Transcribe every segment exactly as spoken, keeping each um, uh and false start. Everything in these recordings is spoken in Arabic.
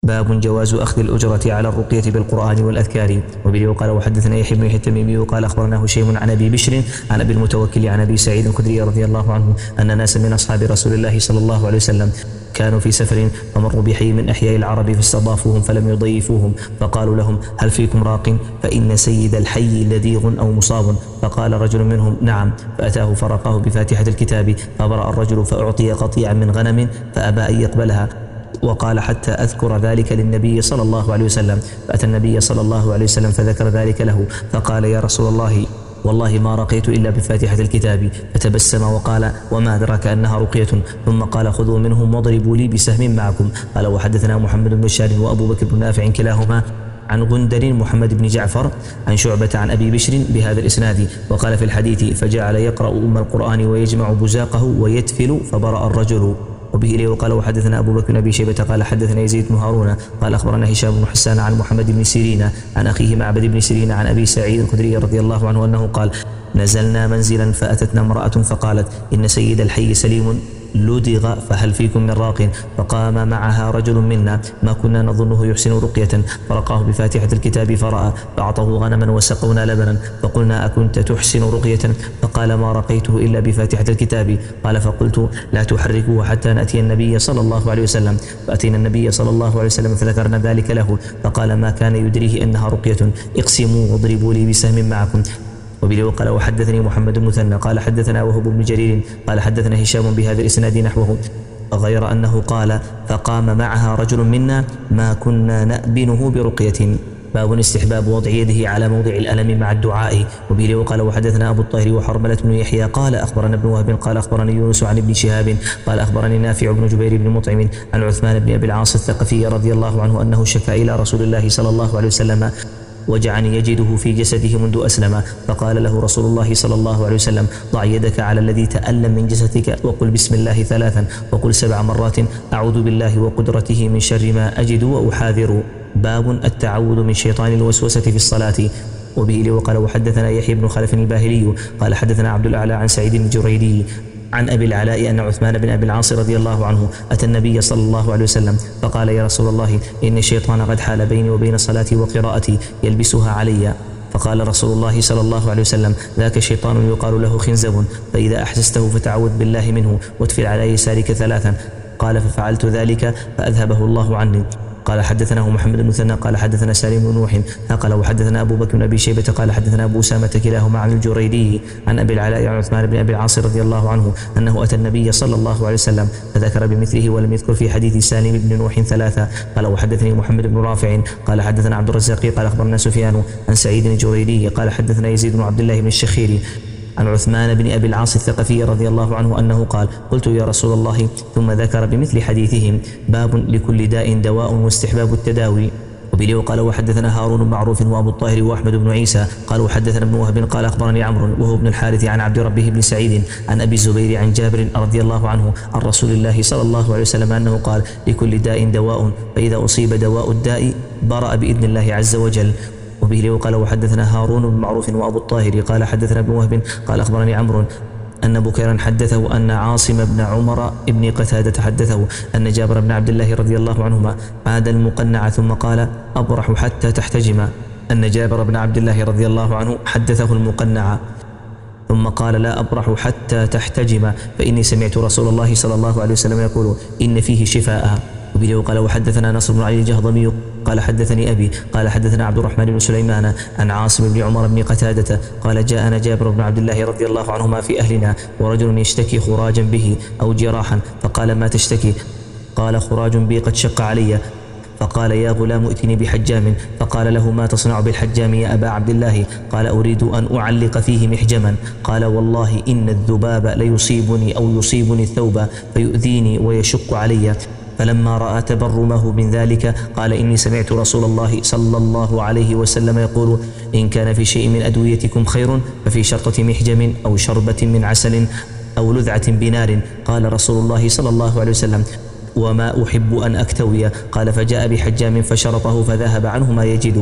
باب جواز أخذ الأجرة على الرقية بالقرآن والأذكار. وبه قال وحدثنا يحيى بن يحيى التميمي قال أخبرنا هشيم عن أبي بشر عن أبي المتوكل عن أبي سعيد الخدري رضي الله عنه أن ناسا من أصحاب رسول الله صلى الله عليه وسلم كانوا في سفر فمروا بحي من أحياء العرب فاستضافوهم فلم يضيفوهم فقالوا لهم هل فيكم راق فإن سيد الحي لديغ أو مصاب؟ فقال رجل منهم نعم، فأتاه فرقاه بفاتحة الكتاب فبرأ الرجل فأعطي قطيعا من غنم فأبى أن يقبلها وقال حتى أذكر ذلك للنبي صلى الله عليه وسلم. فأتى النبي صلى الله عليه وسلم فذكر ذلك له فقال يا رسول الله والله ما رقيت إلا بفاتحة الكتاب، فتبسم وقال وما أدراك أنها رقية؟ ثم قال خذوا منهم واضربوا لي بسهم معكم. قال وحدثنا محمد بن بشار وأبو بكر بن نافع كلاهما عن غندر محمد بن جعفر عن شعبة عن أبي بشر بهذا الإسناد. وقال في الحديث فجعل يقرأ أم القرآن ويجمع بزاقه ويتفل فبرأ الرجل. وبه إليه وقال وحدثنا أبو بكر بن أبي شيبة قال حدثنا يزيد بن هارون قال أخبرنا هشام بن حسان عن محمد بن سيرين عن أخيه معبد بن سيرين عن أبي سعيد الخدري رضي الله عنه أنه قال نزلنا منزلا فأتتنا امرأة فقالت إن سيد الحي سليم لدغ فهل فيكم من راق؟ فقام معها رجل منا ما كنا نظنه يحسن رقية فرقاه بفاتحة الكتاب فرأى فأعطاه غنما وسقونا لبنا فقلنا أكنت تحسن رقية؟ فقال ما رقيته إلا بفاتحة الكتاب. قال فقلت لا تحركوه حتى نأتي النبي صلى الله عليه وسلم. فأتينا النبي صلى الله عليه وسلم فذكرنا ذلك له فقال ما كان يدريه أنها رقية اقسموا واضربوا لي بسهم معكم. وبه قال وحدثني محمد بن مثنى قال حدثنا وهب بن جرير قال حدثنا هشام بهذا الإسناد نحوه غير أنه قال فقام معها رجل منا ما كنا نأبنه برقية. باب استحباب وضع يده على موضع الألم مع الدعاء. وبه قال وحدثنا أبو الطاهر وحرملة بن يحيى قال أخبرنا ابن وهب قال أخبرني يونس عن ابن شهاب قال أخبرني نافع بن جبير بن مطعم عن عثمان بن أبي العاص الثقفي رضي الله عنه أنه شكا إلى رسول الله صلى الله عليه وسلم وجعا يجده في جسده منذ أسلم. فقال له رسول الله صلى الله عليه وسلم ضع يدك على الذي تألم من جسدك وقل بسم الله ثلاثا وقل سبع مرات أعوذ بالله وقدرته من شر ما أجد وأحاذر. باب التعوذ من شيطان الوسوسة في الصلاة. وبه وقال وحدثنا يحيى بن خلف الباهلي قال حدثنا عبد الأعلى عن سعيد الجريري عن أبي العلاء أن عثمان بن أبي العاص رضي الله عنه أتى النبي صلى الله عليه وسلم فقال يا رسول الله إن الشيطان قد حال بيني وبين صلاتي وقراءتي يلبسها علي. فقال رسول الله صلى الله عليه وسلم ذاك شيطان يقال له خنزب فإذا أحسسته فتعوذ بالله منه واتفل على يسارك ثلاثا. قال ففعلت ذلك فأذهبه الله عني. قال حدثنا محمد بن مثنى قال حدثنا سالم بن نوح قال وحدثنا أبو بكر بن أبي شيبة قال حدثنا أبو أسامة كلاهما عن الجريري عن أبي العلاء عن عثمان بن أبي العاص رضي الله عنه أنه أتى النبي صلى الله عليه وسلم فذكر بمثله ولم يذكر في حديث سالم بن نوح ثلاثة. قال وحدثني محمد بن رافع قال حدثنا عبد الرزاق قال أخبرنا سفيان عن سعيد الجريري قال حدثنا يزيد بن عبد الله بن الشخيري عن عثمان بن أبي العاص الثقفي رضي الله عنه أنه قال قلت يا رسول الله ثم ذكر بمثل حديثهم. باب لكل داء دواء واستحباب التداوي. وبه قال وحدثنا هارون بن معروف وأبو الطاهر وأحمد بن عيسى قال وحدثنا ابن وهب قال أخبرني عمرو وهو ابن الحارث عن عبد ربه بن سعيد عن أبي الزبير عن جابر رضي الله عنه عن رسول الله صلى الله عليه وسلم أنه قال لكل داء دواء فإذا أصيب دواء الداء برأ بإذن الله عز وجل. وبه قال وحدثنا هارون بن معروف وأبو الطاهر قال حدثنا ابن وهب قال أخبرني عمرو أن بكيرا حدثه أن عاصم بن عمر ابن قتادة حدثه أن جابر بن عبد الله رضي الله عنهما عاد المقنع ثم قال أبرح حتى تحتجم. أن جابر بن عبد الله رضي الله عنه حدثه المقنع ثم قال لا أبرح حتى تحتجم فإني سمعت رسول الله صلى الله عليه وسلم يقول إن فيه شفاء. وبه قال وحدثنا نصر بن علي الجهضمي قال حدثني أبي قال حدثنا عبد الرحمن بن سليمان عن عاصم بن عمر بن قتادة قال جاءنا جابر بن عبد الله رضي الله عنهما في أهلنا ورجل يشتكي خراجا به أو جراحا فقال ما تشتكي؟ قال خراج بي قد شق علي. فقال يا غلام ائتني بحجام. فقال له ما تصنع بالحجام يا أبا عبد الله؟ قال أريد أن أعلق فيه محجما. قال والله إن الذباب ليصيبني أو يصيبني الثوب فيؤذيني ويشق علي. فلما رأى تبرمه من ذلك قال إني سمعت رسول الله صلى الله عليه وسلم يقول إن كان في شيء من أدويتكم خير ففي شرطة محجم أو شربة من عسل أو لذعة بنار. قال رسول الله صلى الله عليه وسلم وما أحب أن أكتوي. قال فجاء بحجام فشرطه فذهب عنه ما يجد.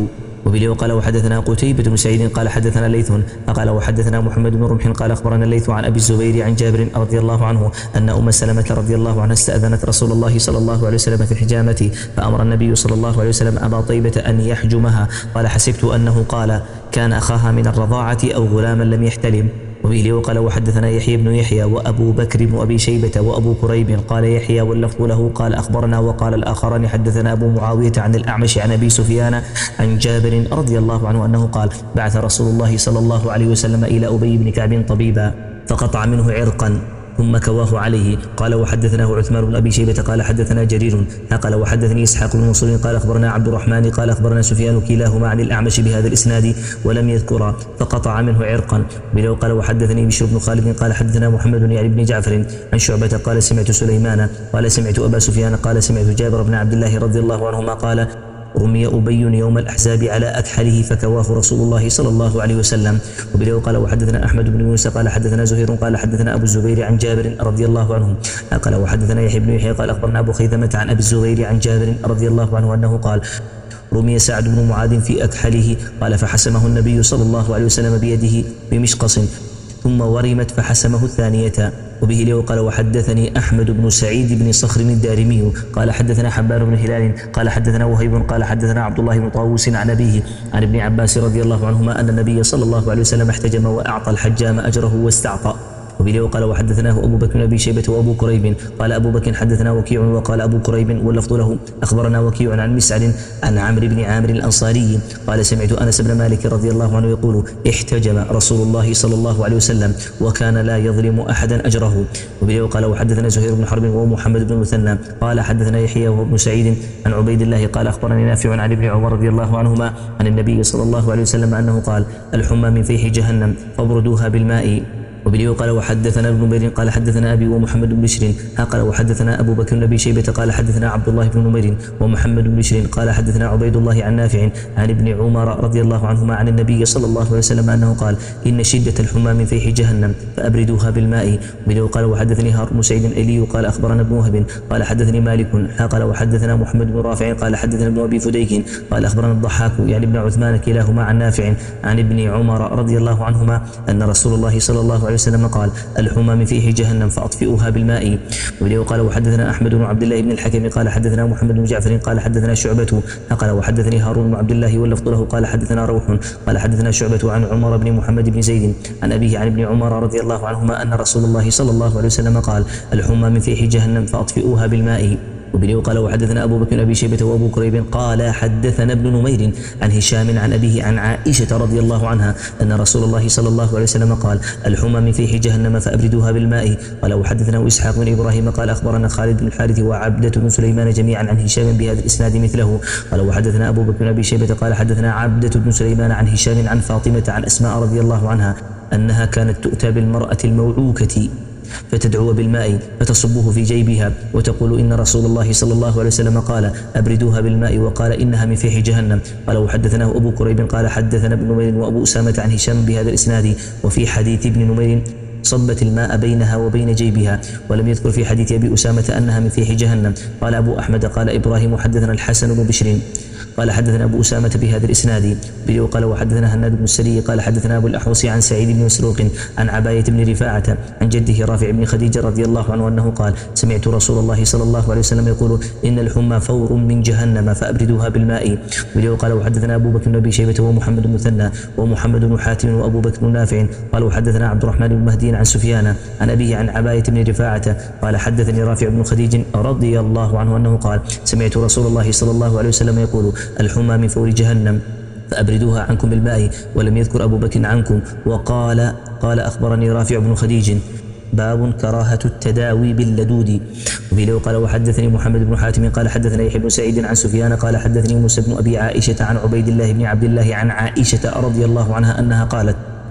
وبه قال وحدثنا قتيبة بن سعيد قال حدثنا ليث فقال وحدثنا محمد بن رمح قال أخبرنا الليث عن أبي الزبير عن جابر رضي الله عنه أن أم سلمة رضي الله عنها استأذنت رسول الله صلى الله عليه وسلم في الحجامة فأمر النبي صلى الله عليه وسلم أبا طيبة أن يحجمها قال حسبت أنه قال كان أخاها من الرضاعة أو غلاما لم يحتلم. وبه قال وحدثنا يحيى بن يحيى وأبو بكر بن أبي شيبة وأبو كريب قال يحيى واللفظ له قال أخبرنا وقال الآخران حدثنا أبو معاوية عن الأعمش عن أبي سفيان عن جابر رضي الله عنه أنه قال بعث رسول الله صلى الله عليه وسلم إلى أبي بن كعب طبيبا فقطع منه عرقا ثم كواه عليه. قال وحدثناه عثمان بن أبي شيبة قال حدثنا جرير قال وحدثني إسحاق بن منصور قال أخبرنا عبد الرحمن قال أخبرنا سفيان كلاهما عن الأعمش بهذا الإسناد ولم يذكر فقطع منه عرقا. بلو قال وحدثني بشر بن خالد قال حدثنا محمد يعني بن جعفر عن شعبة قال سمعت سليمان قال سمعت أبا سفيان قال سمعت جابر بن عبد الله رضي الله عنهما قال رمي أبي يوم الأحزاب على أكحله فكواه رسول الله صلى الله عليه وسلم. وبلو قال وحدثنا أحمد بن يونس قال حدثنا زهير قال حدثنا أبو الزبير عن جابر رضي الله عنه قال وحدثنا يحيى بن يحيى قال أخبرنا أبو خيثمة عن أبي الزبير عن جابر رضي الله عنه أنه قال رمي سعد بن معاذ في أكحله قال فحسمه النبي صلى الله عليه وسلم بيده بمشقص ثم ورمت فحسمه الثانية. وبه لو قال وحدثني أحمد بن سعيد بن صخر الدارمي قال حدثنا حبان بن هلال قال حدثنا وهيب قال حدثنا عبد الله بن طاووس عن أبيه عن ابن عباس رضي الله عنهما أن النبي صلى الله عليه وسلم احتجم وأعطى الحجام أجره واستعطى. وبه قال وحدثناه أبو بكر بن أبي شيبة وأبو كريب قال أبو بكر حدثنا وكيع وقال أبو كريب واللفظ له أخبرنا وكيع عن مسعد عن عمرو بن عامر الأنصاري قال سمعت أنس بن مالك رضي الله عنه يقول احتجم رسول الله صلى الله عليه وسلم وكان لا يظلم أحدا أجره. وبه قال وحدثنا زهير بن حرب ومحمد بن المثنى قال حدثنا يحيى وابن سعيد عن عبيد الله قال أخبرني نافع عن ابن عمر رضي الله عنهما عن النبي صلى الله عليه وسلم أنه قال الحمى من فيح جهنم فابردوها بالماء. وبه قال وحدثنا ابن نمير قال حدثنا أبي ومحمد بن بشر قال وحدثنا أبو بكر بن أبي شيبة قال حدثنا عبد الله بن نمير ومحمد بن بشر قال حدثنا عبيد الله عن نافع عن ابن عمر رضي الله عنهما عن النبي صلى الله عليه وسلم أنه قال إن شدة الحمى من فيح جهنم فأبردوها بالماء. وبه قال وحدثني هارون سعيد الأيلي قال أخبرنا ابن وهب قال حدثني مالك قال وحدثنا محمد بن رافع قال حدثنا ابن أبي فديك قال أخبرنا الضحاك يعني ابن عثمان كلاهما عن نافع عن ابن عمر رضي الله عنهما أن رسول الله صلى الله عليه وسلم قال الحمى من فيح جهنم فأطفئوها بالماء. وبه قال وحدثنا أحمد بن عبد الله بن الحكم قال حدثنا محمد بن جعفر قال حدثنا شعبة قال وحدثني هارون بن عبد الله واللفظ له قال حدثنا روح قال حدثنا شعبة عن عمر بن محمد بن زيد عن أبيه عن ابن عمر رضي الله عنهما أن رسول الله صلى الله عليه وسلم قال الحمى من فيح جهنم فأطفئوها بالماء. وبه قال وحدثنا أبو بكر بن أبي شيبة وأبو كريب قال حدثنا ابن نمير عن هشام عن أبيه عن عائشة رضي الله عنها أن رسول الله صلى الله عليه وسلم قال الحمى من فيح جهنم فأبردوها بالماء. قال وحدثنا إسحاق بن إبراهيم قال أخبرنا خالد بن الحارث وعبدة بن سليمان جميعا عن هشام بهذا الإسناد مثله. قال وحدثنا أبو بكر بن أبي شيبة قال حدثنا عبدة بن سليمان عن هشام عن فاطمة عن أسماء رضي الله عنها أنها كانت تؤتى بالمرأة الموعوكة فتدعو بالماء فتصبه في جيبها وتقول إن رسول الله صلى الله عليه وسلم قال أبردوها بالماء وقال إنها من فيح جهنم. قال وحدثناه أبو كريب قال حدثنا ابن نمير وأبو أسامة عن هشام بهذا الإسناد وفي حديث ابن نمير صبت الماء بينها وبين جيبها ولم يذكر في حديث أبي أسامة أنها من فيح جهنم. قال أبو أحمد قال إبراهيم حدثنا الحسن بن بشر قال حدثنا أبو أسامة بهذا الإسناد. به قال وحدثنا هناد بن السري قال حدثنا أبو الأحوص عن سعيد بن مسروق عن عباية بن رفاعة عن جده رافع بن خديجة رضي الله عنه أنه قال سمعت رسول الله صلى الله عليه وسلم يقول إن الحمى فور من جهنم فأبردوها بالماء. به قال وحدثنا أبو بكر بن أبي شيبة ومحمد بن مثنى ومحمد بن حاتم وأبو بكر بن نافع قال وحدثنا عبد الرحمن بن مهدي عن سفيان عن أبيه عن عباية بن رفاعة قال حدثني رافع بن خديج رضي الله عنه أنه قال سمعت رسول الله صلى الله عليه وسلم يقول الحمى من فور جهنم فأبردوها عنكم بالماء. ولم يذكر أبو بكر عنكم. وقال قال أخبرني رافع بن خديج باب كراهة التداوي باللدود. وبه قال وحدثني محمد بن حاتم قال حدثنا يحيى بن سعيد عن سفيان قال حدثني موسى بن أبي عائشة عن عبيد الله بن عبد الله عن عائشة رضي الله عنها أنها قالت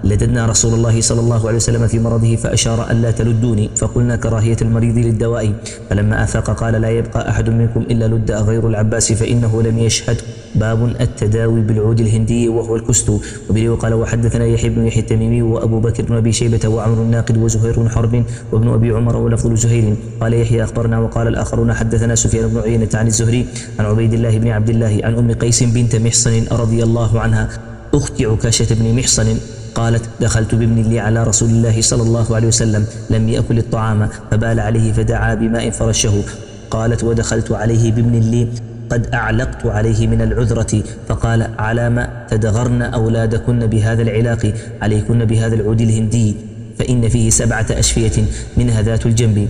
لددنا رسول الله صلى الله عليه وسلم في مرضه فأشار ألا تلدوني، فقلنا كراهية المريض للدواء، فلما آفاق قال لا يبقى أحد منكم إلا لد غير العباس فإنه لم يشهد. باب التداوي بالعود الهندي وهو الكست. وبه قال وحدثنا يحيى بن يحيى التميمي وأبو بكر بن أبي شيبة وعمر الناقد وزهير بن حرب وابن أبي عمر ولفظ زهير. قال يحيى أخبرنا وقال الآخرون حدثنا سفيان بن عيينة عن الزهري عن عبيد الله بن عبد الله عن أم قيس بنت محصن رضي الله عنها أخت عكاشة بن محصن قالت دخلت بابن لي على رسول الله صلى الله عليه وسلم لم يأكل الطعام فبال عليه فدعا بماء فرشه. قالت ودخلت عليه بابن لي قد أعلقت عليه من العذرة فقال على ما تدغرن أولادكن بهذا العلاق، عليكن بهذا العود الهندي فإن فيه سبعة أشفية منها ذات الجنب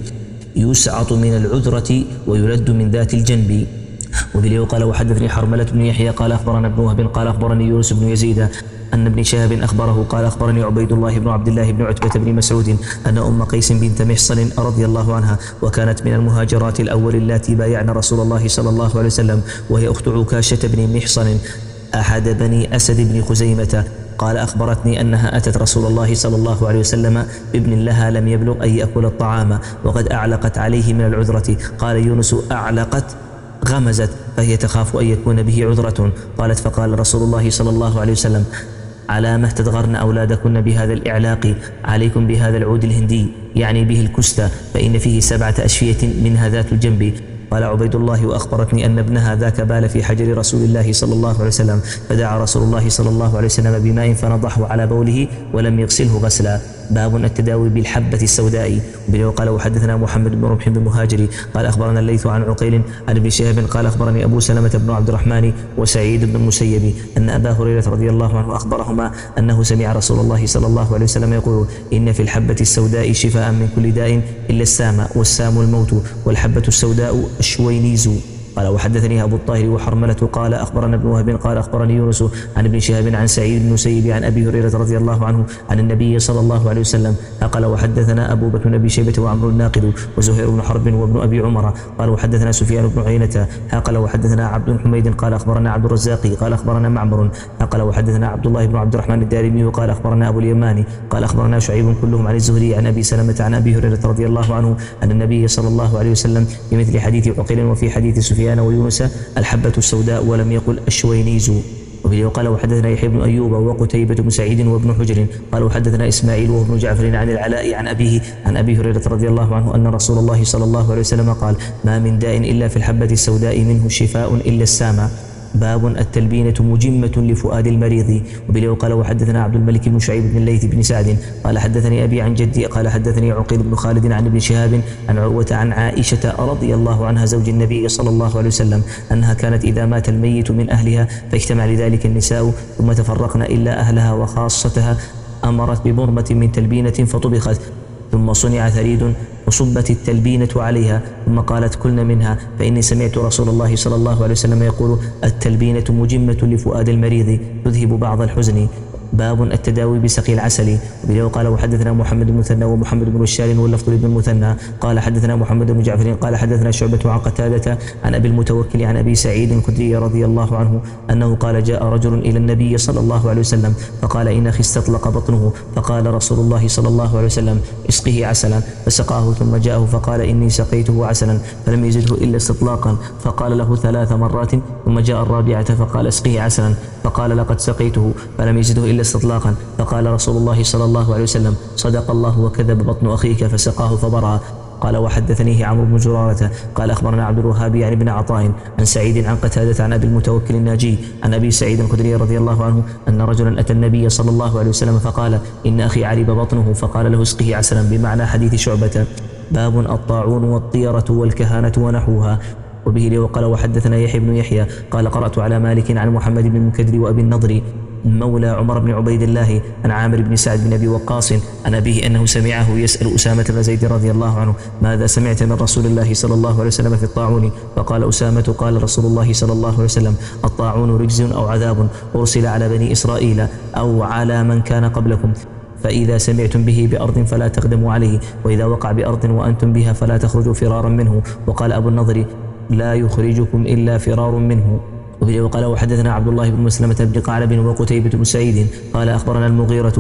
يسعط من العذرة ويلد من ذات الجنب. وبه قال وحدثني حرملة بن يحيى قال أخبرنا ابن وهب قال أخبرني يونس بن يزيد أن ابن شهاب أخبره قال أخبرني عبيد الله بن عبد الله بن عتبة بن مسعود أن أم قيس بنت محصن رضي الله عنها وكانت من المهاجرات الأول اللاتي بايعن رسول الله صلى الله عليه وسلم وهي أخت عكاشة بن محصن أحد بني أسد بن خزيمة قال أخبرتني أنها أتت رسول الله صلى الله عليه وسلم بابن لها لم يبلغ أن يأكل الطعام وقد أعلقت عليه من العذرة. قال يونس أعلقت غمزت فهي تخاف أن يكون به عذرة. قالت فقال رسول الله صلى الله عليه وسلم على ما تدغرن أولادكن بهذا الإعلاق، عليكم بهذا العود الهندي يعني به الكستة فإن فيه سبعة أشفية منها ذات الجنب. قال عبيد الله وأخبرتني أن ابنها ذاك بال في حجر رسول الله صلى الله عليه وسلم فدعا رسول الله صلى الله عليه وسلم بماء فنضحه على بوله ولم يغسله غسلا. باب التداوي بالحبة السوداء. وبه قال وحدثنا محمد بن رمح بن المهاجري قال أخبرنا الليث عن عقيل عن ابن شهاب قال أخبرني أبو سلمة بن عبد الرحمن وسعيد بن المسيب أن أبا هريرة رضي الله عنه أخبرهما أنه سمع رسول الله صلى الله عليه وسلم يقول إن في الحبة السوداء شفاء من كل داء إلا السام والسام الموت والحبة السوداء الشوينيز. قال وحدثني أبو الطاهر وحرملة قال أخبرنا ابن وهب قال أخبرني يونس عن ابن شهاب عن سعيد بن المسيب عن أبي هريرة رضي الله عنه عن النبي صلى الله عليه وسلم قال وحدثنا أبو بكر بن أبي شيبة وعمر الناقد وزهير بن حرب وابن أبي عمر قال وحدثنا سفيان بن عيينة قال وحدثنا عبد بن حميد قال أخبرنا عبد الرزاق قال أخبرنا معمر قال وحدثنا عبد الله بن عبد الرحمن الدارمي قال أخبرنا أبو اليماني قال أخبرنا شعيب كلهم عن الزهري عن أبي سلمة عن أبي هريرة رضي الله عنه أن النبي صلى الله عليه وسلم بمثل حديث عقيل وفي حديث سفيان ويونس الحبة السوداء ولم يقل الشوينيز. وبه قال وحدثنا يحيى بن أيوب وقتيبة بن سعيد وابن حجر قال وحدثنا إسماعيل وابن جعفر عن العلاء عن أبيه عن أبي هريرة رضي الله عنه أن رسول الله صلى الله عليه وسلم قال ما من داء إلا في الحبة السوداء منه شفاء إلا السام. باب التلبينة مجمة لفؤاد المريض. وبه قال وحدثنا عبد الملك بن شعيب بن الليث بن سعد قال حدثني أبي عن جدي قال حدثني عقيل بن خالد عن ابن شهاب عن عروة عن عائشة رضي الله عنها زوج النبي صلى الله عليه وسلم أنها كانت إذا مات الميت من أهلها فاجتمع لذلك النساء ثم تفرقن إلا أهلها وخاصتها أمرت ببرمة من تلبينة فطبخت ثم صنع ثريد وصبت التلبينة عليها ثم قالت كلن منها فإني سمعت رسول الله صلى الله عليه وسلم يقول التلبينة مجمة لفؤاد المريض تذهب بعض الحزن. باب التداوي بسقي العسل. وبه قال وحدثنا محمد بن مثنى ومحمد بن بشار واللفظ لابن المثنى قال حدثنا محمد بن جعفر قال حدثنا شعبة عن قتادة عن أبي المتوكل عن أبي سعيد الخدري رضي الله عنه أنه قال جاء رجل إلى النبي صلى الله عليه وسلم فقال إن أخي استطلق بطنه فقال رسول الله صلى الله عليه وسلم اسقه عسلا فسقاه ثم جاءه فقال إني سقيته عسلا فلم يزده إلا استطلاقا فقال له ثلاث مرات ثم جاء الرابعة فقال اسقه عسلا فقال لقد سقيته فلم يزده إلا استطلاقا فقال رسول الله صلى الله عليه وسلم صدق الله وكذب بطن أخيك فسقاه فبرأ. قال وحدثنيه عمرو بن زرارة قال أخبرنا عبد الوهاب عن ابن عطاء عن سعيد عن قتادة عن أبي المتوكل الناجي عن أبي سعيد الخدري رضي الله عنه أن رجلا أتى النبي صلى الله عليه وسلم فقال إن أخي عرب بطنه فقال له اسقه عسلا بمعنى حديث شعبة. باب الطاعون والطيرة والكهانة ونحوها. وبه وقال وحدثنا يحيى بن يحيى قال قرأت على مالك عن محمد بن المنكدر وأبي النضر مولى عمر بن عبيد الله عن عامر بن سعد بن أبي وقاص عن أبيه أنه سمعه يسأل أسامة بن زيد رضي الله عنه ماذا سمعت من رسول الله صلى الله عليه وسلم في الطاعون؟ فقال أسامة قال رسول الله صلى الله عليه وسلم الطاعون رجز أو عذاب أرسل على بني إسرائيل أو على من كان قبلكم فإذا سمعتم به بأرض فلا تقدموا عليه وإذا وقع بأرض وأنتم بها فلا تخرجوا فرارا منه. وقال أبو النضر لا يخرجكم إلا فرار منه. وقال وحدثنا عبد الله بن مسلمة بن قعنب وقتيبة بن سعيد قال أخبرنا المغيرة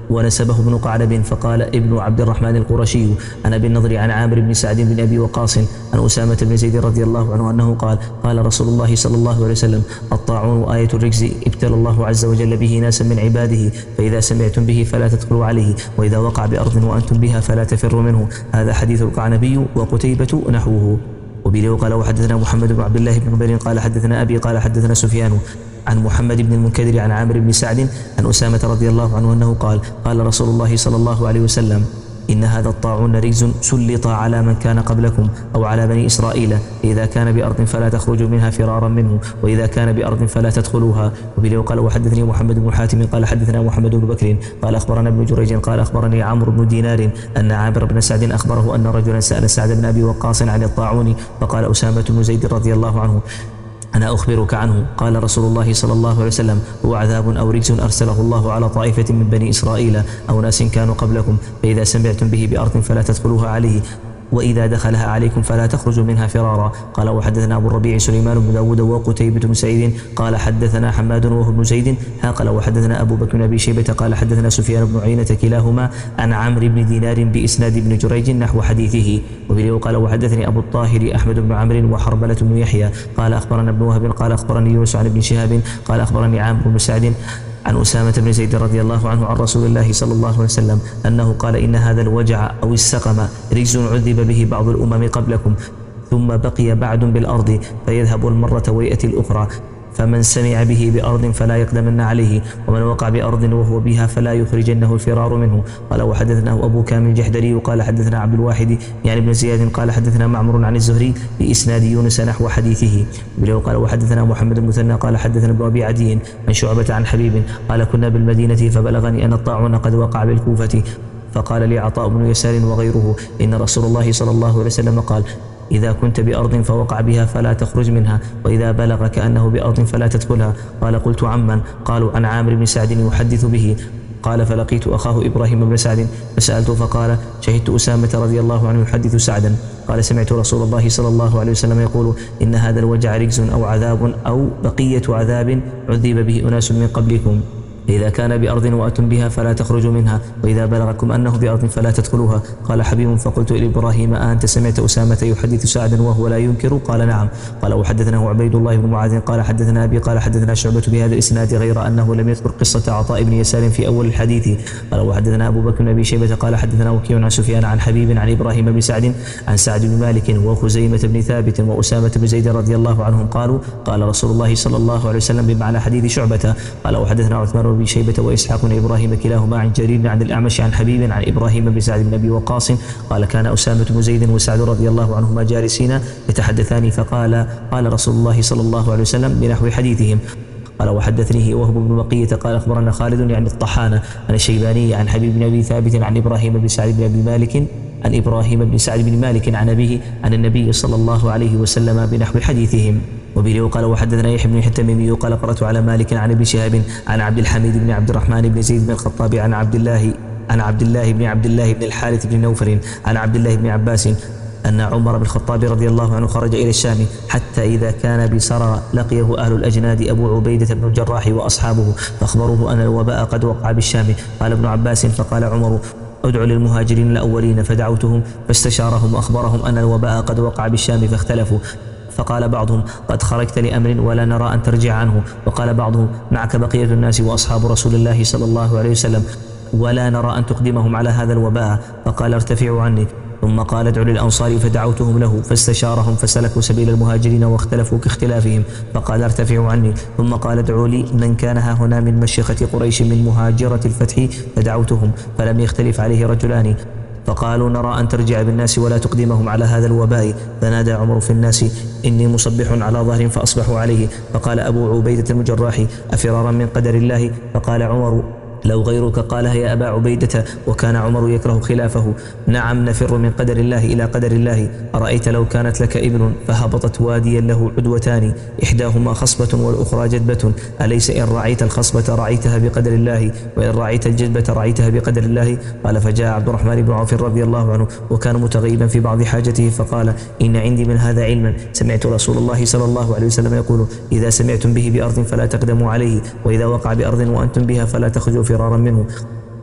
ونسبه ابن قعنب فقال ابن عبد الرحمن القرشي عن أبي النضر عن عامر بن سعد بن أبي وقاص عن أسامة بن زيد رضي الله عنه أنه قال قال رسول الله صلى الله عليه وسلم الطاعون آية الرجز ابتلى الله عز وجل به ناسا من عباده فإذا سمعتم به فلا تدخلوا عليه وإذا وقع بأرض وأنتم بها فلا تفروا منه. هذا حديث القعنبي وقتيبة نحوه. وبه قال وحدثنا محمد بن عبد الله بن عمر قال حدثنا أبي قال حدثنا سفيان عن محمد بن المنكدر عن عامر بن سعد عن أسامة رضي الله عنه أنه قال قال رسول الله صلى الله عليه وسلم إن هذا الطاعون رجز سلط على من كان قبلكم أو على بني إسرائيل إذا كان بأرض فلا تخرجوا منها فرارا منه وإذا كان بأرض فلا تدخلوها. وبه قال وحدثني محمد بن حاتم قال حدثنا محمد بن بكر قال أخبرنا ابن جريج قال أخبرني عمرو بن دينار أن عامر بن سعد أخبره أن رجلا سأل سعد بن أبي وقاص عن الطاعون فقال أسامة بن زيد رضي الله عنه أنا أخبرك عنه. قال رسول الله صلى الله عليه وسلم هو عذاب أو رجز أرسله الله على طائفة من بني إسرائيل أو ناس كانوا قبلكم فإذا سمعتم به بأرض فلا تدخلوها عليه وإذا دخلها عليكم فلا تخرجوا منها فرارا. قال وحدثنا أبو الربيع سليمان بن داود وقتيبة بن سعيد قال حدثنا حماد وهو بن زيد قال وحدثنا أبو بكر بن أبي شيبة قال حدثنا سفيان بن عيينة كلاهما عن عمرو بن دينار بإسناد ابن جريج نحو حديثه. وبه قال وحدثني أبو الطاهر أحمد بن عمرو وحربلة بن يحيى قال أخبرنا ابن وهب قال أخبرني يونس عن ابن شهاب قال أخبرني عامر بن سعد عن أسامة بن زيد رضي الله عنه عن رسول الله صلى الله عليه وسلم أنه قال إن هذا الوجع أو السقم رجز عذب به بعض الأمم قبلكم ثم بقي بعد بالأرض فيذهب المرة ويأتي الأخرى فمن سمع به بأرض فلا يقدمن عليه ومن وقع بأرض وهو بها فلا يخرجنه الفرار منه. قال وحدثناه أبو كامل الجحدري قال حدثنا عبد الواحد يعني ابن زياد قال حدثنا معمر عن الزهري بإسناد يونس نحو حديثه. قال وحدثنا محمد المثنى قال حدثنا ابن أبي عدي عن شعبة عن حبيب قال كنا بالمدينة فبلغني أن الطاعون قد وقع بالكوفة فقال لي عطاء بن يسار وغيره إن رسول الله صلى الله عليه وسلم قال إذا كنت بأرض فوقع بها فلا تخرج منها وإذا بلغ كأنه بأرض فلا تدخلها. قال قلت عمن؟ قالوا عن عامر بن سعد يحدث به. قال فلقيت أخاه إبراهيم بن سعد فسألته فقال شهدت أسامة رضي الله عنه يحدث سعدا قال سمعت رسول الله صلى الله عليه وسلم يقول إن هذا الوجع رجز أو عذاب أو بقية عذاب عذب به أناس من قبلكم إذا كان بأرض وأتم بها فلا تخرجوا منها وإذا بلغكم أنه بأرض فلا تدخلوها. قال حبيب فقلت لإبراهيم أنت سمعت أسامة يحدث سعدا وهو لا ينكر؟ قال نعم. قال وحدثناه عبيد الله بن معاذ قال حدثنا أبي قال حدثنا شعبة بهذا الإسناد غير أنه لم يذكر قصة عطاء بن يسار في أول الحديث. قال وحدثنا أبو بكر بن أبي شيبة قال حدثنا وكيع عن سفيان عن حبيب عن إبراهيم بن سعد عن سعد بن مالك وخزيمة بن ثابت وأسامة بن زيد رضي الله عنهم قالوا قال رسول الله صلى الله عليه وسلم بمعنى حديث شعبة. قال وحدثنا عثمان بن شيبة وإسحاق بن إبراهيم كلاهما عن جرير عن الأعمش عن حبيب عن إبراهيم بن سعد بن أبي وقاص قال كان أسامة بن زيد وسعد رضي الله عنهما جالسين يتحدثان فقال قال رسول الله صلى الله عليه وسلم بنحو حديثهم. قال وحدثنيه وهب بن بقية قال أخبرنا خالد يعني الطحانة عن الشيباني عن حبيب بن أبي ثابت عن إبراهيم بن سعد بن أبي مالك عن إبراهيم بن سعد بن مالك عن أبيه عن النبي صلى الله عليه وسلم بنحو حديثهم. وبه قال وحدثنا يحيى بن التميمي قال قرأت على مالك عن ابن شهاب عن عبد الحميد بن عبد الرحمن بن زيد بن الخطاب عن عبد الله عن عبد الله بن عبد الله بن الحارث بن نوفل عن عبد الله بن عباس أن عمر بن الخطاب رضي الله عنه خرج إلى الشام حتى إذا كان بسرى لقيه أهل الأجناد أبو عبيدة بن الجراح وأصحابه فأخبروه أن الوباء قد وقع بالشام. قال ابن عباس فقال عمر ادعوا للمهاجرين الأولين فدعوتهم فاستشارهم وأخبرهم أن الوباء قد وقع بالشام فاختلفوا فقال بعضهم قد خرجت لأمر ولا نرى أن ترجع عنه وقال بعضهم معك بقية الناس وأصحاب رسول الله صلى الله عليه وسلم ولا نرى أن تقدمهم على هذا الوباء فقال ارتفعوا عني. ثم قال ادعوا للأنصار فدعوتهم له فاستشارهم فسلكوا سبيل المهاجرين واختلفوا كاختلافهم فقال ارتفعوا عني. ثم قال ادعوا لي من كان ها هنا من مشيخة قريش من مهاجرة الفتح فدعوتهم فلم يختلف عليه رجلان فقالوا نرى أن ترجع بالناس ولا تقدمهم على هذا الوباء. فنادى عمر في الناس إني مصبح على ظهر فأصبحوا عليه. فقال أبو عبيدة المجراح أفرارا من قدر الله؟ فقال عمر لو غيرك قالها يا أبا عبيدة وكان عمر يكره خلافه. نعم نفر من قدر الله إلى قدر الله. أرأيت لو كانت لك إبل فهبطت واديا له عدوتان إحداهما خصبة والأخرى جدبة أليس إن رعيت الخصبة رعيتها بقدر الله وإن رعيت الجدبة رعيتها بقدر الله؟ قال فجاء عبد الرحمن بن عوف رضي الله عنه وكان متغيبا في بعض حاجته فقال إن عندي من هذا علما سمعت رسول الله صلى الله عليه وسلم يقول إذا سمعتم به بأرض فلا تقدموا عليه وإذا وقع بأرض وأنتم بها فلا تخرجوا فرارا منه.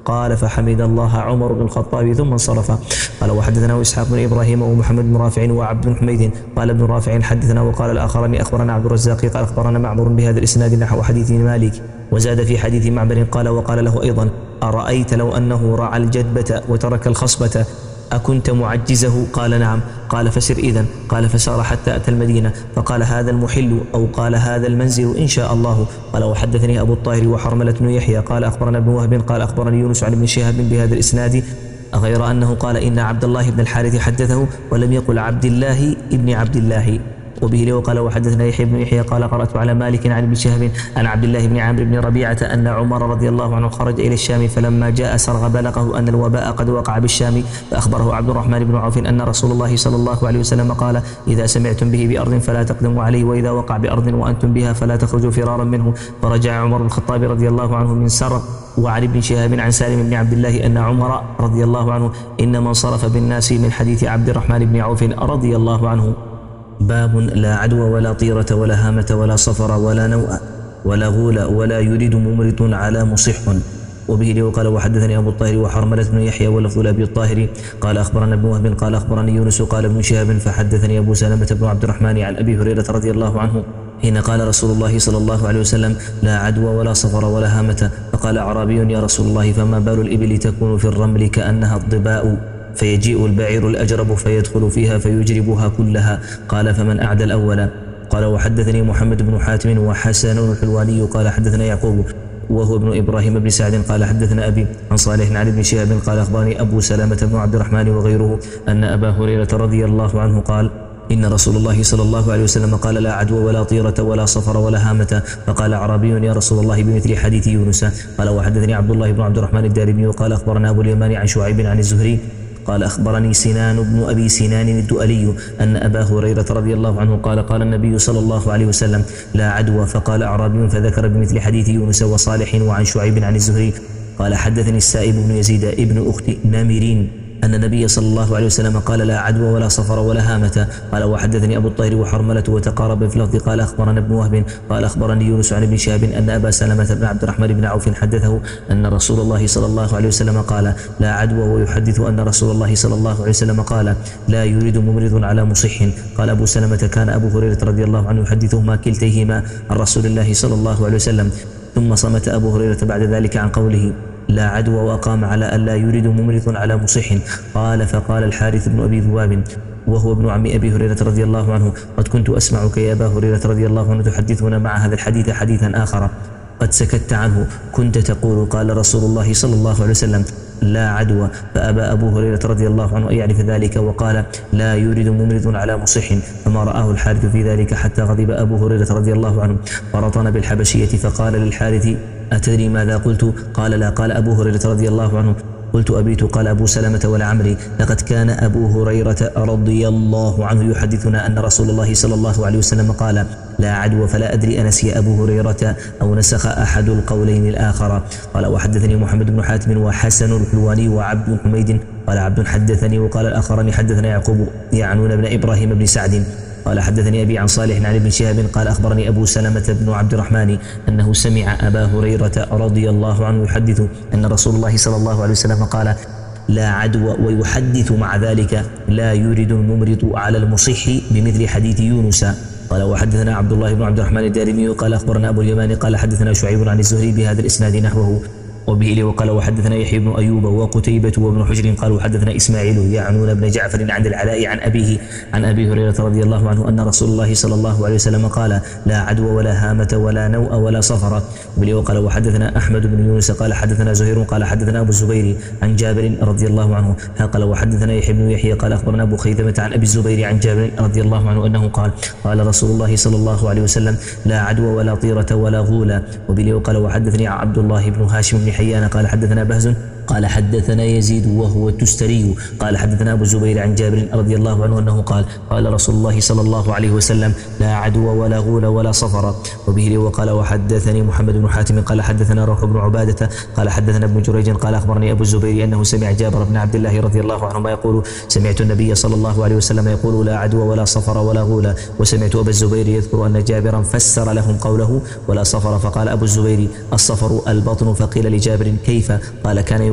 قال فحمد الله عمر بن الخطاب ثم انصرف. قال وحدثنا إسحاق بن إبراهيم ومحمد بن رافع وعبد بن حميد قال ابن رافع حدثنا وقال الآخران أخبرنا عبد الرزاق قال أخبرنا معمر بهذا الإسناد نحو حديث مالك وزاد في حديث معمر قال وقال له أيضا أرأيت لو أنه رعى الجدبة وترك الخصبة أكنت معجزه؟ قال نعم. قال فسر إذن. قال فسار حتى أتى المدينة فقال هذا المحل أو قال هذا المنزل إن شاء الله. قال وحدثني أبو الطاهر وحرملة بن يحيى قال أخبرنا ابن وهب قال أخبرني يونس عن ابن شهاب بهذا الإسناد غير أنه قال إن عبد الله بن الحارث حدثه ولم يقل عبد الله ابن عبد الله. وبه له قال وحدثنا يحيى بن يحيى قال قرأت على مالك عن ابن شهاب عن عبد الله بن عامر بن ربيعة أن عمر رضي الله عنه خرج إلى الشام فلما جاء سرغ بلغه أن الوباء قد وقع بالشام فأخبره عبد الرحمن بن عوف أن رسول الله صلى الله عليه وسلم قال إذا سمعتم به بأرض فلا تقدموا عليه وإذا وقع بأرض وأنتم بها فلا تخرجوا فرارا منه. فرجع عمر بن الخطاب رضي الله عنه من سرغ. وعن ابن شهاب عن سالم بن عبد الله أن عمر رضي الله عنه إنما انصرف بالناس من حديث عبد الرحمن بن عوف رضي الله عنه. باب لا عدوى ولا طيرة ولا هامة ولا صفر ولا نوء ولا غول ولا يريد ممرط على مصح. وبه له قال وحدثني أبو الطاهر وحرملة بن يحيى ولفظ أبي الطاهر قال أخبرنا ابن وهب قال أخبرني يونس قال ابن شهاب فحدثني أبو سلمة بن عبد الرحمن عن أبي هريرة رضي الله عنه حين قال رسول الله صلى الله عليه وسلم لا عدوى ولا صفر ولا هامة. فقال أعرابي يا رسول الله فما بال الإبل تكون في الرمل كأنها الضباء فيجيء البعير الأجرب فيدخل فيها فيجربها كلها؟ قال فمن أعدى الأول؟ قال وحدثني محمد بن حاتم وحسن الحلواني قال حدثنا يعقوب وهو ابن إبراهيم بن سعد قال حدثنا أبي عن صالح عن ابن شهاب قال أخبرني أبو سلمة بن عبد الرحمن وغيره أن أبا هريرة رضي الله عنه قال إن رسول الله صلى الله عليه وسلم قال لا عدوى ولا طيرة ولا صفر ولا هامة. فقال أعرابي يا رسول الله بمثل حديث يونس. قال وحدثني عبد الله بن عبد الرحمن الدارمي قال أخبرنا أبو اليمان عن شعيب عن الزهري قال أخبرني سنان بن أبي سنان الدؤلي أن أبا هريرة رضي الله عنه قال قال النبي صلى الله عليه وسلم لا عدوى. فقال أعرابي فذكر بمثل حديث يونس وصالح وعن شعيب عن الزهري قال حدثني السائب بن يزيد ابن أخت نامرين أن النبي صلى الله عليه وسلم قال لا عدوى ولا صفر ولا هامة. قال وحدثني أبو الطاهر وحرملة وتقارب في لفظ قال أخبرنا ابن وهب قال أخبرني يونس عن ابن شهاب أن أبا سلمة بن عبد الرحمن بن عوف حدثه أن رسول الله صلى الله عليه وسلم قال لا عدوى ويحدث أن رسول الله صلى الله عليه وسلم قال لا يريد ممرض على مصح. قال أبو سلمة كان أبو هريرة رضي الله عنه يحدثهما كلتيهما عن رسول الله صلى الله عليه وسلم. ثم صمت أبو هريرة بعد ذلك عن قوله لا عدوى وأقام على أن لا يريد ممرض على مصح. قال فقال الحارث بن أبي ذواب وهو ابن عم أبي هريرة رضي الله عنه قد كنت أسمعك يا أبا هريرة رضي الله عنه تحدثنا مع هذا الحديث حديثا آخر قد سكت عنه كنت تقول قال رسول الله صلى الله عليه وسلم لا عدوى. فأبى أبو هريرة رضي الله عنه أن يعرف ذلك وقال لا يريد ممرض على مصح. فما رآه الحارث في ذلك حتى غضب أبو هريرة رضي الله عنه فرطن بالحبشية فقال للحارث أتدري ماذا قلت؟ قال لا. قال أبو هريرة رضي الله عنه قلت أبيت. قال أبو سلمة ولعمري لقد كان أبو هريرة رضي الله عنه يحدثنا أن رسول الله صلى الله عليه وسلم قال لا عدوى فلا أدري أنسي أبو هريرة أو نسخ أحد القولين الآخر. قال وحدثني محمد بن حاتم وحسن الحلواني وعبد بن حميد قال عبد حدثني وقال الآخران حدثنا يعقوب يعنون بن إبراهيم بن سعد قال حدثني أبي عن صالح عن ابن شهاب قال أخبرني أبو سلمة بن عبد الرحمن أنه سمع أبا هريرة رضي الله عنه يحدث أن رسول الله صلى الله عليه وسلم قال لا عدوى ويحدث مع ذلك لا يريد الممرض على المصح بمثل حديث يونس. قال وحدثنا عبد الله بن عبد الرحمن الدارمي قال أخبرنا أبو اليمان قال حدثنا شعيب عن الزهري بهذا الإسناد نحوه. وبه وقال وحدثنا يحيى بن أيوب وقتيبة وابن حجر قالوا حدثنا إسماعيل يعنون بن جعفر عن العلاء عن أبيه عن أبي هريرة رضي الله عنه أن رسول الله صلى الله عليه وسلم قال لا عدوى ولا هامة ولا نوء ولا صفر. وبه وقال وحدثنا أحمد بن يونس قال حدثنا زهير قال حدثنا أبو الزبير عن جابر رضي الله عنه قال وحدثنا يحيى بن يحيى قال أخبرنا أبو خيثمة عن أبي الزبير عن جابر رضي الله عنه أنه قال قال رسول الله صلى الله عليه وسلم لا عدوى ولا طيرة ولا غولة. وبه وقال وحدثني عبد الله بن هاشم بن حيان قال حدثنا بهز قال حدثنا يزيد وهو التستري قال حدثنا أبو الزبير عن جابر رضي الله عنه أنه قال قال رسول الله صلى الله عليه وسلم لا عدوى ولا غول ولا صفر. وبه وقال وحدثني محمد بن حاتم قال حدثنا روح بن عبادة قال حدثنا ابن جريج قال أخبرني أبو الزبير أنه سمع جابر بن عبد الله رضي الله عنهما يقول سمعت النبي صلى الله عليه وسلم يقول لا عدوى ولا صفر ولا غول. وسمعت أبا الزبير يذكر أن جابرا فسر لهم قوله ولا صفر فقال أبو الزبير الصفر البطن. فقيل لجابر كيف؟ قال كان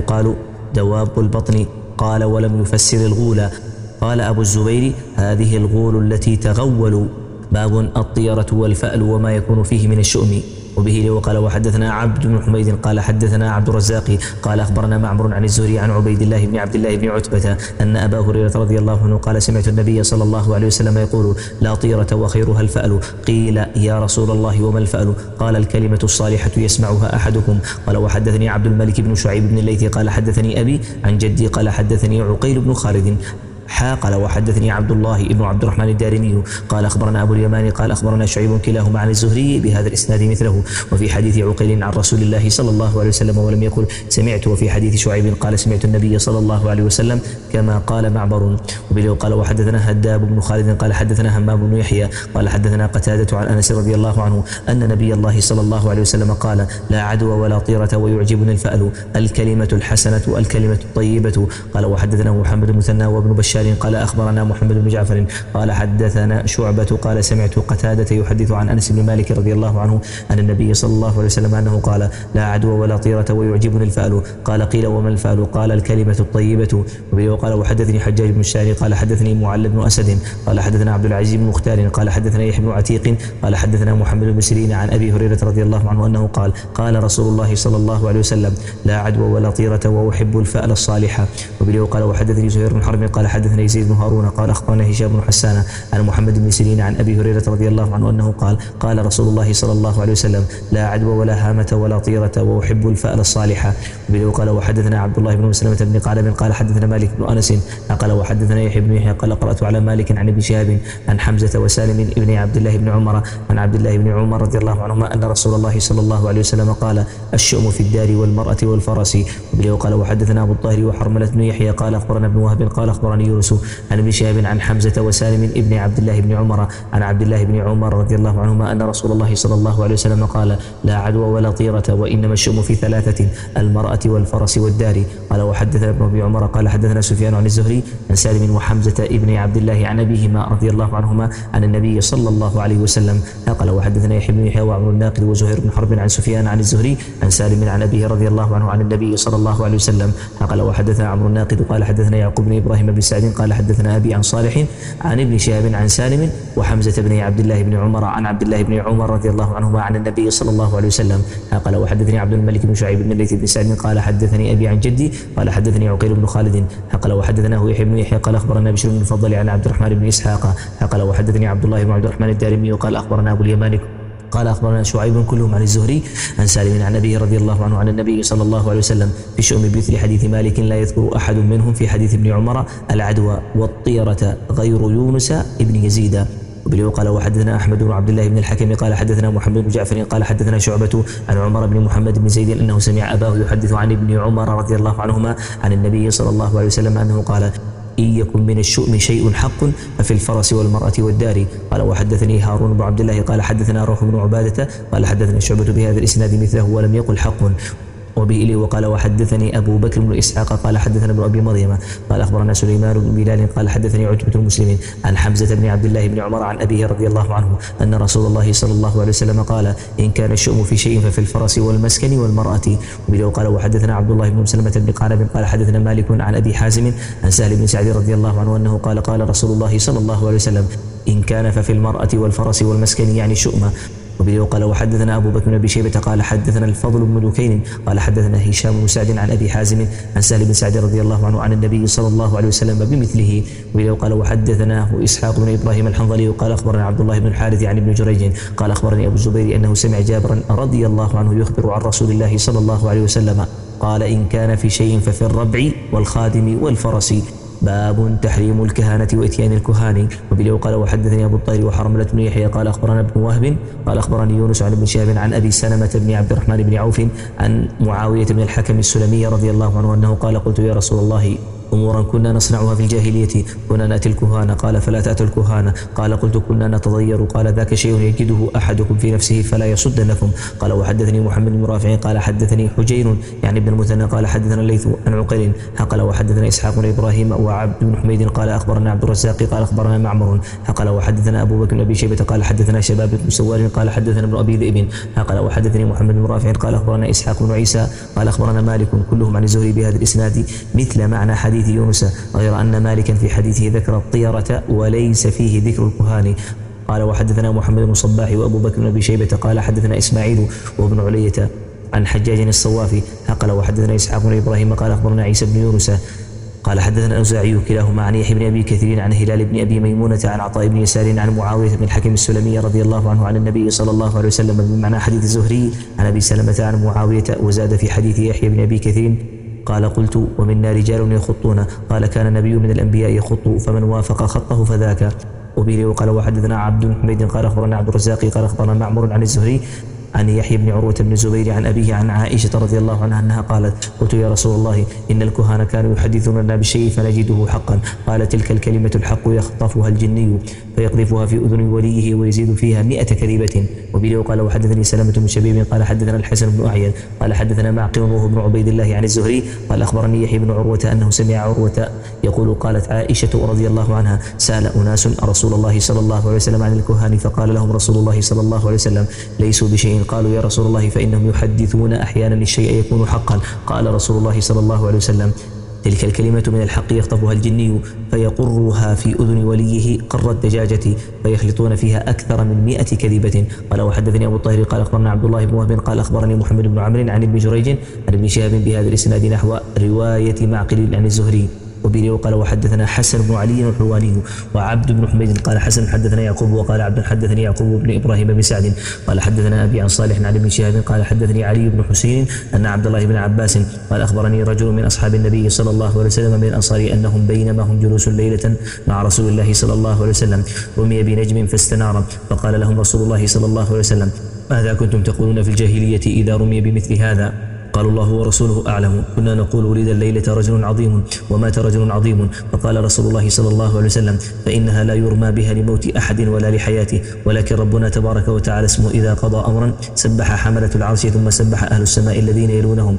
يقال دواب البطن. قال ولم يفسر الغول. قال أبو الزبير هذه الغول التي تغول. باب الطيرة والفأل وما يكون فيه من الشؤم. وبه وقال وحدثنا عبد بن حميد قال حدثنا عبد الرزاق قال أخبرنا معمر عن الزهري عن عبيد الله بن عبد الله بن عتبة أن أبا هريرة رضي الله عنه قال سمعت النبي صلى الله عليه وسلم يقول لا طيرة وخيرها الفأل. قيل يا رسول الله وما الفأل؟ قال الكلمة الصالحة يسمعها أحدكم. قال وحدثني عبد الملك بن شعيب بن الليث قال حدثني أبي عن جدي قال حدثني عقيل بن خالد حا قال وحدثني عبد الله بن عبد الرحمن الدارمي قال أخبرنا أبو اليمان قال أخبرنا شعيب كلاهما عن الزهري بهذا الإسناد مثله. وفي حديث عقيل عن رسول الله صلى الله عليه وسلم ولم يقل سمعت. وفي حديث شعيب قال سمعت النبي صلى الله عليه وسلم كما قال معبر. وبه قال وحدثنا هداب بن خالد قال حدثنا همام بن يحيى قال حدثنا قتادة عن أنس رضي الله عنه أن نبي الله صلى الله عليه وسلم قال لا عدوى ولا طيرة ويعجبني الفأل الكلمة الحسنة الكلمة الطيبة. قال وحدثنا محمد بن مثنى وابن بشار قال أخبرنا محمد بن جعفر قال حدثنا شعبة قال سمعت قتادة يحدث عن أنس بن مالك رضي الله عنه أن النبي صلى الله عليه وسلم أنه قال لا عدوى ولا طيرة ويعجبني الفأل. قال قيل وما الفأل؟ قال الكلمة الطيبة. وقال وحدثني حجاج بن الشاري قال حدثني معل بن أسد قال حدثنا عبد العزيز بن مختار قال حدثنا يحيى بن عتيق قال حدثنا محمد بن سيرين عن أبي هريرة رضي الله عنه أنه قال قال رسول الله صلى الله عليه وسلم لا عدوى ولا طيرة وأحب الفأل الصالحة. وقال وحدثني زهير بن حرب قال حدثني يزيد بن هارون قال أخبرنا هشام بن حسان عن محمد بن سيرين عن أبي هريرة رضي الله عنه أنه قال قال رسول الله صلى الله عليه وسلم لا عدوى ولا هامة ولا طيرة وأحب الفأل الصالحة. وقال وحدثنا عبد الله بن مسلمة بن قعنب قال حدثنا مالك بن أنس قال وحدثنا يحيى بن يحيى قال قرأت على مالك عن ابن شهاب عن حمزة وسالم ابن عبد الله بن عمر عن عبد الله بن عمر رضي الله عنهما أن رسول الله صلى الله عليه وسلم قال الشؤم في الدار والمرأة والفرس. وقال وحدثنا أبو الطاهر وحرملة بن يحيى قال أخبرنا ابن وهب قال أخبرني يونس عن ابن شهاب عن حمزة وسالم ابن عبد الله بن عمر عن عبد الله بن عمر رضي الله عنهما أن رسول الله صلى الله عليه وسلم قال لا عدوى ولا طيرة وإنما الشؤم في ثلاثة المرأة والفرس والدار. قال وحدثنا ابن أبي عمر قال حدثنا سفيان عن الزهري عن سالم وحمزة ابن عبد الله عن أبيهما رضي الله عنهما عن النبي صلى الله عليه وسلم. قال وحدثنا يحيى بن يحيى وعمر الناقد وزهير بن حرب عن سفيان عن الزهري عن سالم عن أبيه رضي الله عنه عن النبي صلى الله عليه وسلم. قال وحدثنا عمرو الناقد قال حدثنا يعقوب بن إبراهيم بن سعد قال حدثنا أبي عن صالح عن ابن شهاب عن سالم وحمزة بن عبد الله بن عمر عن عبد الله بن عمر رضي الله عنهما عن النبي صلى الله عليه وسلم. قال وحدثني عبد الملك بن شعيب بن الليث بن سعد قال حدثني أبي عن جدي قال حدثني عقيل بن خالد. قال وحدثناه يحيى بن يحيى قال أخبرنا بشر بن المفضل عن عبد الرحمن بن إسحاق. قال وحدثني عبد الله بن عبد الرحمن الدارمي قال أخبرنا أبو اليمان قال أخبرنا شعيب كلهم عن الزهري عن سالم عن أبيه رضي الله عنه عن النبي صلى الله عليه وسلم في شؤم بمثل حديث مالك لا يذكر أحد منهم في حديث ابن عمر العدوى والطيرة غير يونس ابن يزيد. قال وحدثنا أحمد بن عبد الله بن الحكم قال حدثنا محمد بن جعفر قال حدثنا شعبة عن عمر بن محمد بن زيد أنه سمع أباه يحدث عن ابن عمر رضي الله عنهما عن النبي صلى الله عليه وسلم أنه قال إن يكن من الشؤم شيء حق ففي الفرس والمرأة والدار. قال وحدثني هارون بن عبد الله قال حدثنا روح بن عبادة قال حدثنا شعبة بهذا الإسناد مثله ولم يقل حق. وبه وقال وحدثني أبو بكر بن إسحاق قال حدثنا ابن أبي مريم قال أخبرنا سليمان بن بلال قال حدثني عتبة المسلمين عن حمزة بن عبد الله بن عمر عن أبيه رضي الله عنه أن رسول الله صلى الله عليه وسلم قال إن كان الشؤم في شيء ففي الفرس والمسكن والمرأة. وبه وقال وحدثنا عبد الله بن مسلمة بن قعنب قال حدثنا مالك عن أبي حازم عن سهل بن سعد رضي الله عنه أنه قال قال رسول الله صلى الله عليه وسلم إن كان ففي المرأة والفرس والمسكن يعني شؤم. وبه قال وحدثنا أبو بكر بن شيبة قال حدثنا الفضل بن دكين قال حدثنا هشام بن سعد عن أبي حازم عن سهل بن سعد رضي الله عنه عن النبي صلى الله عليه وسلم بمثله. وبه قال وحدثناه إسحاق بن إبراهيم الحنظلي قال أخبرنا عبد الله بن الحارث عن ابن جريج قال أخبرني أبو الزبير أنه سمع جابرا رضي الله عنه يخبر عن رسول الله صلى الله عليه وسلم قال إن كان في شيء ففي الربع والخادم والفرس. باب تحريم الكهانة وإتيان الكهان. وبه قال وحدثني أبو الطير وحرملة بن يحيى قال أخبرنا ابن وهب قال أخبرني يونس عن ابن شهاب عن أبي سلمة بن عبد الرحمن بن عوف عن معاوية بن الحكم السلمي رضي الله عنه أنه قال قلت يا رسول الله أمورا كنا نصنعها في الجاهلية، كنا نأتي الكهانة. قال فلا تأتوا الكهانة. قال قلت كنا نتضير. قال ذاك شيء يجده أحدكم في نفسه فلا يصدنكم. قال وحدثني محمد بن رافع قال حدثني حجير يعني ابن المثنى قال حدثنا الليث عن عقيل قال وحدثنا إسحاق بن إبراهيم وعبد بن حميد قال أخبرنا عبد الرزاق قال أخبرنا معمر قال وحدثنا أبو بكر بن أبي شيبة قال حدثنا شباب بن سوار قال حدثنا ابن أبي ذئب قال وحدثني محمد بن رافع قال أخبرنا إسحاق بن عيسى قال أخبرنا مالك كلهم عن الزهري بهذا الإسناد مثل معنى حديث يونس، غير أن مالكا في حديثه ذكر الطيرة وليس فيه ذكر الكهان. قال وحدثنا محمد بن الصباح وأبو بكر بن أبي شيبة قال حدثنا إسماعيل وابن علية عن حجاج الصوافي قال وحدثنا إسحاق بن إبراهيم قال أخبرنا عيسى بن يونس قال حدثنا الأوزاعي كلاهما عن يحيى بن أبي كثير عن هلال بن أبي ميمونة عن عطاء بن يسار عن معاوية بن الحكم السلمي رضي الله عنه عن النبي صلى الله عليه وسلم بمعنى حديث الزهري عن أبي سلمة عن معاوية، وزاد في حديث يحيى بن أبي كثير قال قلت ومنا رجال يخطون قال كان النبي من الأنبياء يخط فمن وافق خطه فذاك. وبه وقال وحدثنا عبد بن حميد قال أخبرنا عبد الرزاق قال أخبرنا معمر عن الزهري عن يحيى بن عروة بن الزبير عن أبيه عن عائشة رضي الله عنها أنها قالت قلت يا رسول الله إن الكهان كانوا يحدثوننا بالشيء فنجده حقا. قال تلك الكلمة الحق يخطفها الجني فيقذفها في أذن وليه ويزيد فيها مئة كذبة. وبه وقال وحدثني سلمة بن شبيب قال حدثنا الحسن بن أعين قال حدثنا معقل وهو بن عبيد الله عن الزهري قال أخبرني يحيى بن عروة أنه سمع عروة يقول قالت عائشة رضي الله عنها سأل أناس رسول الله صلى الله عليه وسلم عن الكهان فقال لهم رسول الله صلى الله عليه وسلم ليسوا بشيء. قالوا يا رسول الله فإنهم يحدثون أحيانا الشيء يكون حقا. قال رسول الله صلى الله عليه وسلم تلك الكلمة من الحق يخطفها الجني فيقرها في أذن وليه قر الدجاجة فيخلطون فيها أكثر من مئة كذبة. قال وحدثني أبو الطاهر قال أخبرنا عبد الله بن وهب قال أخبرني محمد بن عمرو عن ابن جريج عن ابن شهاب بهذا الإسناد نحو رواية معقل عن الزهري. وبه وقال وحدثنا حسن بن علي الحلواني وعبد بن حميد قال حسن حدثنا يعقوب وقال عبد حدثني يعقوب بن إبراهيم بن سعد قال حدثنا أبي عن صالح عن ابن شهاب قال حدثني علي بن حسين أن عبد الله بن عباس قال أخبرني رجل من أصحاب النبي صلى الله عليه وسلم من الأنصار أنهم بينما هم جلوس ليلة مع رسول الله صلى الله عليه وسلم رمي بنجم فاستنار فقال لهم رسول الله صلى الله عليه وسلم ماذا كنتم تقولون في الجاهلية إذا رمي بمثل هذا؟ قالوا الله ورسوله أعلم. كنا نقول ولد الليلة رجل عظيم ومات رجل عظيم. فقال رسول الله صلى الله عليه وسلم فإنها لا يرمى بها لموت أحد ولا لحياته، ولكن ربنا تبارك وتعالى اسمه إذا قضى أمرا سبح حملة العرش ثم سبح أهل السماء الذين يلونهم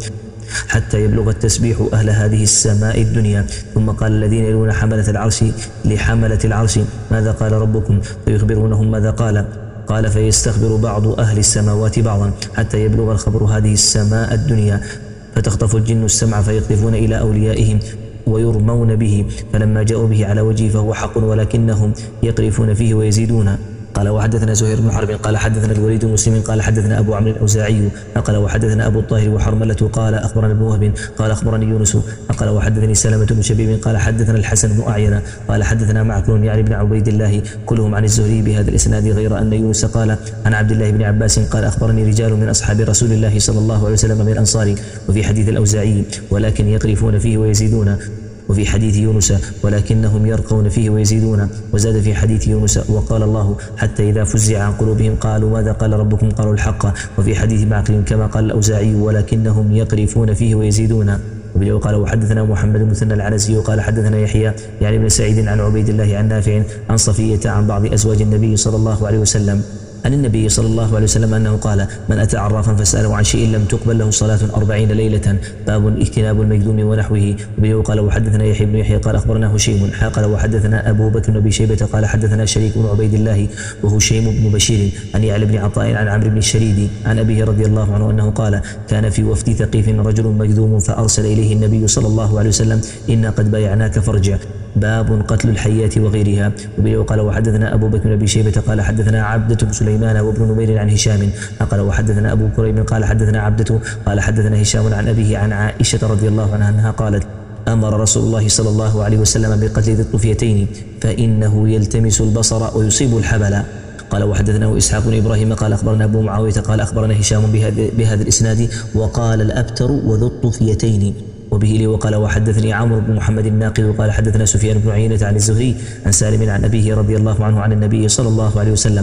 حتى يبلغ التسبيح أهل هذه السماء الدنيا. ثم قال الذين يلون حملة العرش لحملة العرش ماذا قال ربكم؟ فيخبرونهم ماذا قال. قال فيستخبر بعض أهل السماوات بعضا حتى يبلغ الخبر هذه السماء الدنيا فتخطف الجن السمع فيقذفون إلى أوليائهم ويرمون به، فلما جاءوا به على وجهه فهو حق ولكنهم يقرفون فيه ويزيدون. قال وحدثنا زهير بن حرب قال حدثنا الوليد بن مسلم قال حدثنا أبو عمرو الأوزاعي قال وحدثنا أبو الطاهر وحرملة قال أخبرنا ابن وهب قال أخبرني يونس قال وحدثني سلمة بن شبيب قال حدثنا الحسن بن أعين قال حدثنا معقل يعني بن عبيد الله كلهم عن الزهري بهذا الإسناد، غير أن يونس قال عن عبد الله بن عباس قال أخبرني رجال من أصحاب رسول الله صلى الله عليه وسلم من الأنصار. وفي حديث الأوزاعي ولكن يقرفون فيه ويزيدون، وفي حديث يونس ولكنهم يرقون فيه ويزيدون. وزاد في حديث يونس وقال الله حتى إذا فزع عن قلوبهم قالوا ماذا قال ربكم؟ قالوا الحق. وفي حديث معقل كما قال الأوزاعي ولكنهم يقرفون فيه ويزيدون. وبه قال وحدثنا محمد بن مثنى العنزي وقال حدثنا يحيى يعني بن سعيد عن عبيد الله عن نافع عن صفية عن بعض أزواج النبي صلى الله عليه وسلم عن النبي صلى الله عليه وسلم أنه قال من أتى عرافا فسأله عن شيء لم تقبل له صلاة أربعين ليلة. باب اجتناب المجذوم ونحوه. وبه قال وحدثنا يحيى بن يحيى قال أخبرنا هشيم قال وحدثنا أبو بكر بن أبي شيبة قال حدثنا شريك بن عبيد الله وهشيم بن بشير عن يعلى بن عطاء عن عمرو بن الشريد عن أبيه رضي الله عنه أنه قال كان في وفد ثقيف رجل مجذوم فأرسل إليه النبي صلى الله عليه وسلم إنا قد بايعناك فارجع. باب قتل الحيات وغيرها. وبه قال وحدثنا أبو بكر بن أبي شيبة قال حدثنا عبدة بن سليمان وابن نمير عن هشام قال وحدثنا أبو كريب قال حدثنا عبدة قال حدثنا هشام عن أبيه عن عائشة رضي الله عنها أنها قالت أمر رسول الله صلى الله عليه وسلم بقتل ذي الطفيتين فإنه يلتمس البصر ويصيب الحبل. قال وحدثنا إسحاق بن إبراهيم قال أخبرنا أبو معاوية قال أخبرنا هشام بهذا, بهذا الإسناد وقال الأبتر وذو الطفيتين. وبه لي وقال وحدثني عمرو بن محمد الناقد وقال حدثنا سفيان بن عيينة عن الزهري عن سالم عن أبيه رضي الله عنه عن النبي صلى الله عليه وسلم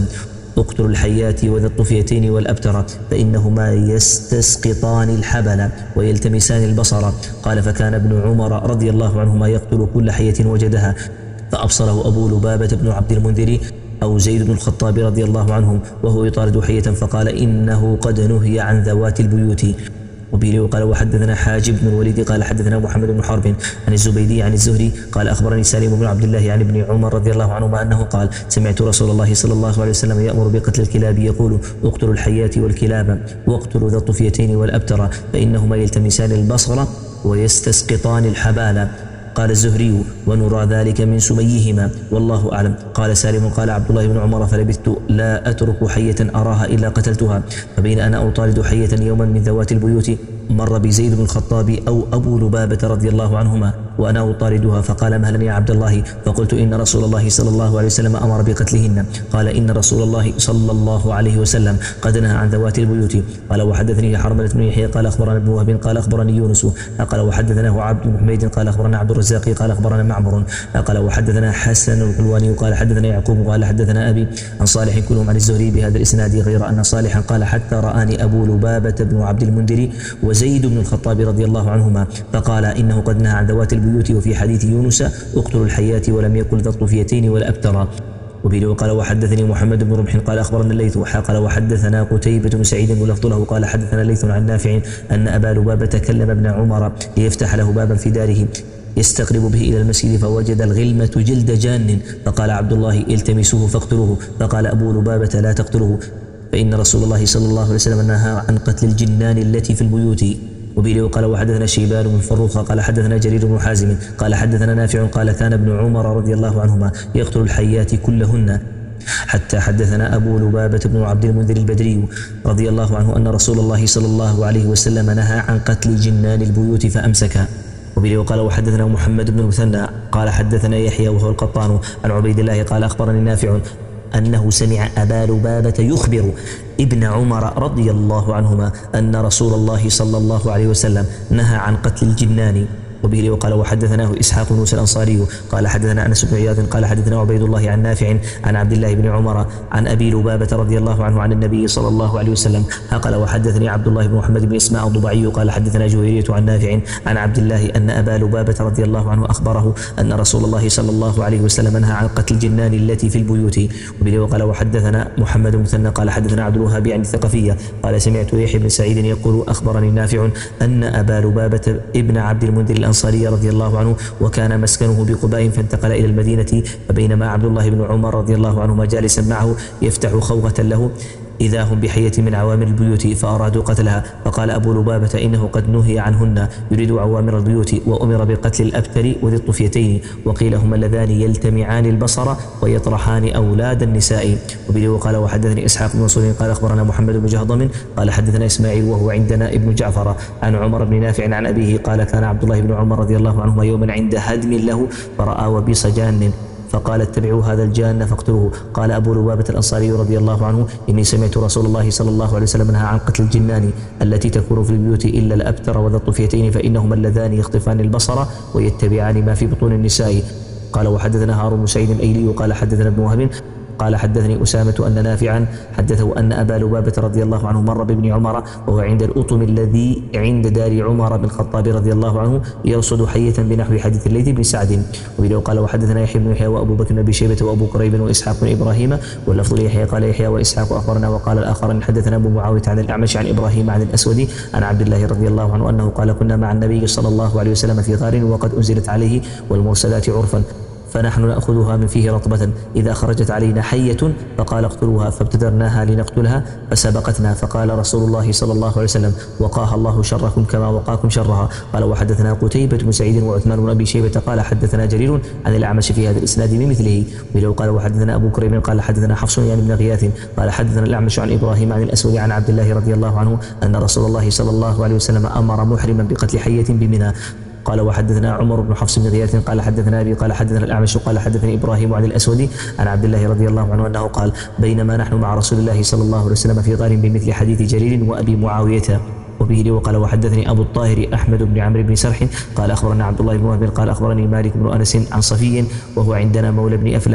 اقتلوا الحيات وذا الطفيتين والأبتر فإنهما يستسقطان الحبل ويلتمسان البصر. قال فكان ابن عمر رضي الله عنهما يقتل كل حية وجدها، فأبصره أبو لبابة بن عبد المنذر أو زيد بن الخطاب رضي الله عنهم وهو يطارد حية فقال إنه قد نهي عن ذوات البيوت. وبه قال وحدثنا حاجب بن الوليد قال حدثنا محمد بن حرب عن الزبيدي عن الزهري قال أخبرني سالم بن عبد الله عن ابن عمر رضي الله عنهما أنه قال سمعت رسول الله صلى الله عليه وسلم يأمر بقتل الكلاب يقول اقتلوا الحيات والكلاب واقتلوا ذا الطفيتين والأبتر فإنهما يلتمسان البصر ويستسقطان الحبال. قال الزهري ونرى ذلك من سميهما والله أعلم. قال سالم قال عبد الله بن عمر فلبثت لا أترك حية أراها إلا قتلتها، فبين أنا أطارد حية يوما من ذوات البيوت مر بزيد بن الخطاب أو أبو لبابة رضي الله عنهما وأنا أطاردها فقال مهلا يا عبد الله، فقلت إن رسول الله صلى الله عليه وسلم أمر بقتلهن. قال إن رسول الله صلى الله عليه وسلم قد نهى عن ذوات البيوت. قال وحدثني حرملة بن يحيى قال أخبرنا ابن وهب قال أخبرني يونس قال وحدثناه عبد بن حميد قال أخبرنا عبد الرزاق قال أخبرنا معمر قال وحدثنا حسن الحلواني قال حدثنا يعقوب قال حدثنا أبي عن صالح كلهم عن الزهري بهذا الإسناد غير أن صالحا قال حتى رآني أبو لبابة بن عبد المنذر وزيد بن الخطاب رضي الله عنهما فقال إنه قد نهى عن ذوات البيوت. وفي حديث يونس اقتلوا الحيات ولم يقل ذا الطفيتين والأبتر. وبه قال وحدثني محمد بن رمح قال أخبرنا الليث قال وحدثنا قتيبة بن سعيد ولفظ له قال حدثنا الليث عن نافع أن أبا لبابة كلم ابن عمر ليفتح له بابا في داره يستقرب به إلى المسجد فوجد الغلمة جلد جان فقال عبد الله التمسوه فاقتلوه. فقال أبو لبابة لا تقتلوه فإن رسول الله صلى الله عليه وسلم نهى عن قتل الجنان التي في البيوت. وبه قال وحدثنا شيبان بن فروخ قال حدثنا جرير بن حازم قال حدثنا نافع قال كان ابن عمر رضي الله عنهما يقتل الحيات كلهن حتى حدثنا أبو لبابة بن عبد المنذر البدري رضي الله عنه أن رسول الله صلى الله عليه وسلم نهى عن قتل جنان البيوت فأمسك. وبه قال وحدثنا محمد بن المثنى قال حدثنا يحيى وهو القطان عن عبيد الله قال أخبرني نافع أنه سمع أبا لبابة يخبر ابن عمر رضي الله عنهما أن رسول الله صلى الله عليه وسلم نهى عن قتل الجنان. وبه وقال وحدثناه إسحاق بن موسى الأنصاري قال حدثنا أنس بن عياض قال حدثنا عبيد الله عن نافع عن عبد الله بن عمر عن أبي لبابة رضي الله عنه عن النبي صلى الله عليه وسلم قال وحدثني عبد الله بن محمد بن إسماعيل الضبعي قال حدثنا جويرية عن نافع عن عبد الله أن أبا لبابة رضي الله عنه أخبره أن رسول الله صلى الله عليه وسلم نهى عن قتل الجنان التي في البيوت. وبه وقال وحدثنا محمد بن مثنى قال حدثنا عبد الوهاب عن الثقفية قال سمعت يحيى بن سعيد يقول أخبرني نافع أن أبا لبابة ابن عبد المنذر الأنصاري رضي الله عنه وكان مسكنه بقباء فانتقل إلى المدينة فبينما عبد الله بن عمر رضي الله عنهما جالسا معه يفتح خوخة له إذا هم بحية من عوامر البيوت فأرادوا قتلها فقال أبو لبابة إنه قد نهي عنهن يريد عوامر البيوت وأمر بقتل الأبتر وذي الطفيتين وقيل هما اللذان يلتمعان البصر ويطرحان أولاد النساء. وبه قال وحدثني إسحاق بن منصور قال أخبرنا محمد بن جهضم قال حدثنا إسماعيل وهو عندنا ابن جعفر عن عمر بن نافع عن أبيه قال كان عبد الله بن عمر رضي الله عنهما يوما عند هدم له فرأى وبيص جان فقال اتبعوا هذا الجان فاقتلوه. قال أبو لبابة الأنصاري رضي الله عنه إني سمعت رسول الله صلى الله عليه وسلم نهى عن قتل الجنان التي تكون في البيوت إلا الأبتر وذا الطفيتين فإنهما اللذان يخطفان البصر ويتبعان ما في بطون النساء. قال وحدثنا هارون بن سعيد الأيلي قال حدثنا ابن وهب قال حدثني أسامة أن نافعا حدثه أن أبا لبابة رضي الله عنه مر بابن عمر وهو عند الأطم الذي عند دار عمر بن الخطاب رضي الله عنه يرصد حية بنحو حديث الليث بن سعد. وبه قال وحدثنا يحيى بن يحيى وأبو بكر بن أبي شيبة وأبو كريب وإسحاق بن إبراهيم واللفظ ليحيى قال يحيى وإسحاق أخبرنا وقال الآخران حدثنا أبو معاوية عن الأعمش عن إبراهيم عن الأسود عن عبد الله رضي الله عنه أنه قال كنا مع النبي صلى الله عليه وسلم في غار وقد أنزلت عليه والمرسلات عرفا فنحن نأخذها من فيه رطبة إذا خرجت علينا حية فقال اقتلوها فابتدرناها لنقتلها فسبقتنا فقال رسول الله صلى الله عليه وسلم وقاها الله شركم كما وقاكم شرها. قال وحدثنا قتيبة بن سعيد وعثمان بن أبي شيبة قال حدثنا جرير عن الأعمش في هذا الإسناد بمثله. ولو قال وحدثنا أبو كريم قال حدثنا حفص يعني بن غياث قال حدثنا الأعمش عن إبراهيم عن الأسود عن عبد الله رضي الله عنه أن رسول الله صلى الله عليه وسلم أمر محرما بقتل حية بمنى. قال وحدثنا عمر بن حفص بن غياث قال حدثنا أبي قال حدثنا الأعمش قال حدثني إبراهيم عن الأسود عن عبد الله رضي الله عنه أنه قال بينما نحن مع رسول الله صلى الله عليه وسلم في غار بمثل حديث جرير وأبي معاوية. وبه وقال وحدثني أبو الطاهر أحمد بن عمرو بن سرح قال أخبرنا عبد الله بن وهب قال أخبرني مالك بن أنس عن صفي وهو عندنا مولى بن أفلح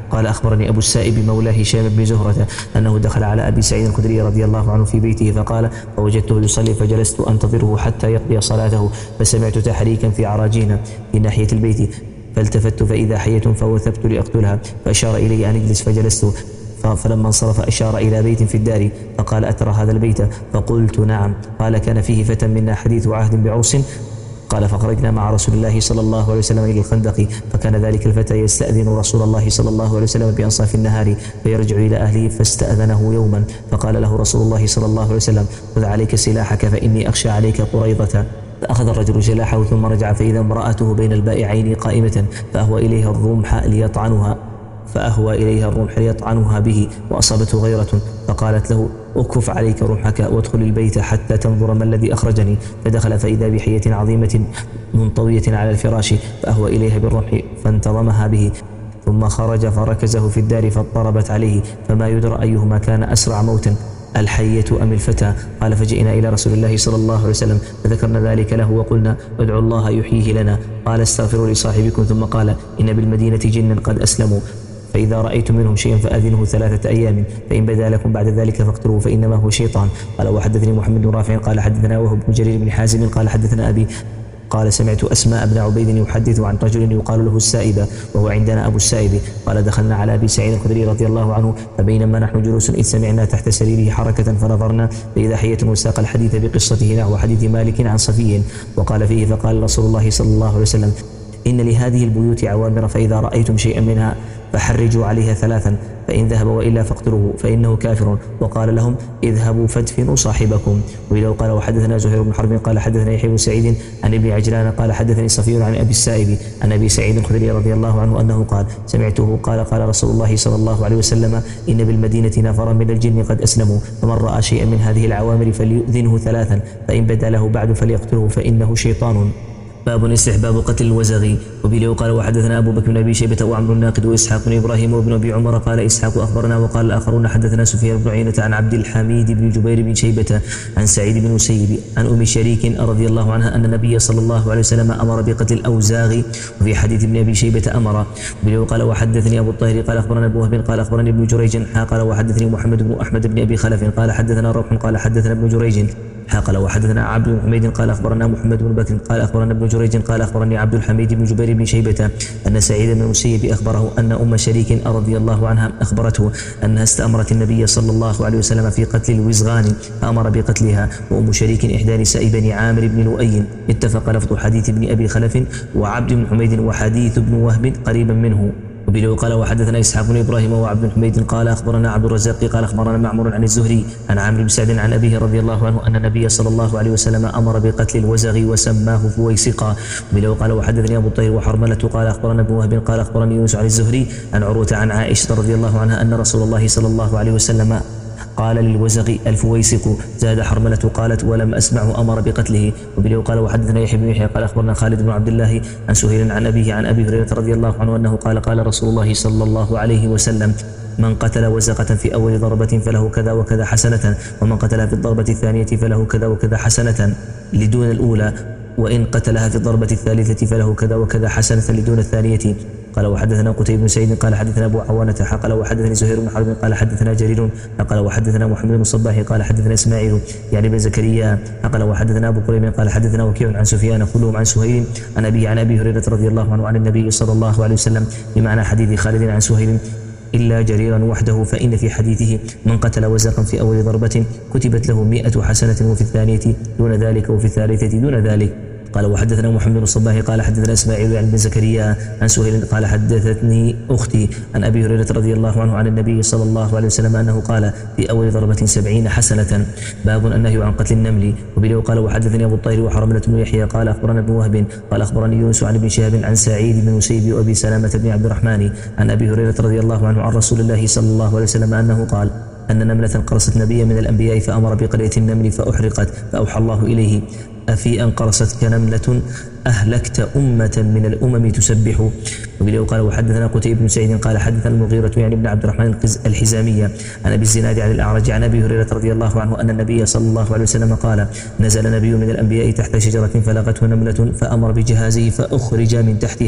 قال أخبرني أبو السائب مولى هشام بن زهرة أنه دخل على أبي سعيد الخدري رضي الله عنه في بيته فقال فوجدته يصلي فجلست أنتظره حتى يقضي صلاته فسمعت تحريكا في عراجين في ناحية البيت فالتفت فإذا حية فوثبت لأقتلها فأشار إلي أن اجلس فجلست فلما انصرف أشار إلى بيت في الدار فقال أترى هذا البيت؟ فقلت نعم. قال كان فيه فتى منا حديث عهد بعرس. قال فخرجنا مع رسول الله صلى الله عليه وسلم إلى الخندق فكان ذلك الفتى يستأذن رسول الله صلى الله عليه وسلم بأنصاف النهار فيرجع إلى أهله فاستأذنه يوما فقال له رسول الله صلى الله عليه وسلم خذ عليك سلاحك فإني أخشى عليك قريضة. فأخذ الرجل سلاحه ثم رجع فإذا امرأته بين البائعين قائمة فأهوى إليها الرمح ليطعنها فأهوى إليها الرمح ليطعنها به وأصابته غيرة فقالت له أكف عليك رمحك وادخل البيت حتى تنظر ما الذي أخرجني. فدخل فإذا بحية عظيمة منطوية على الفراش فأهوى إليها بالرمح فانتظمها به ثم خرج فركزه في الدار فاضطربت عليه فما يدرى أيهما كان أسرع موتا الحية أم الفتى. قال فجئنا إلى رسول الله صلى الله عليه وسلم فذكرنا ذلك له وقلنا ادعوا الله يحييه لنا. قال استغفروا لصاحبكم ثم قال إن بالمدينة جنا قد أسلموا فإذا رأيتم منهم شيئا فأذنه ثلاثة أيام فإن بدا لكم بعد ذلك فاقتلوه فإنما هو شيطان. قال وحدثني محمد بن رافع قال حدثنا وهب بن جرير بن حازم قال حدثنا أبي قال سمعت أسماء بن عبيد يحدث عن رجل يقال له السائب وهو عندنا أبو السائب قال دخلنا على أبي سعيد الخدري رضي الله عنه فبينما نحن جلوس إذ سمعنا تحت سريره حركة فنظرنا فإذا حية وساق الحديث بقصته نحو حديث مالك عن صفي وقال فيه فقال رسول الله صلى الله عليه وسلم إن لهذه البيوت عوامر فإذا رأيتم شيئا منها فحرجوا عليها ثلاثا فإن ذهب وإلا فاقتلوه فإنه كافر. وقال لهم اذهبوا فادفنوا صاحبكم. وإلى قال وحدثنا زهير بن حرب قال حدثنا يحيى بن سعيد عن ابن عجلان قال حدثني صفي عن أبي السائب عن أبي سعيد الخدري رضي الله عنه أنه قال سمعته قال قال رسول الله صلى الله عليه وسلم إن بالمدينة نفرا من الجن قد أسلموا فمن رأى شيئا من هذه العوامر فليؤذنه ثلاثا فإن بدا له بعد فليقتله فإنه شيطان. باب استحباب قتل الوزغي. وبه قال وحدثنا أبو بكر بن أبي شيبة وعمرو الناقد وإسحاق بن إبراهيم وابن أبي عمر قال إسحاق أخبرنا وقال الآخرون حدثنا سفيان بن عيينة عن عبد الحميد بن جبير بن شيبة عن سعيد بن مسيب عن أم شريك رضي الله عنها أن النبي صلى الله عليه وسلم أمر بقتل الأوزاغ وفي حديث ابن أبي شيبة أمر. وبه قال وحدثني أبو الطاهر قال أخبرنا ابن وهب قال أخبرني ابن جريج قال وحدثني محمد بن أحمد بن أبي خلف قال حدثنا روح قال حدثنا ابن جريج قال وحدثنا عبد بن حميد قال أخبرنا محمد بن بكر قال أخبرنا ابن جريج قال أخبرني عبد الحميد بن جبير بن شيبة أن سعيد بن المسيب أخبره أن أم شريك رضي الله عنها أخبرته أنها استأمرت النبي صلى الله عليه وسلم في قتل الوزغان فأمر بقتلها. وأم شريك إحدى نساء بني عامر بن لؤي. اتفق لفظ حديث ابن أبي خلف وعبد بن حميد وحديث ابن وهب قريبا منه. وبه قال وحدثنا إسحاق بن إبراهيم وعبد بن حميد قال أخبرنا عبد الرزاق قال أخبرنا معمر عن الزهري عن عامر بن سعد عن أبيه رضي الله عنه أن النبي صلى الله عليه وسلم أمر بقتل الوزغ وسماه فويسقا. وبه قال وحدثني أبو الطير وحرملة قال أخبرنا ابن وهب قال أخبرني يونس عن الزهري عن عروة عن عائشة رضي الله عنها أن رسول الله صلى الله عليه وسلم قال للوزغ الفويسق. زاد حرملة قالت ولم أسمعه أمر بقتله. وبه قال وحدثنا يحيى بن يحيى قال أخبرنا خالد بن عبد الله عن سهيل عن أبيه عن أبي هريرة رضي الله عنه أنه قال قال رسول الله صلى الله عليه وسلم من قتل وزغة في أول ضربة فله كذا وكذا حسنة ومن قتلها في الضربة الثانية فله كذا وكذا حسنة لدون الأولى وإن قتلها في الضربة الثالثة فله كذا وكذا حسنة لدون الثانية. قال وحدثنا قتيبة بن سعيد قال حدثنا أبو عوانة قال وحدثني زهير بن حرب قال حدثنا جرير قال وحدثنا محمد بن الصباح قال حدثنا إسماعيل يعني بن زكريا قال وحدثنا أبو كريم قال حدثنا وكيع عن سفيان كلهم عن سهيل عن أبي عن أبي هريرة رضي الله عنه عن النبي صلى الله عليه وسلم بمعنى حديث خالد عن سهيل إلا جريرا وحده فإن في حديثه من قتل وزغا في أول ضربة كتبت له مئة حسنة وفي الثانية دون ذلك وفي الثالثة دون ذلك. قال وحدثنا محمد بن الصباح قال حدثنا إسماعيل عن بن زكريا عن سهيل قال حدثتني أختي عن أبي هريرة رضي الله عنه عن النبي صلى الله عليه وسلم أنه قال في أول ضربة سبعين حسنة. باب النهي عن قتل النمل. وبه قال وحدثني أبو الطير وحرملة بن يحيى قال أخبرنا ابن وهب قال أخبرني يونس عن ابن شهاب عن سعيد بن مسيب وأبي سلامة بن عبد الرحمن عن أبي هريرة رضي الله عنه عن رسول الله صلى الله عليه وسلم أنه قال أن نملة قرصت نبيا من الأنبياء فأمر بقرية النمل فأحرقت فأوحى الله إليه أفي أن قرصتك نملة أهلكت أمة من الأمم تسبح. وبه قال وحدثنا قتيبة بن سعيد قال حدثنا المغيرة يعني بن عبد الرحمن الحزامية عن أبي الزناد عن الأعرج عن أبي هريرة رضي الله عنه أن النبي صلى الله عليه وسلم قال نزل نبي من الأنبياء تحت شجرة فلغته نملة فأمر بجهازه فأخرج من تحتها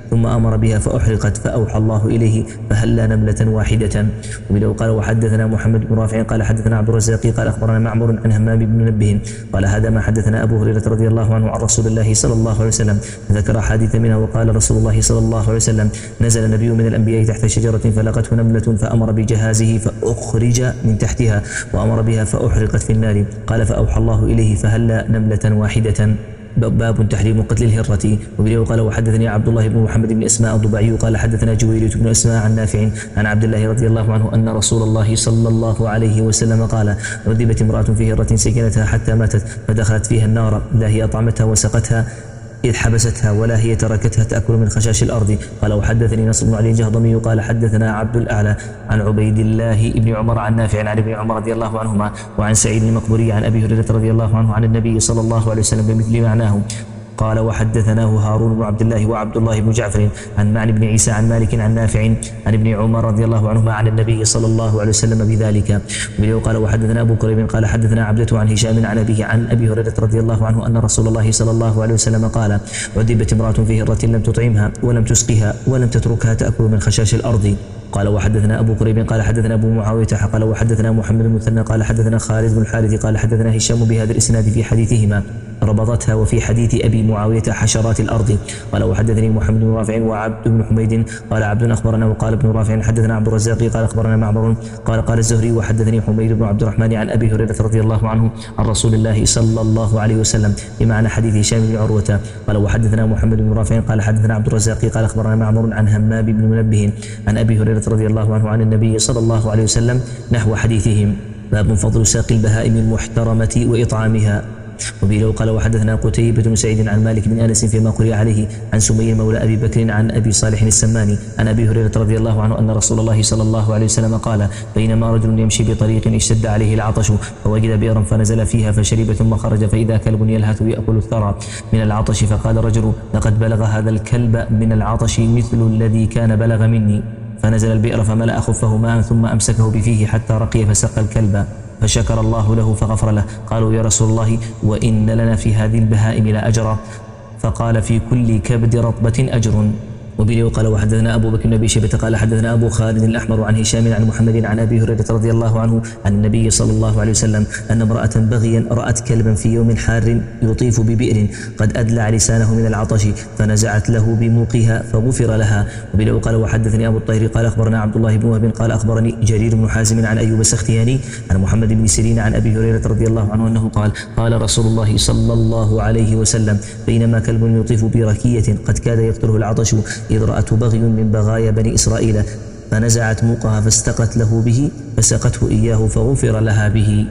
ثم أمر بها فأحرقت فأوحى الله إليه فهلا نملة واحدة. وبه قال وحدثنا محمد بن رافع قال حدثنا عبد الرزاق قال أخبرنا معمر عن همام بن منبه قال هذا ما حدثنا أبو هريرة رضي الله عنه عن رسول الله صلى الله عليه وسلم، ذكر حديث منها وقال رسول الله صلى الله عليه وسلم نزل نبي من الأنبياء تحت شجرة فلقته نملة فأمر بجهازه فأخرج من تحتها وأمر بها فأحرقت في النار، قال فأوحى الله إليه فهلا نملة واحدة. باب تحريم قتل الهرة. وبه قال وحدثني عبد الله بن محمد بن اسماء الضبعي قال حدثنا جويرية بن اسماء عن نافع عن عبد الله رضي الله عنه أن رسول الله صلى الله عليه وسلم قال عذبت امرأة في هرة سكنتها حتى ماتت فدخلت فيها النار، لا هي أطعمتها وسقتها إذ حبستها ولا هي تركتها تأكل من خشاش الأرض. قال وحدثني نصر بن علي الجهضمي قال حدثنا عبد الأعلى عن عبيد الله بن عمر عن نافع عن ابن عمر رضي الله عنهما وعن سعيد المقبوري عن أبي هريرة رضي الله عنه عن النبي صلى الله عليه وسلم بمثل معناه. قال وحدثناه هارون بن عبد الله وعبد الله بن جعفر عن معن بن عيسى عن مالك عن نافع عن ابن عمر رضي الله عنهما عن النبي صلى الله عليه وسلم بذلك. قال وحدثنا أبو كريب قال حدثنا عبدة عن هشام عن أبيه عن أبي هريرة رضي الله عنه أن رسول الله صلى الله عليه وسلم قال عذبت امرأة في هرة لم تطعمها ولم تسقها ولم تتركها تأكل من خشاش الأرض. قال وحدثنا أبو كريب قال حدثنا أبو معاوية قال وحدثنا محمد المثنى قال حدثنا خالد بن الحارث قال حدثنا هشام بهذا الإسناد في حديثهما ربطتها وفي حديث أبي معاوية حشرات الأرض. قال وحدثني محمد بن رافع وعبد بن حميد قال عبد أخبرنا وقال ابن رافع حدثنا عبد الرزاق قال أخبرنا معمر قال قال الزهري وحدثني حميد بن عبد الرحمن عن أبي هريرة رضي الله عنه عن رسول الله صلى الله عليه وسلم بمعنى حديث هشام بن عروة. قال وحدثنا محمد بن رافع قال حدثنا عبد الرزاق قال أخبرنا معمر عن همام بن منبه عن أبي هريرة رضي الله عنه عن النبي صلى الله عليه وسلم نحو حديثهم. باب فضل ساقي البهائم المحترمة وإطعامها. وبه قال وحدثنا قتيبة بن سعيد عن مالك بن أنس فيما قرئ عليه عن سمي مولى أبي بكر عن أبي صالح السماني عن أبي هريرة رضي الله عنه أن رسول الله صلى الله عليه وسلم قال بينما رجل يمشي بطريق اشتد عليه العطش فوجد بئرا فنزل فيها فشرب ثم خرج فإذا كلب يلهث يأكل الثرى من العطش فقال الرجل لقد بلغ هذا الكلب من العطش مثل الذي كان بلغ مني، فنزل البئر فملأ خفه ماء ثم أمسكه بفيه حتى رقي فسقى الكلب فشكر الله له فغفر له. قالوا يا رسول الله وإن لنا في هذه البهائم لأجرا، فقال في كل كبد رطبة أجر. وبه قال وحدثنا أبو بكر بن أبي شيبة قال حدثنا أبو خالد الأحمر عن هشام عن محمد عن أبي هريرة رضي الله عنه عن النبي صلى الله عليه وسلم أن امرأة بغيا رأت كلبا في يوم حار يطيف ببئر قد أدلع لسانه من العطش فنزعت له بموقها فغفر لها. وبه قال وحدثني أبو الطاهر قال أخبرنا عبد الله بن وهب قال أخبرني جرير بن حازم عن أيوب السختياني عن محمد بن سيرين عن أبي هريرة رضي الله عنه أنه قال قال رسول الله صلى الله عليه وسلم بينما كلب يطيف بركية قد كاد يقتله العطش إذ رأته بغي من بغايا بني إسرائيل فنزعت موقها فاستقت له به فسقته إياه فغفر لها به.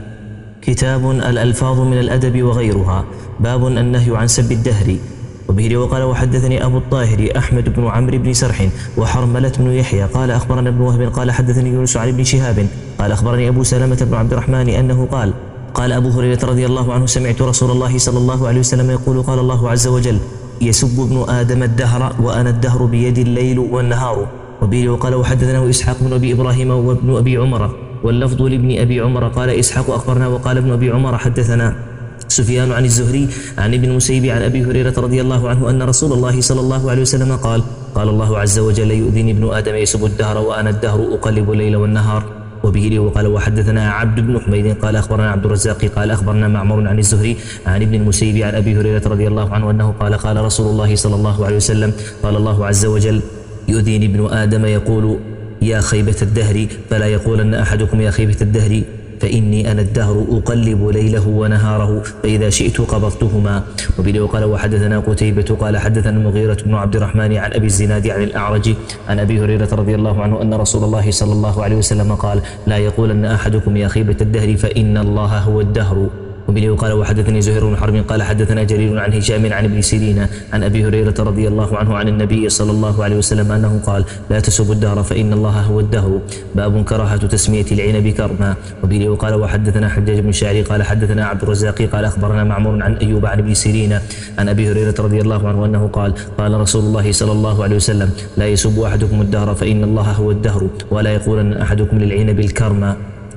كتاب الألفاظ من الأدب وغيرها. باب النهي عن سب الدهر. وبه وقال وحدثني أبو الطاهر أحمد بن عمرو بن سرح وحرملة بن يحيى قال أخبرنا ابن وهب قال حدثني يونس عن ابن شهاب قال أخبرني أبو سلمة بن عبد الرحمن أنه قال قال أبو هريرة رضي الله عنه سمعت رسول الله صلى الله عليه وسلم يقول قال الله عز وجل يسب ابن آدم الدهر وأنا الدهر بيد الليل والنهار. وبه وقال وحدثنا إسحاق بن أبي إبراهيم وابن أبي عمر واللفظ لابن أبي عمر قال إسحاق أخبرنا وقال ابن أبي عمر حدثنا سفيان عن الزهري عن ابن المسيب عن أبي هريرة رضي الله عنه أن رسول الله صلى الله عليه وسلم قال قال الله عز وجل يؤذيني ابن آدم يسب الدهر وأنا الدهر أقلب الليل والنهار. وبه وقال وحدثنا عبد بن حميد قال أخبرنا عبد الرزاق قال أخبرنا معمر عن الزهري عن ابن المسيب عن أبي هريرة رضي الله عنه أنه قال قال رسول الله صلى الله عليه وسلم قال الله عز وجل يؤذيني ابن آدم يقول يا خيبة الدهر فلا يقولن أحدكم يا خيبة الدهر فإني أنا الدهر أقلب ليله ونهاره فإذا شئت قبضتهما. وبه وقال وحدثنا قتيبة قال حدثنا المغيرة بن عبد الرحمن عن أبي الزناد عن الأعرج عن أبي هريرة رضي الله عنه أن رسول الله صلى الله عليه وسلم قال لا يقولن أحدكم يا خيبة الدهر فإن الله هو الدهر. وبه قال وحدثني زهير بن حرب قال حدثنا جرير عن هشام عن ابن سيرين عن أبي هريرة رضي الله عنه عن النبي صلى الله عليه وسلم أنه قال لا تسبوا الدهر فإن الله هو الدهر. باب كراهة تسمية العنب كرما. وبه قال وحدثنا حجاج بن شاعري قال حدثنا عبد الرزاق قال أخبرنا معمر عن أيوب عن ابن سيرين عن أبي هريرة رضي الله عنه أنه قال قال رسول الله صلى الله عليه وسلم لا يسب أحدكم الدهر فإن الله هو الدهر ولا يقولن أحدكم للعنب الكرما.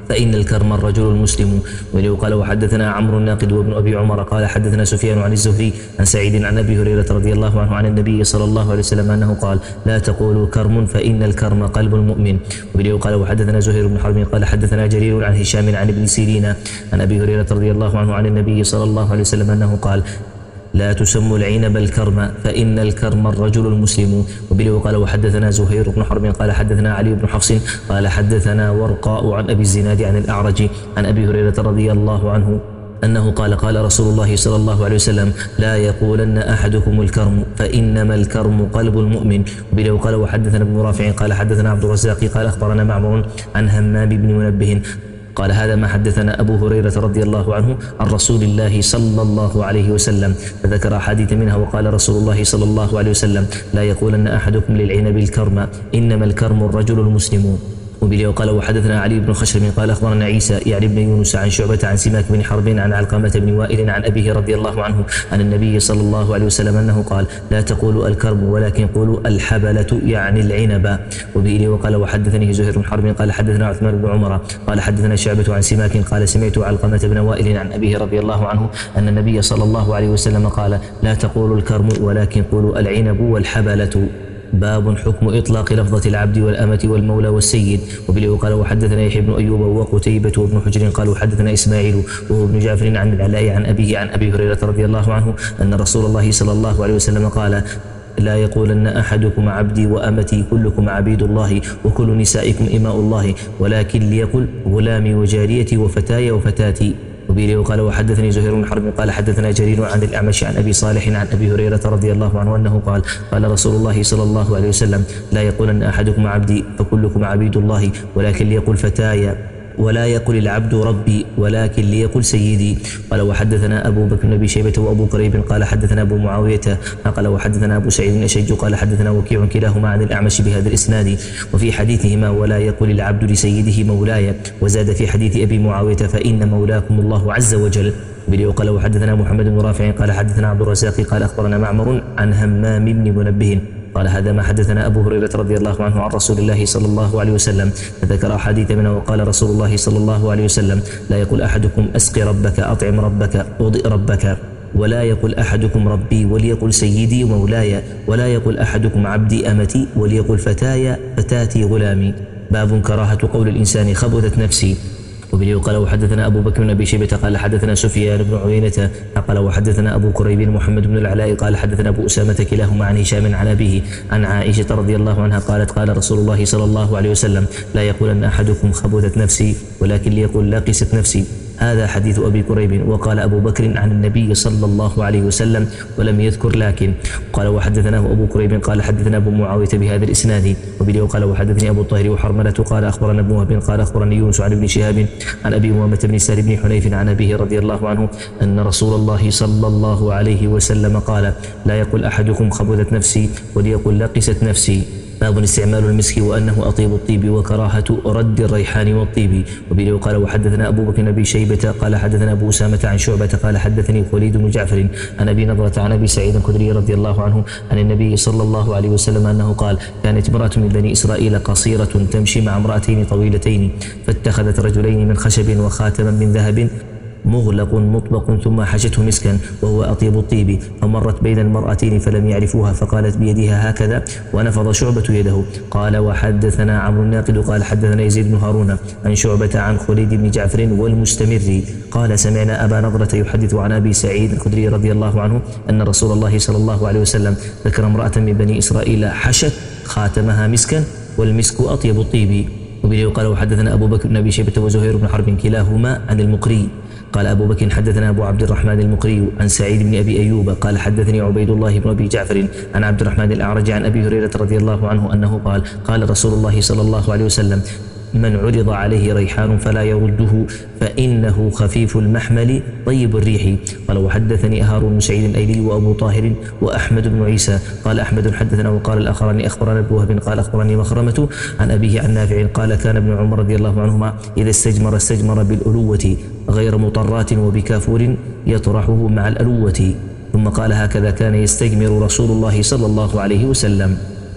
فإن الكرم الرجل المسلم. ولو قال وحدثنا عمرو الناقد وابن أبي عمر قال حدثنا سفيان عن الزهري عن سعيد عن أبي هريرة رضي الله عنه عن النبي صلى الله عليه وسلم أنه قال لا تقولوا كرم فإن الكرم قلب المؤمن. ولو قال وحدثنا زهير بن حرب قال حدثنا جرير عن هشام عن ابن سيرين عن أبي هريرة رضي الله عنه عن النبي صلى الله عليه وسلم أنه قال لا تسموا العنب الكرم فإن الكرم الرجل المسلم. وبه قال وحدثنا زهير بن حرب قال حدثنا علي بن حفص قال حدثنا ورقاء عن أبي الزناد عن الأعرج عن أبي هريرة رضي الله عنه أنه قال قال رسول الله صلى الله عليه وسلم لا يقولن أحدكم الكرم فإنما الكرم قلب المؤمن. وبه قال وحدثنا ابن رافع قال حدثنا عبد الرزاق قال أخبرنا معمر عن همام بن منبه قال هذا ما حدثنا أبو هريرة رضي الله عنه عن رسول الله صلى الله عليه وسلم، فذكر أحاديث منها وقال رسول الله صلى الله عليه وسلم لا يقولن أحدكم للعنب الكرم إنما الكرم الرجل المسلم. وبه قال وحدثنا علي بن خشرم قال أخبرنا عيسى يعني بن يونس عن شعبة عن سماك بن حرب عن علقمة بن وائل عن أبيه رضي الله عنه عن النبي صلى الله عليه وسلم أنه قال لا تقولوا الكرم ولكن قولوا الحبلة يعني العنب. وبه وقال وحدثني زهير بن حرب قال حدثنا عثمان بن عمر قال حدثنا شعبة عن سماك قال سمعت علقمة بن وائل عن أبيه رضي الله عنه أن النبي صلى الله عليه وسلم قال لا تقولوا الكرم ولكن قولوا العنب والحبلة. باب حكم إطلاق لفظة العبد والأمة والمولى والسيد. وبه قال وحدثنا يحيى بن أيوب وقتيبة وابن حجر قالوا حدثنا إسماعيل وهو ابن جعفر عن العلاء عن أبيه عن أبي هريرة رضي الله عنه أن رسول الله صلى الله عليه وسلم قال لا يقولن أحدكم عبدي وأمتي كلكم عبيد الله وكل نسائكم إماء الله ولكن ليقل غلامي وجاريتي وفتاي وفتاتي. وبه وقال وحدثني زهير بن حرب قال حدثنا جرير عن الأعمش عن أبي صالح عن أبي هريرة رضي الله عنه أنه قال قال رسول الله صلى الله عليه وسلم لا يقولن أحدكم عبدي فكلكم عبيد الله ولكن ليقل فتاي ولا يقل العبد ربي ولكن ليقل سيدي. قال وحدثنا أبو بكر بن أبي شيبة وأبو كريب قال حدثنا أبو معاوية قال وحدثنا أبو سعيد الأشج قال حدثنا وكيع كلاهما عن الأعمش بهذا الإسناد وفي حديثهما ولا يقل العبد لسيده مولاي وزاد في حديث أبي معاوية فإن مولاكم الله عز وجل. وبه قال وحدثنا محمد بن رافع قال حدثنا عبد الرزاق قال أخبرنا معمر عن همام بن منبه قال هذا ما حدثنا أبو هريرة رضي الله عنه عن رسول الله صلى الله عليه وسلم فذكر أحاديث منه وقال رسول الله صلى الله عليه وسلم لا يقول أحدكم أسقي ربك أطعم ربك أوضئ ربك ولا يقول أحدكم ربي وليقل سيدي مولاي ولا يقول أحدكم عبدي أمتي وليقل فتاي فتاتي غلامي. باب كراهة قول الإنسان خبثت نفسي. وبه قال وحدثنا أبو بكر بن أبي شيبة قال حدثنا سفيان بن عيينة قال وحدثنا أبو كريب محمد بن العلاء قال حدثنا أبو أسامة كلاهما عن هشام عن أبيه عن عائشة رضي الله عنها قالت قال رسول الله صلى الله عليه وسلم لا يقولن أحدكم خبثت نفسي ولكن ليقول لاقست نفسي. هذا حديث أبي كريب. وقال أبو بكر عن النبي صلى الله عليه وسلم ولم يذكر لكن. قال وحدثناه أبو كريب قال حدثنا أبو معاوية بهذا الإسناد. وبه قال وحدثني أبو الطاهر وحرملة قال أخبرنا ابن وهب قال أخبرني يونس عن ابن شهاب عن أبي أمامة بن سهل بن حنيف عن أبيه رضي الله عنه أن رسول الله صلى الله عليه وسلم قال لا يقول أحدكم خبثت نفسي وليقل لقست نفسي. باب استعمال المسك وأنه أطيب الطيب وكراهة رد الريحان والطيب. وبه قال وحدثنا أبو بكر بن أبي شيبة قال حدثنا أبو أسامة عن شعبة قال حدثني خليد بن جعفر عن أبي نضرة عن أبي سعيد الخدري رضي الله عنه عن النبي صلى الله عليه وسلم أنه قال كانت امرأة من بني إسرائيل قصيرة تمشي مع امرأتين طويلتين فاتخذت رجلين من خشب وخاتما من ذهب مغلق مطبق ثم حشته مسكا وهو أطيب الطيب فمرت بين المرأتين فلم يعرفوها فقالت بيدها هكذا ونفض شعبة يده. قال وحدثنا عمرو الناقد قال حدثنا يزيد بن هارون عن شعبة عن خليد بن جعفر والمستمر قال سمعنا أبا نضرة يحدث عن أبي سعيد الخدري رضي الله عنه أن رسول الله صلى الله عليه وسلم ذكر امرأة من بني إسرائيل حشت خاتمها مسكا والمسك أطيب الطيب. وبه قال وحدثنا أبو بكر بن أبي شيبة وزهير بن حرب كلاهما عن المقري. قال أبو بكر حدثنا أبو عبد الرحمن المقري عن سعيد بن أبي أيوب قال حدثني عبيد الله بن أبي جعفر عن عبد الرحمن الأعرج عن أبي هريرة رضي الله عنه أنه قال قال رسول الله صلى الله عليه وسلم من عرض عليه ريحان فلا يرده فإنه خفيف المحمل طيب الريح. قال وحدثني هارون بن سعيد الأيلي وأبو طاهر وأحمد بن عيسى قال أحمد حدثنا وقال الآخران أخبرنا ابن وهب قال أخبرني مخرمة عن أبيه عن نافع قال كان ابن عمر رضي الله عنهما إذا استجمر استجمر بالألوة غير مطرات وبكافور يطرحه مع الألوة. ثم قال هكذا كان يستجمر رسول الله صلى الله عليه وسلم.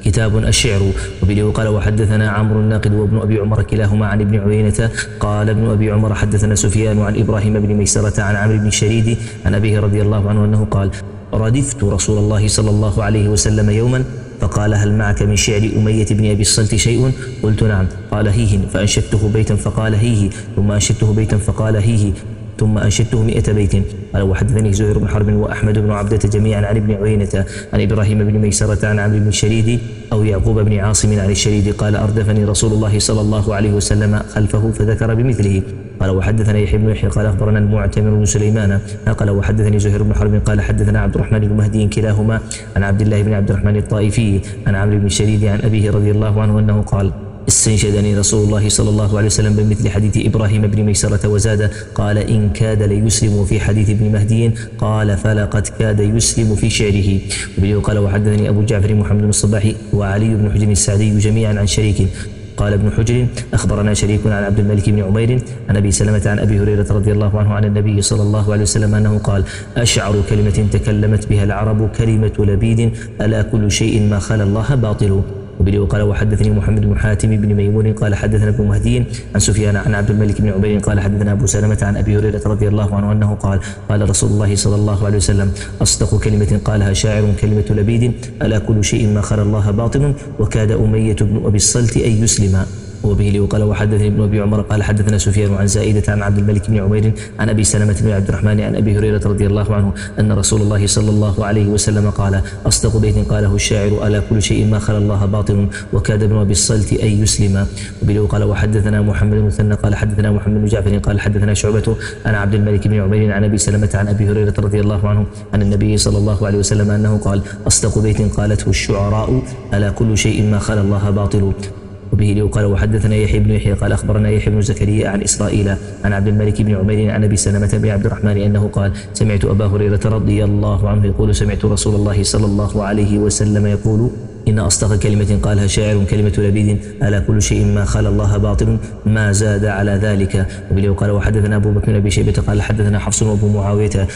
كتاب الشعر. وبه قال وحدثنا عمرو الناقد وابن أبي عمر كلاهما عن ابن عيينة قال ابن أبي عمر حدثنا سفيان عن إبراهيم بن ميسرة عن عمرو بن الشريد عن أبيه رضي الله عنه أنه قال ردفت رسول الله صلى الله عليه وسلم يوما فقال هل معك من شعر أمية بن أبي الصلت شيء؟ قلت نعم. قال هيه، فأنشدته بيتا فقال هيه، ثم أنشدته بيتا فقال هيه، ثم أنشدته مئة بيت. قال وحدثني زهير بن حرب وأحمد بن عبدة جميعا عن ابن عيينة عن إبراهيم بن ميسرة عن عمرو بن الشريد أو يعقوب بن عاصم عن الشريد قال أردفني رسول الله صلى الله عليه وسلم خلفه فذكر بمثله. قال وحدثنا يحيى بن يحيى قال أخبرنا المعتمر بن سليمان قال وحدثني زهير بن حرب قال حدثنا عبد الرحمن بن مهدي كلاهما عن عبد الله بن عبد الرحمن الطائفي عن عمرو بن الشريد عن أبيه رضي الله عنه أنه قال استنشدني رسول الله صلى الله عليه وسلم بمثل حديث إبراهيم بن ميسرة وزاد قال إن كاد ليسلم في حديث ابن مهدي قال فلقد كاد يسلم في شعره. وبه قال وحدثني أبو جعفر محمد بن الصباح وعلي بن حجر السعدي جميعا عن شريك قال ابن حجر أخبرنا شريك عن عبد الملك بن عمير عن أبي سلمة عن أبي هريرة رضي الله عنه عن النبي صلى الله عليه وسلم أنه قال أشعر كلمة تكلمت بها العرب كلمة لبيد ألا كل شيء ما خلا الله باطل. وبه قال وحدثني محمد بن حاتم بن ميمون قال حدثنا ابن مهدي عن سفيان عن عبد الملك بن عمير قال حدثنا أبو سلمة عن أبي هريرة رضي الله عنه أنه قال قال رسول الله صلى الله عليه وسلم أصدق كلمة قالها شاعر كلمة لبيد ألا كل شيء ما خلا الله باطل وكاد أمية بن أبي الصلت أن يسلم. وبه قال وحدثني ابن أبي عمر قال حدثنا سفيان عن زائدة عن عبد الملك بن عمير عن أبي سلمة بن عبد الرحمن عن أبي هريرة رضي الله عنه أن رسول الله صلى الله عليه وسلم قال أصدق بيت قاله الشاعر ألا كل شيء ما خلا الله باطل وكاد ابن أبي الصلت أن يسلم. وبه قال وحدثنا محمد بن مثنى قال حدثنا محمد بن جعفر قال حدثنا شعبة عن عبد الملك بن عمير عن أبي سلمة عن أبي هريرة رضي الله عنه عن النبي صلى الله عليه وسلم أنه قال أصدق بيت قالته الشعراء ألا كل شيء ما خلا الله باطل. وبه قال وحدثنا يحيى بن يحيى قال أخبرنا يحيى بن زكريا عن إسرائيل عن عبد الملك بن عمير عن أبي سلمة بن عبد الرحمن أنه قال سمعت أبا هريرة رضي الله عنه يقول سمعت رسول الله صلى الله عليه وسلم يقول إن أصدق كلمة قالها شاعر كلمة لبيد ألا كل شيء ما خلا الله باطل ما زاد على ذلك. وبه قال وحدثنا أبو بكر بن أبي شيبة قال حدثنا حفص وأبو معاوية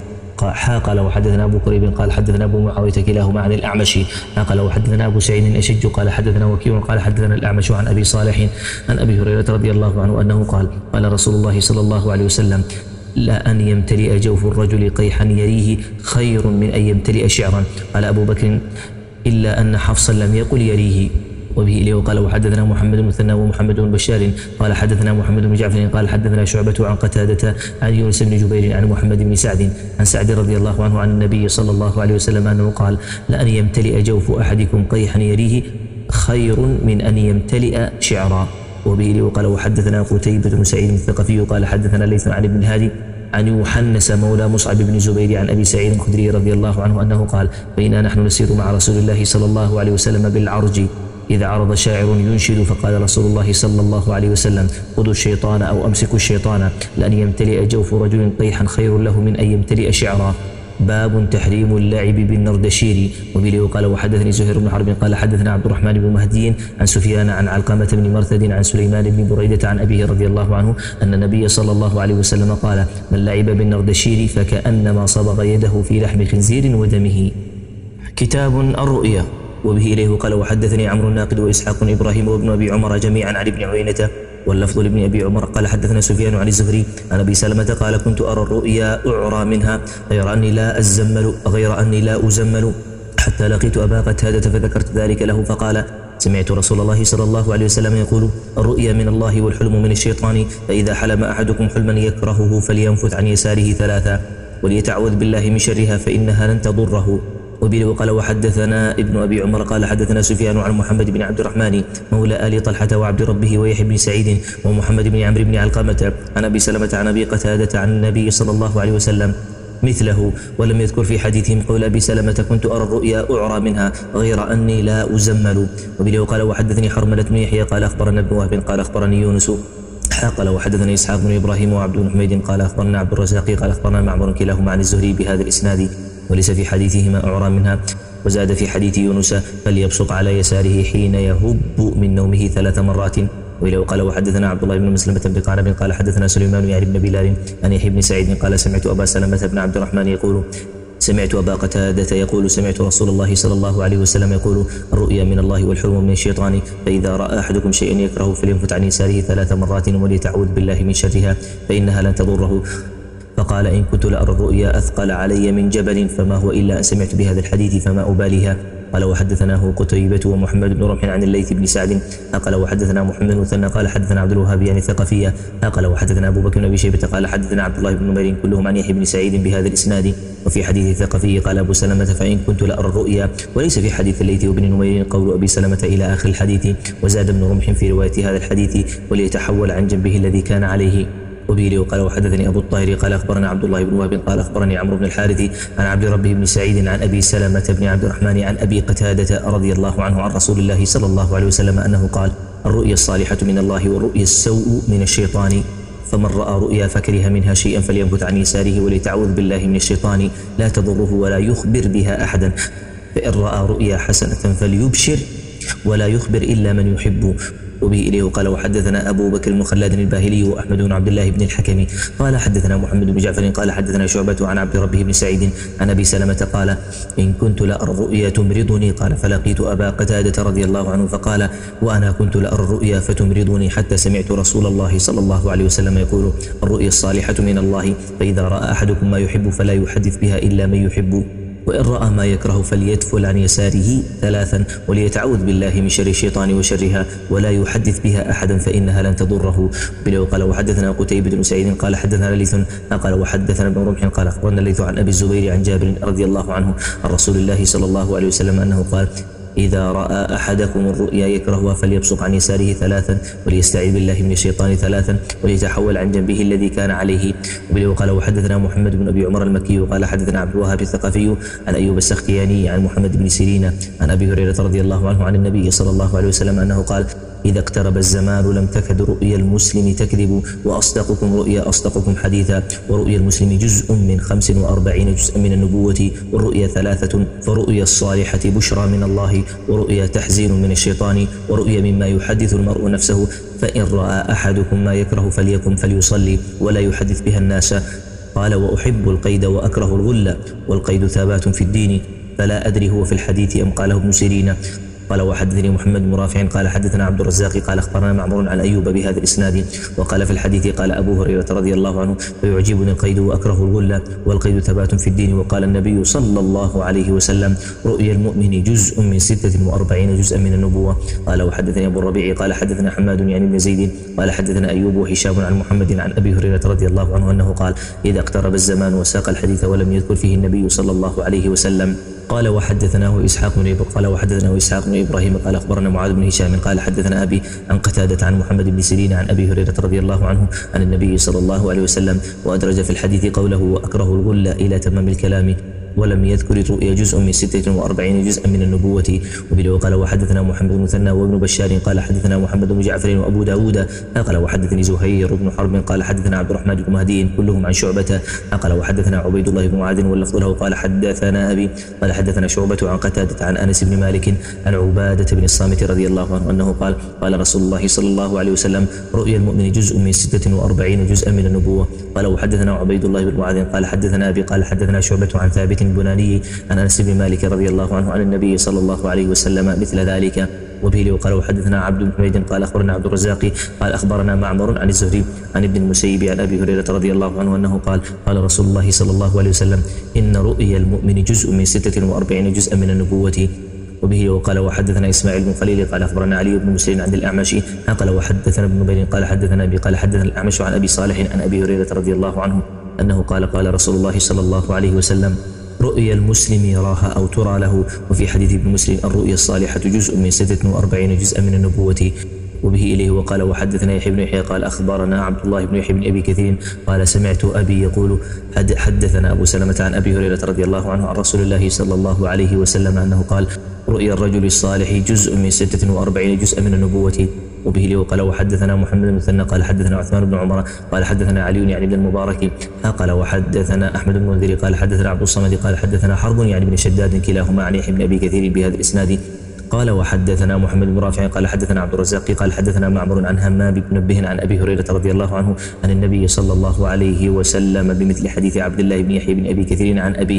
قال وحدثنا أبو قريب قال حدثنا أبو معاوية كلاهما عن الأعمش قال وحدثنا أبو سعيد الأشج قال حدثنا وكيع قال حدثنا الأعمش عن أبي صالح عن أبي هريرة رضي الله عنه أنه قال قال رسول الله صلى الله عليه وسلم لا أن يمتلئ جوف الرجل قيحا يريه خير من أن يمتلئ شعرا. قال أبو بكر إلا أن حفصا لم يقل يريه. وبه إليه قال وحدثنا محمد بن مثنى ومحمد بن بشار قال حدثنا محمد بن جعفر قال حدثنا شعبة عن قتادة عن يونس بن جبير عن محمد بن سعد عن سعد رضي الله عنه عن النبي صلى الله عليه وسلم أنه قال لأن يمتلئ جوف أحدكم قيحا يريه خير من أن يمتلئ شعرا. وبه إليه قال وحدثنا قتيبة بن سعيد الثقفي قال حدثنا ليث عن ابن هادي عن يوحنس مولى مصعب بن زبير عن أبي سعيد الخدري رضي الله عنه أنه قال بينا نحن نسير مع رسول الله صلى الله عليه وسلم بالعرج إذا عرض شاعر ينشد فقال رسول الله صلى الله عليه وسلم خذوا الشيطان أو أمسكوا الشيطان لأن يمتلئ جوف رجل قيحا خير له من أن يمتلئ شعرا. باب تحريم اللعب بالنردشير. وبه قال وحدثني زهير بن حرب قال حدثنا عبد الرحمن بن مهدي عن سفيان عن علقمة بن مرثد عن سليمان بن بريدة عن أبيه رضي الله عنه أن النبي صلى الله عليه وسلم قال من لعب بالنردشير فكأنما صبغ يده في لحم خنزير ودمه. كتاب الرؤيا. وبه إليه قال وحدثني عمرو الناقد وإسحاق إبراهيم وابن أبي عمر جميعا عن ابن عيينة واللفظ لابن أبي عمر قال حدثنا سفيان عن الزهري عن أبي سلمة قال كنت أرى الرؤيا أعرى منها غير أني لا أزمل غير أني لا أزمل حتى لقيت أبا قتادة فذكرت ذلك له فقال سمعت رسول الله صلى الله عليه وسلم يقول الرؤيا من الله والحلم من الشيطان فإذا حلم أحدكم حلما يكرهه فلينفث عن يساره ثلاثا وليتعوذ بالله من شرها فإنها لن تضره. وبه قال وحدثنا ابن أبي عمر قال حدثنا سفيان عن محمد بن عبد الرحمن مولى آل طلحة وعبد ربه ويحيى بن سعيد ومحمد بن عمرو بن علقمة عن أبي سلمة عن أبي قتادة عن النبي صلى الله عليه وسلم مثله ولم يذكر في حديثهم قول أبي سلمة كنت أرى الرؤيا أعرى منها غير أني لا أزمل. وبه قال وحدثني حرملة بن يحيى قال أخبرنا ابن وهب قال أخبرني يونس قال وحدثنا إسحاق بن إبراهيم وعبد بن حميد قال أخبرنا عبد الرزاق قال أخبرنا معمر كلاهما عن الزهري بهذا الإسناد وليس في حديثهما أعرى منها. وزاد في حديث يونس فليبسط على يساره حين يهب من نومه ثلاث مرات. وإليه قال وحدثنا عبد الله بن مسلمة بن قعنب قال حدثنا سليمان يعني بن بلال عن يحيى بن سعيد قال سمعت أبا سلمة بن عبد الرحمن يقول سمعت أبا قتادة يقول سمعت رسول الله صلى الله عليه وسلم يقول الرؤيا من الله والحلم من الشيطان، فإذا رأى أحدكم شيئا يكره فلينفث عن يساره ثلاث مرات وليتعوذ بالله من شرها فإنها لن تضره. فقال إن كنت لأرى الرؤيا أثقل علي من جبل فما هو إلا أن سمعت بهذا الحديث فما أباليها. قال وحدثناه قتيبة ومحمد بن رمح عن الليث بن سعد قال وحدثنا محمد بن مثنى قال حدثنا عبد الوهاب يعني الثقفية قال وحدثنا أبو بكر بن أبي شيبة قال حدثنا عبد الله بن نمير كلهم عن يحيى بن سعيد بهذا الإسناد. وفي حديث الثقفي قال أبو سلمة فإن كنت لأرى الرؤيا، وليس في حديث الليث وابن نمير قول أبي سلمة إلى آخر الحديث. وزاد ابن رمح في رواية هذا الحديث وليتحول عن جنبه الذي كان عليه. وبه قال وحدثني أبو الطاهر قال أخبرنا عبد الله بن وهب قال أخبرني عمرو بن الحارث عن عبد ربه بن سعيد عن أبي سلمة بن عبد الرحمن عن أبي قتادة رضي الله عنه عن رسول الله صلى الله عليه وسلم أنه قال الرؤيا الصالحة من الله والرؤيا السوء من الشيطان، فمن رأى رؤيا فكره منها شيئا فلينفث عن يساره وليتعوذ بالله من الشيطان لا تضره ولا يخبر بها أحدا، فإن رأى رؤيا حسنة فليبشر ولا يخبر إلا من يحب. وبه إليه قال وحدثنا أبو بكر بن خلاد الباهلي وأحمد بن عبد الله بن الحكم قال حدثنا محمد بن جعفر قال حدثنا شعبة عن عبد ربه بن سعيد عن أبي سلمة قال إن كنت لأرى الرؤيا تمرضني قال فلقيت أبا قتادة رضي الله عنه فقال وأنا كنت لأرى الرؤيا فتمرضني حتى سمعت رسول الله صلى الله عليه وسلم يقول الرؤيا الصالحة من الله، فإذا رأى أحدكم ما يحب فلا يحدث بها إلا من يحب، وإن رأى ما يكره فليتفل عن يساره ثلاثا وليتعوذ بالله من شر الشيطان وشرها ولا يحدث بها أحدا فإنها لن تضره. بلو قال وحدثنا قتيبة بن سعيد قال حدثنا ليث قال وحدثنا ابن رمح قال أخبرنا ليث عن أبي الزبير عن جابر رضي الله عنه عن رسول الله صلى الله عليه وسلم أنه قال إذا رأى أحدكم الرؤيا يكرهها فليبصق عن يساره ثلاثا وليستعيذ بالله من الشيطان ثلاثا وليتحول عن جنبه الذي كان عليه. وبه قال وحدثنا محمد بن أبي عمر المكي قال حدثنا عبد الوهاب الثقفي عن أيوب السختياني عن محمد بن سيرين عن أبي هريرة رضي الله عنه عن النبي صلى الله عليه وسلم أنه قال إذا اقترب الزمان لم تكد رؤيا المسلم تكذب وأصدقكم رؤيا أصدقكم حديثا، ورؤيا المسلم جزء من خمس وأربعين جزءا من النبوة، والرؤيا ثلاثة فرؤيا الصالحة بشرى من الله، ورؤيا تحزين من الشيطان، ورؤيا مما يحدث المرء نفسه، فإن رأى أحدكم ما يكره فليقم فليصلي ولا يحدث بها الناس. قال وأحب القيد وأكره الغل، والقيد ثابات في الدين، فلا أدري هو في الحديث أم قاله ابن سيرين. قال وحدثني محمد بن رافع قال حدثنا عبد الرزاق قال أخبرنا معمر عن أيوب بهذا الإسناد. وقال في الحديث قال أبو هريرة رضي الله عنه فيعجبني القيد وأكره الغل والقيد ثبات في الدين. وقال النبي صلى الله عليه وسلم رؤيا المؤمن جزء من ستة وأربعين جزءا من النبوة. قال وحدثني أبو الربيع قال حدثنا حماد يعني بن زيد قال حدثنا أيوب وهشام عن محمد عن أبي هريرة رضي الله عنه أنه قال إذا اقترب الزمان وساق الحديث ولم يذكر فيه النبي صلى الله عليه وسلم. قال وحدثناه إسحاق بن إبراهيم قال وحدثناه إسحاق بن إبراهيم قال أخبرنا معاذ بن هشام قال حدثنا أبي عن قتادة عن محمد بن سيرين عن أبي هريرة رضي الله عنه عن النبي صلى الله عليه وسلم، وأدرج في الحديث قوله وأكره الغل إلى تمام الكلام، ولم يذكر الرؤيا جزء من ستة وأربعين جزءا من النبوة. وبه قال وحدثنا محمد بن مثنى وابن بشار قال حدثنا محمد بن جعفر وأبو داود قال وحدثني زهير بن حرب قال حدثنا عبد الرحمن بن مهدي كلهم عن شعبة قال وحدثنا عبيد الله بن معاذ واللفظ له قال حدثنا أبي قال حدثنا شعبة عن قتادة عن أنس بن مالك عن عبادة بن الصامت رضي الله عنه أنه قال قال رسول الله صلى الله عليه وسلم رؤيا المؤمن جزء من ستة وأربعين جزءا من النبوة. قال وحدثنا عبيد الله بن معاذ قال حدثنا أبي قال حدثنا شعبة عن ثابت البناني عن أنس بن مالك رضي الله عنه عن النبي صلى الله عليه وسلم مثل ذلك. وبه وقال وحدثنا عبد بن حميد قال أخبرنا عبد الرزاق قال أخبرنا معمر عن الزهري عن ابن المسيب عن أبي هريرة رضي الله عنه أنه قال قال رسول الله صلى الله عليه وسلم إن رؤيا المؤمن جزء من ستة وأربعين جزءا من النبوة. وبه وقال وحدثنا إسماعيل بن خليل قال أخبرنا علي بن مسلم عن الأعمش قال وحدثنا ابن نبيل قال حدثنا أبي قال حدثنا الأعمش عن أبي صالح عن أبي هريرة رضي الله عنه أنه قال قال رسول الله صلى الله عليه وسلم رؤيا المسلم يراها أو ترى له. وفي حديث ابن مسلم الرؤيا الصالحة جزء من ستة وأربعين جزءا من النبوة. وبه إليه وقال وحدثنا يحيى بن يحيى قال أخبرنا عبد الله بن يحيى بن أبي كثير قال سمعت أبي يقول حدثنا أبو سلمة عن أبي هريرة رضي الله عنه عن رسول الله صلى الله عليه وسلم أنه قال رؤيا الرجل الصالح جزء من ستة وأربعين جزءا من النبوة. وبه لي وقال وحدثنا محمد بن مثنى قال حدثنا عثمان بن عمر قال حدثنا علي يعني بن المبارك قال وحدثنا أحمد بن منذر قال حدثنا عبد الصمد قال حدثنا حرب يعني بن شداد كلاهما عن يحيى بن أبي كثير بهذا الإسناد. قال وحدثنا محمد بن رافع قال حدثنا عبد الرزاق قال حدثنا معمر عن همام بن منبه عن أبي هريرة رضي الله عنه عن النبي صلى الله عليه وسلم بمثل حديث عبد الله بن يحيى بن أبي كثير عن أبيه.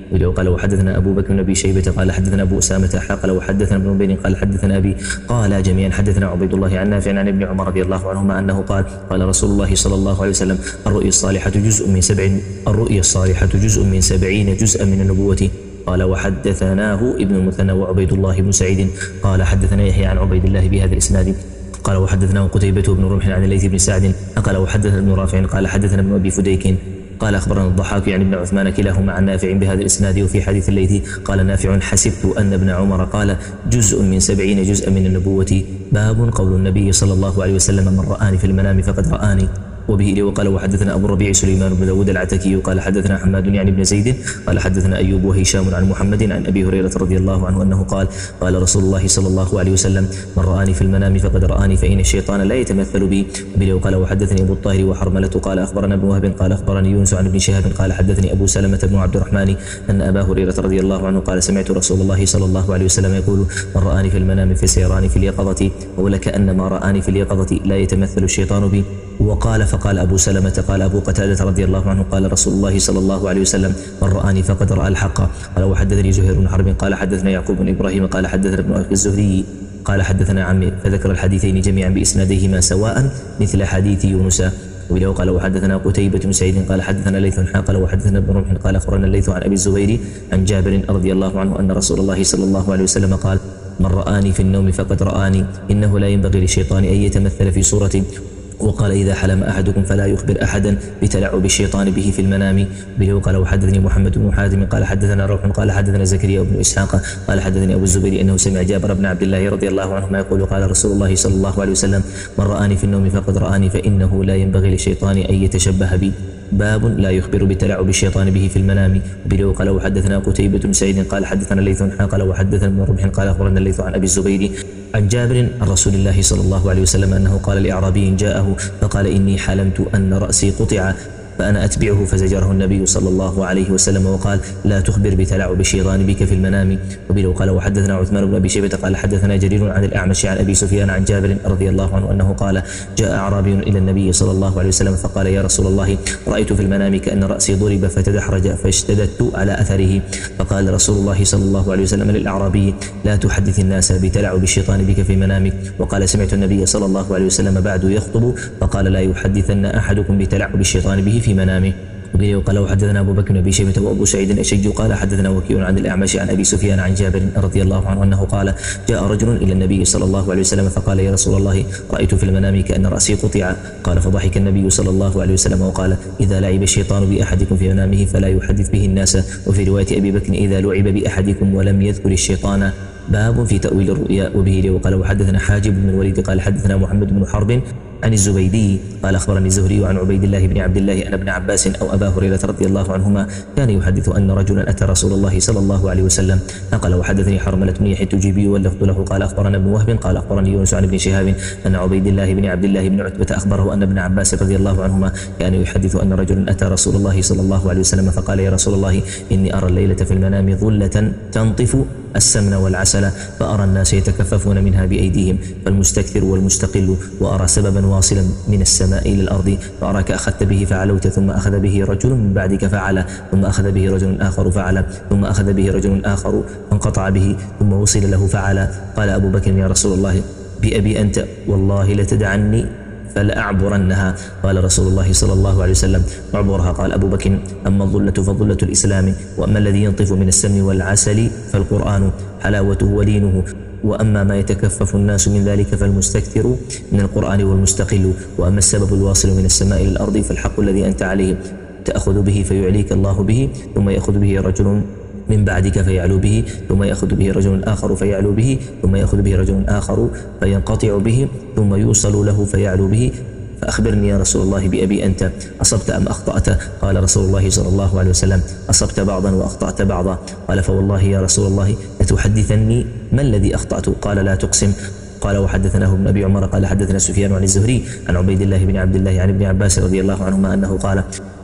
قال وحدثنا أبو بكر بن أبي شيبة قال حدثنا أبو أسامة قال وحدثنا ابن بين قال حدثنا أبي قال جميعا حدثنا عبيد الله عن نافع عن ابن عمر رضي الله عنهما أنه قال قال رسول الله صلى الله عليه وسلم الرؤيا الصالحة جزء من سبع الرؤيا الصالحة جزء من سبعين جزءا من النبوة. قال وحدثناه ابن المثنى وعبيد الله بن سعيد قال حدثنا يحيى عن عبيد الله بهذا الإسناد قال وحدثناه قتيبة بن رمح عن الليث بن سعد قال وحدثنا ابن رافع قال حدثنا ابن أبي فديك قال أخبرنا الضحاك يعني ابن عثمان كلاهما عن نافع بهذا الإسناد. وفي حديث الليث قال نافع حسبت أن ابن عمر قال جزء من سبعين جزءا من النبوة. باب قول النبي صلى الله عليه وسلم من رآني في المنام فقد رآني. وبه وقال وحدثنا أبو الربيع سليمان بن داود العتكي قال حدثنا حماد يعني بن زيد قال حدثنا أيوب وهشام عن محمد عن أبي هريرة رضي الله عنه أنه قال قال رسول الله صلى الله عليه وسلم من رآني في المنام فقد رآني فإن الشيطان لا يتمثل بي. وبه وقال وحدثني أبو الطاهر وحرملة قال أخبرنا ابن وهب قال أخبرني يونس عن ابن شهاب قال حدثني أبو سلمة بن عبد الرحمن أن أبا هريرة رضي الله عنه قال سمعت رسول الله صلى الله عليه وسلم يقول من رآني في المنام فسيراني في اليقظة ولكأن ما رآني في اليقظة لا يتمثل الشيطان بي. وقال فقال أبو سلمة قال أبو قتادة رضي الله عنه قال رسول الله صلى الله عليه وسلم من رآني فقد رأى الحق. قال وحدثني زهير بن حرب قال حدثنا يعقوب بن إبراهيم قال حدثنا ابن أخي الزهري قال حدثنا عمي فذكر الحديثين جميعا بإسناديهما سواء مثل حديث يونس. وله قال وحدثنا قتيبة بن سعيد قال حدثنا ليث قال وحدثنا ابن رمح قال أخبرنا الليث عن أبي الزبير عن جابر رضي الله عنه أن رسول الله صلى الله عليه وسلم قال من رآني في النوم فقد رآني إنه لا ينبغي للشيطان أن يتمثل في صورة. وقال إذا حلم أحدكم فلا يخبر أحدا بتلعب الشيطان به في المنام. به قال وحدثني محمد بن حاتم قال حدثنا روح قال حدثنا زكريا بن إسحاق قال حدثني أبو الزبير أنه سمع جابر بن عبد الله رضي الله عنهما يقول قال رسول الله صلى الله عليه وسلم من رآني في النوم فقد رآني فإنه لا ينبغي للشيطان أن يتشبه بي. باب لا يخبر بتلعب الشيطان به في المنام. به قال وحدثنا قتيبة بن سعيد قال حدثنا الليث قال وحدثنا ابن رمح قال أخبرنا الليث عن أبي الزبير عن جابر عن رسول الله صلى الله عليه وسلم أنه قال لأعرابي جاءه فقال إني حلمت أن رأسي قطع فأنا أتبعه فزجره النبي صلى الله عليه وسلم وقال لا تخبر بتلعب الشيطان بك في المنام. وبه قال وحدثنا عثمان بن أبي شيبة قال حدثنا جرير عن الأعمش عن أبي سفيان عن جابر رضي الله عنه أنه قال جاء أعرابي إلى النبي صلى الله عليه وسلم فقال يا رسول الله رأيت في المنام كأن رأسي ضرب فتدحرج فاشتددت على أثره. فقال رسول الله صلى الله عليه وسلم للأعرابي لا تحدث الناس بتلعب الشيطان بك في منامك. وقال سمعت النبي صلى الله عليه وسلم بعد يخطب فقال لا يحدثن أحدكم بتلعب الشيطان به في منامه. وبه قال وحدثنا أبو بكر بن أبي شيبة وأبو سعيد الأشج قال حدثنا وكيع عن الأعمش عن أبي سفيان عن جابر رضي الله عنه أنه قال جاء رجل إلى النبي صلى الله عليه وسلم فقال يا رسول الله رأيت في المنام كأن رأسي قطع. قال فضحك النبي صلى الله عليه وسلم وقال إذا لعب الشيطان بأحدكم في منامه فلا يحدث به الناس. وفي رواية أبي بكر إذا لعب بأحدكم ولم يذكر الشيطان. باب في تأويل الرؤيا. وبه وقال وحدثنا حاجب بن الوليد قال حدثنا محمد بن حرب عن الزبيدي قال أخبرني الزهري عن عبيد الله بن عبد الله أن ابن عباس أو أبا هريرة رضي الله عنهما كان يحدث أن رجلا أتى رسول الله صلى الله عليه وسلم فقال وحدثني حرملة بن يحيى التجيبي واللفظ له قال أخبرنا ابن وهب قال أخبرني يونس عن ابن شهاب أن عبيد الله بن عبد الله بن عتبة أخبره أن ابن عباس رضي الله عنهما كان يحدث أن رجلا أتى رسول الله صلى الله عليه وسلم فقال يا رسول الله إني أرى الليلة في المنام ظلة تنطف السمن والعسل فأرى الناس يتكففون منها بأيديهم فالمستكثر والمستقل وأرى سببا واصلا من السماء إلى الأرض فأراك أخذت به فعلوت ثم أخذ به رجل من بعدك فعل ثم أخذ به رجل آخر فعل ثم أخذ به رجل آخر فانقطع به ثم وصل له فعل. قال أبو بكر يا رسول الله بأبي أنت والله لتدعني فلأعبرنها. قال رسول الله صلى الله عليه وسلم اعبرها. قال أبو بكر أما الظلة فظلة الإسلام وأما الذي ينطف من السمن والعسل فالقرآن حلاوته ولينه وأما ما يتكفف الناس من ذلك فالمستكثر من القرآن والمستقل وأما السبب الواصل من السماء إلى الأرض فالحق الذي أنت عليه تأخذ به فيعليك الله به ثم يأخذ به رجل من بعدك فيعلو به ثم يأخذ به رجل آخر فيعلو به ثم يأخذ به رجل آخر فينقطع به ثم يوصل له فيعلو به فأخبرني يا رسول الله بأبي أنت أصبت أم أخطأت؟ قال رسول الله صلى الله عليه وسلم أصبت بعضا وأخطأت بعضا. قال فوالله يا رسول الله لتحدثني ما الذي أخطأت؟ قال لا تقسم. قال وحدثناه ابن أبي عمر قال حدثنا سفيان عن الزهري عن عبيد الله بن عبد الله عن ابن عباس رضي الله عنهما أنه قال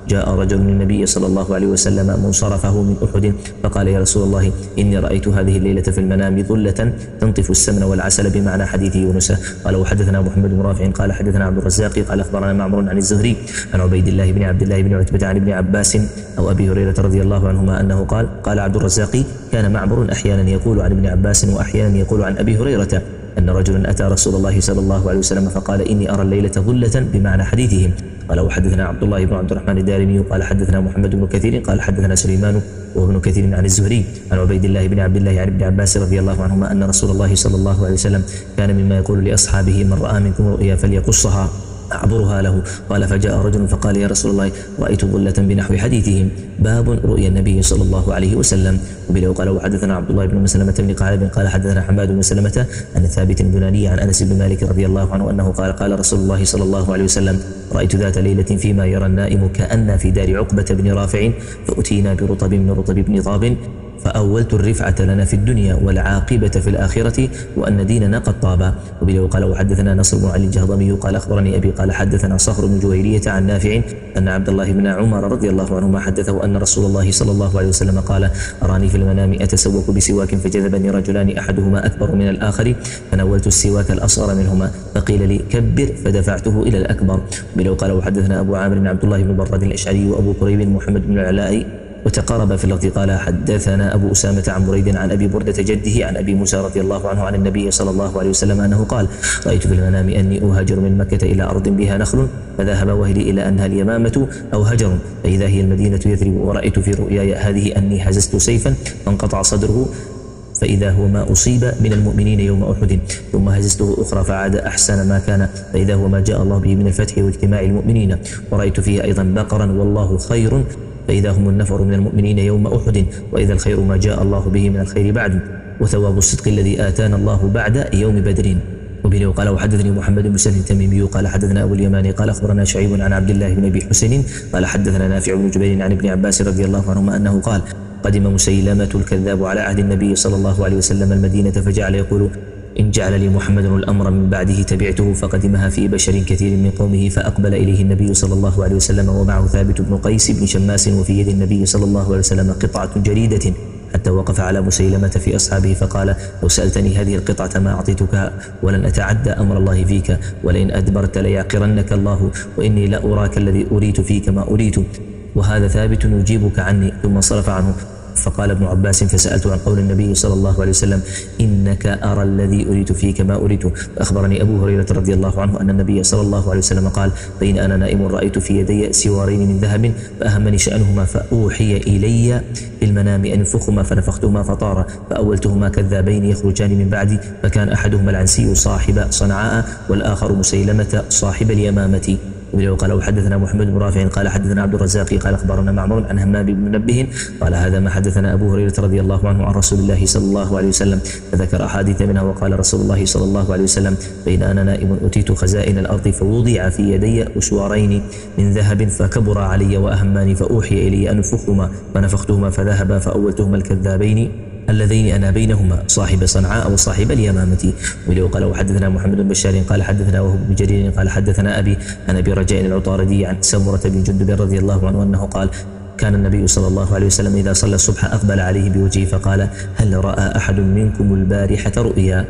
جاء رجل من النبي صلى الله عليه وسلم منصرفه من أحد فقال يا رسول الله إني رأيت هذه الليلة في المنام ظلة تنطف السمن والعسل بمعنى حديث يونس. قال وحدثنا محمد بن رافع قال حدثنا عبد الرزاق قال أخبرنا معمر عن الزهري عن عبيد الله بن عبد الله بن عتبة عن ابن عباس أو أبي هريرة رضي الله عنهما أنه قال قال عبد الرزاق كان معمر أحيانا يقول عن ابن عباس وأحيانا يقول عن أبي هريرة أن رجلا أتى رسول الله صلى الله عليه وسلم فقال إني أرى الليلة ظلة بمعنى حديثهم. قال وحدثنا عبد الله بن عبد الرحمن الدارمي قال حدثنا محمد بن كثير قال حدثنا سليمان وابن كثير عن الزهري عن عبيد الله بن عبد الله عن ابن عباس رضي الله عنهما أن رسول الله صلى الله عليه وسلم كان مما يقول لأصحابه من رأى منكم رؤيا فليقصها أعبرها له. قال فجاء رجل فقال يا رسول الله رأيت ظلة بنحو حديثهم. باب رؤيا النبي صلى الله عليه وسلم. وبله قال وحدثنا عبد الله بن مسلمة بن قالب قال حدثنا حماد بن سلمة عن ثابت البناني عن أنس بن مالك رضي الله عنه أنه قال قال رسول الله صلى الله عليه وسلم رأيت ذات ليلة فيما يرى النائم كأن في دار عقبة بن رافع فأتينا برطب من رطب بن طاب فأولت الرفعة لنا في الدنيا والعاقبة في الآخرة وأن ديننا قد طاب. وبله قال وحدثنا نصر بن علي الجهضمي قال أخبرني أبي قال حدثنا صخر بن جويرية عن نافع أن عبد الله بن عمر رضي الله عنهما حدثه أن رسول الله صلى الله عليه وسلم قال أراني في المنام أتسوق بسواك فجذبني رجلان أحدهما أكبر من الآخر فنولت السواك الأصغر منهما فقيل لي كبر فدفعته إلى الأكبر. وبله قال وحدثنا أبو عامر بن عبد الله بن براد الأشعري وأبو كريب محمد بن العلاء وتقارب في اللفظ. قال حدثنا أبو أسامة عن بريد عن أبي بردة جده عن أبي موسى رضي الله عنه عن النبي صلى الله عليه وسلم أنه قال رأيت في المنام أني أهاجر من مكة إلى أرض بها نخل فذهب وهلي إلى أنها اليمامة أو هجر فإذا هي المدينة يثرب ورأيت في رؤياي هذه أني هززت سيفا فانقطع صدره فإذا هو ما أصيب من المؤمنين يوم أحد ثم هززته أخرى فعاد أحسن ما كان فإذا هو ما جاء الله به من الفتح واجتماع المؤمنين ورأيت فيه أيضا بقرا والله خير فإذا هم النفر من المؤمنين يوم أحد وإذا الخير ما جاء الله به من الخير بعد وثواب الصدق الذي آتانا الله بعد يوم بدر. وبه قال وحدثني محمد بن سهل التميمي قال حدثنا أبو اليماني قال أخبرنا شعيب عن عبد الله بن أبي حسين قال حدثنا نافع بن جبير عن ابن عباس رضي الله عنهما أنه قال قدم مسيلمة الكذاب على عهد النبي صلى الله عليه وسلم المدينة فجعل يقول إن جعل لي محمد الأمر من بعده تبعته فقدمها في بشر كثير من قومه فأقبل إليه النبي صلى الله عليه وسلم ومعه ثابت بن قيس بن شماس وفي يد النبي صلى الله عليه وسلم قطعة جريدة حتى وقف على مسيلمة في أصحابه فقال لو سألتني هذه القطعة ما أعطيتك ولن أتعدى أمر الله فيك ولئن أدبرت ليعقرنك الله وإني لا أراك الذي أريت فيك ما أريت وهذا ثابت يجيبك عني. ثم صرف عنه. فقال ابن عباس فسألت عن قول النبي صلى الله عليه وسلم إنك أرى الذي أريد فيك ما أريد. فأخبرني أبو هريرة رضي الله عنه أن النبي صلى الله عليه وسلم قال بين أنا نائم رأيت في يدي سوارين من ذهب فأهمني شأنهما فأوحي إلي في المنام أن انفخهما فنفختهما فطار فأولتهما كذابين يخرجان من بعدي فكان أحدهما العنسي صاحب صنعاء والآخر مسيلمة صاحب اليمامة. قال وحدثنا محمد بن رافع قال حدثنا عبد الرزاق قال أخبرنا معمر عن همام بن منبه قال هذا ما حدثنا أبو هريرة رضي الله عنه عن رسول الله صلى الله عليه وسلم فذكر أحاديث منها وقال رسول الله صلى الله عليه وسلم بين أنا نائم أتيت خزائن الأرض فوضع في يدي أسوارين من ذهب فكبر علي وأهماني فأوحي إلي أن أنفخهما فنفختهما فذهبا فأولتهما الكذابين اللذين أنا بينهما صاحب صنعاء وصاحب اليمامة. ولو قال وحدثنا محمد بن بشار قال حدثنا وهو بن جرير قال حدثنا أبي عن أبي رجاء العطاردي عن سمرة بن جندب رضي الله عنه أنه قال كان النبي صلى الله عليه وسلم إذا صلى الصبح أقبل عليه بوجهه فقال هل رأى أحد منكم البارحة رؤيا؟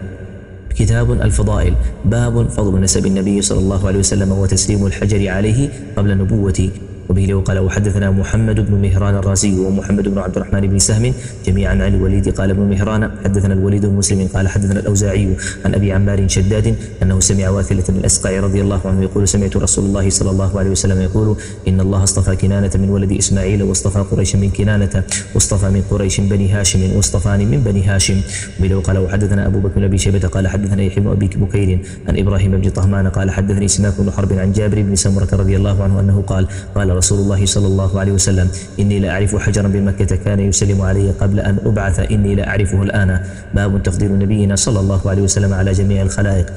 كتاب الفضائل. باب فضل نسب النبي صلى الله عليه وسلم وتسليم الحجر عليه قبل نبوته. وبه قال وحدثنا محمد بن مهران الرازي ومحمد بن عبد الرحمن بن سهم جميعا عن الوليد قال ابن مهران حدثنا الوليد بن مسلم قال حدثنا الأوزاعي عن أبي عمار شداد أنه سمع واثلة بن الأسقع رضي الله عنه يقول سمعت رسول الله صلى الله عليه وسلم يقول إن الله اصطفى كنانة من ولد إسماعيل واصطفى قريش من كنانة واصطفى من قريش بني هاشم واصطفاني من بني هاشم. وبه قال وحدثنا أبو بكر بن أبي شيبة قال حدثنا يحيى بن أبي بكير عن إبراهيم بن طهمان قال حدثني سماك بن حرب عن جابر بن سمرة رضي الله عنه أنه قال قال رسول الله صلى الله عليه وسلم إني لا أعرف حجرا بمكة كان يسلم علي قبل أن أبعث إني لا أعرفه الآن. باب تفضيل نبينا صلى الله عليه وسلم على جميع الخلائق.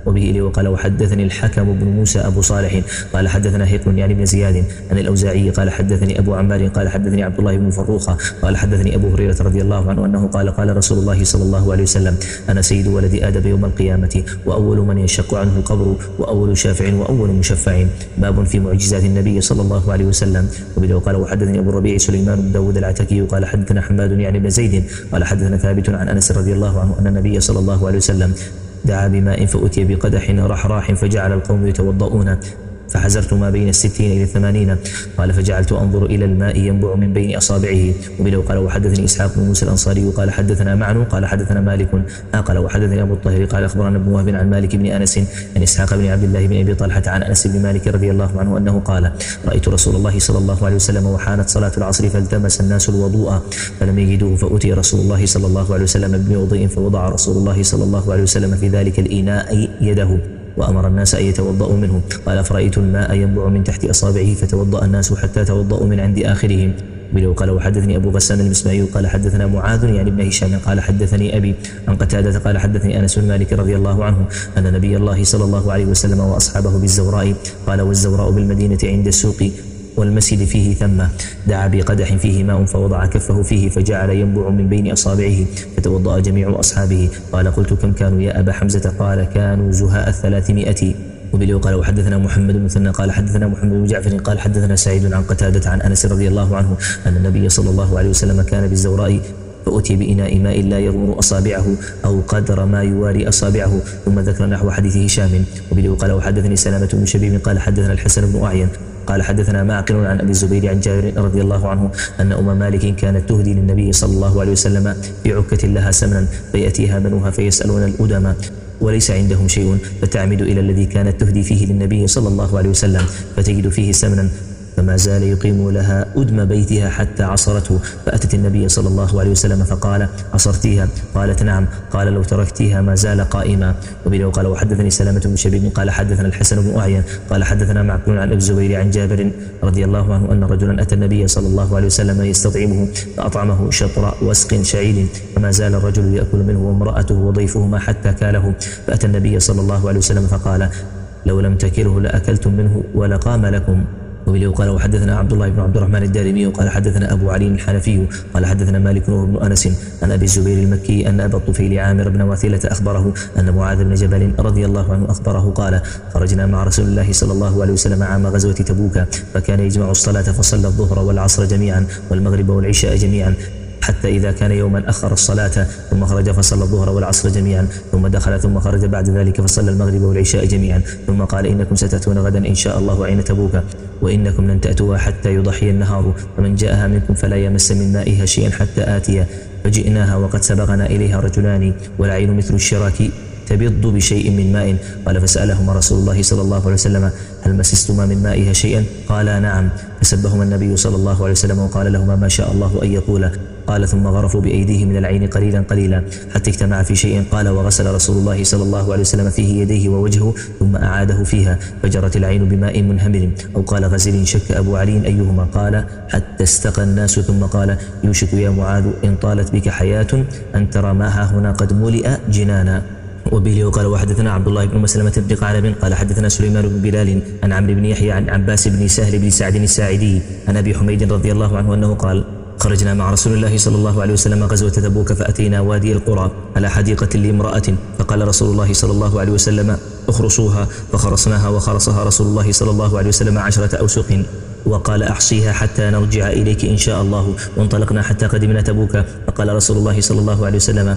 وبه إليه وقال وحدثني الحكم بن موسى أبو صالح قال حدثنا هيقل يعني بن زياد عن الأوزاعي قال حدثني أبو عمار قال حدثني عبد الله بن فروخة قال حدثني أبو هريرة رضي الله عنه أنه قال قال رسول الله صلى الله عليه وسلم أنا سيد ولد آدم يوم القيامة وأول من ينشق عنه القبر وأول شافع وأول مشفع. باب في معجزات النبي صلى الله عليه وسلم. وبه قال وحدثني أبو الربيع سليمان بن داود العتكي قال حدثنا حماد يعني بن زيد قال حدثنا ثابت عن أنس رضي الله عنه أن النبي صلى الله عليه وسلم دعا بماء فأتي بقدح رحراح فجعل القوم يتوضؤون فحزرت ما بين الستين إلى الثمانين قال فجعلت أنظر إلى الماء ينبع من بين أصابعه. وبه قال وحدثني إسحاق بن موسى الأنصاري قال حدثنا معن قال حدثنا مالك قال وحدثني أبو الطاهر قال أخبرنا ابن وهب عن مالك بن أنس عن إسحاق بن عبد الله بن أبي طلحة عن أنس بن مالك رضي الله عنه أنه قال رأيت رسول الله صلى الله عليه وسلم وحانت صلاة العصر فالتمس الناس الوضوء فلم يجدوه فأتي رسول الله صلى الله عليه وسلم بوضوء فوضع رسول الله صلى الله عليه وسلم في ذلك الإناء يده وأمر الناس أن يتوضأوا منه قال فرأيت الماء ينبع من تحت أصابعه فتوضأ الناس حتى توضأوا من عند آخرهم. وبه قال وحدثني أبو غسان المسمعي قال حدثنا معاذ يعني ابن هشام قال حدثني أبي عن قتادة قال حدثني أنس بن مالك رضي الله عنه أن نبي الله صلى الله عليه وسلم وأصحابه بالزوراء قال والزوراء بالمدينة عند السوق والمسجد فيه ثم دعا بقدح فيه ماء فوضع كفه فيه فجعل ينبع من بين أصابعه فتوضأ جميع أصحابه. قال قلت كم كانوا يا أبا حمزة قال كانوا زهاء الثلاثمائة. وبه قال وحدثنا محمد بن مثنى قال حدثنا محمد بن جعفر قال حدثنا سعيد عن قتادة عن أنس رضي الله عنه أن النبي صلى الله عليه وسلم كان بالزوراء فأتي بإناء ماء لا يغمر أصابعه أو قدر ما يواري أصابعه ثم ذكر نحو حديث هشام. وبه قال وحدثني سلامة بن شبيب قال حدثنا الحسن بن أعين قال حدثنا معقل عن أبي الزبير عن جابر رضي الله عنه أن أم مالك كانت تهدي للنبي صلى الله عليه وسلم بعكة لها سمنا فيأتيها بنوها فيسألون الأدم وليس عندهم شيء فتعمد إلى الذي كانت تهدي فيه للنبي صلى الله عليه وسلم فتجد فيه سمنا فما زال يقيم لها أدم بيتها حتى عصرته فأتت النبي صلى الله عليه وسلم فقال عصرتيها؟ قالت نعم. قال لو تركتيها ما زال قائما. وبه قال وحدثني سلامة بن شبيب قال حدثنا الحسن بن أعين قال حدثنا معقول عن أبي الزبير عن جابر رضي الله عنه أن رجلا أتى النبي صلى الله عليه وسلم يستطعمه فأطعمه شطر وسق شعير فما زال الرجل يأكل منه وامرأته وضيفهما حتى كاله. فأتى النبي صلى الله عليه وسلم فقال لو لم تكله لأكلتم منه ولقام لكم. وبه قال وحدثنا عبد الله بن عبد الرحمن الدارمي قال حدثنا أبو علي الحنفي قال حدثنا مالك بن أنس عن أبي الزبير المكي أن أبا الطفيل عامر بن واثلة أخبره أن معاذ بن جبل رضي الله عنه أخبره قال خرجنا مع رسول الله صلى الله عليه وسلم عام غزوة تبوك فكان يجمع الصلاة فصلى الظهر والعصر جميعا والمغرب والعشاء جميعا حتى إذا كان يوما أخر الصلاة ثم خرج فصلى الظهر والعصر جميعا ثم دخل ثم خرج بعد ذلك فصلى المغرب والعشاء جميعا ثم قال إنكم ستأتون غدا إن شاء الله عين تبوك وإنكم لن تأتوها حتى يضحي النهار فمن جاءها منكم فلا يمس من مائها شيئا حتى آتيا. فجئناها وقد سبقنا إليها رجلان والعين مثل الشراك تبض بشيء من ماء. قال فسألهما رسول الله صلى الله عليه وسلم هل مسستما من مائها شيئا؟ قالا نعم. فسبهما النبي صلى الله عليه وسلم وقال لهما ما شاء الله أن يقولا. قال ثم غرفوا بأيديهم من العين قليلا قليلا حتى اجتمع في شيء. قال وغسل رسول الله صلى الله عليه وسلم فيه يديه ووجهه ثم أعاده فيها فجرت العين بماء منهمر أو قال غزل. شك أبو علي أيهما قال حتى استقى الناس ثم قال يوشك يا معاذ إن طالت بك حياة أن ترى ما هنا قد ملئ جنانا. وبه قال وحدثنا عبد الله بن مسلمة بن قعنب قال حدثنا سليمان بن بلال عن عمرو بن يحيى عن عباس بن سهل بن سعد الساعدي عن أبي حميد رضي الله عنه أنه قال خرجنا مع رسول الله صلى الله عليه وسلم غزوة تبوك فأتينا وادي القرى على حديقة لامرأة فقال رسول الله صلى الله عليه وسلم اخرصوها فخرصناها وخرصها رسول الله صلى الله عليه وسلم عشرة أوسق وقال أحصيها حتى نرجع إليك إن شاء الله. وانطلقنا حتى قدمنا تبوك فقال رسول الله صلى الله عليه وسلم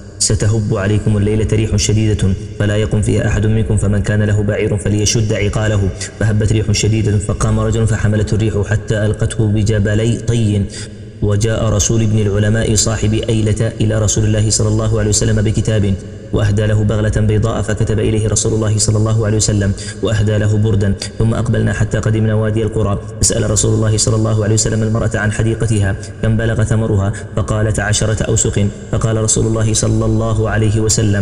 ستهب عليكم الليلة ريح شديدة فلا يقم فيها أحد منكم فمن كان له بعير فليشد عقاله. فهبت ريح شديدة فقام رجل فحملته الريح حتى ألقته بجبلي طي. وجاء رسول ابن العلماء صاحب أيلة إلى رسول الله صلى الله عليه وسلم بكتاب وأهدى له بغلة بيضاء فكتب إليه رسول الله صلى الله عليه وسلم وأهدى له بردا. ثم أقبلنا حتى قدمنا وادي القرى فسأل رسول الله صلى الله عليه وسلم المرأة عن حديقتها كم بلغ ثمرها فقالت عشرة أوسق. فقال رسول الله صلى الله عليه وسلم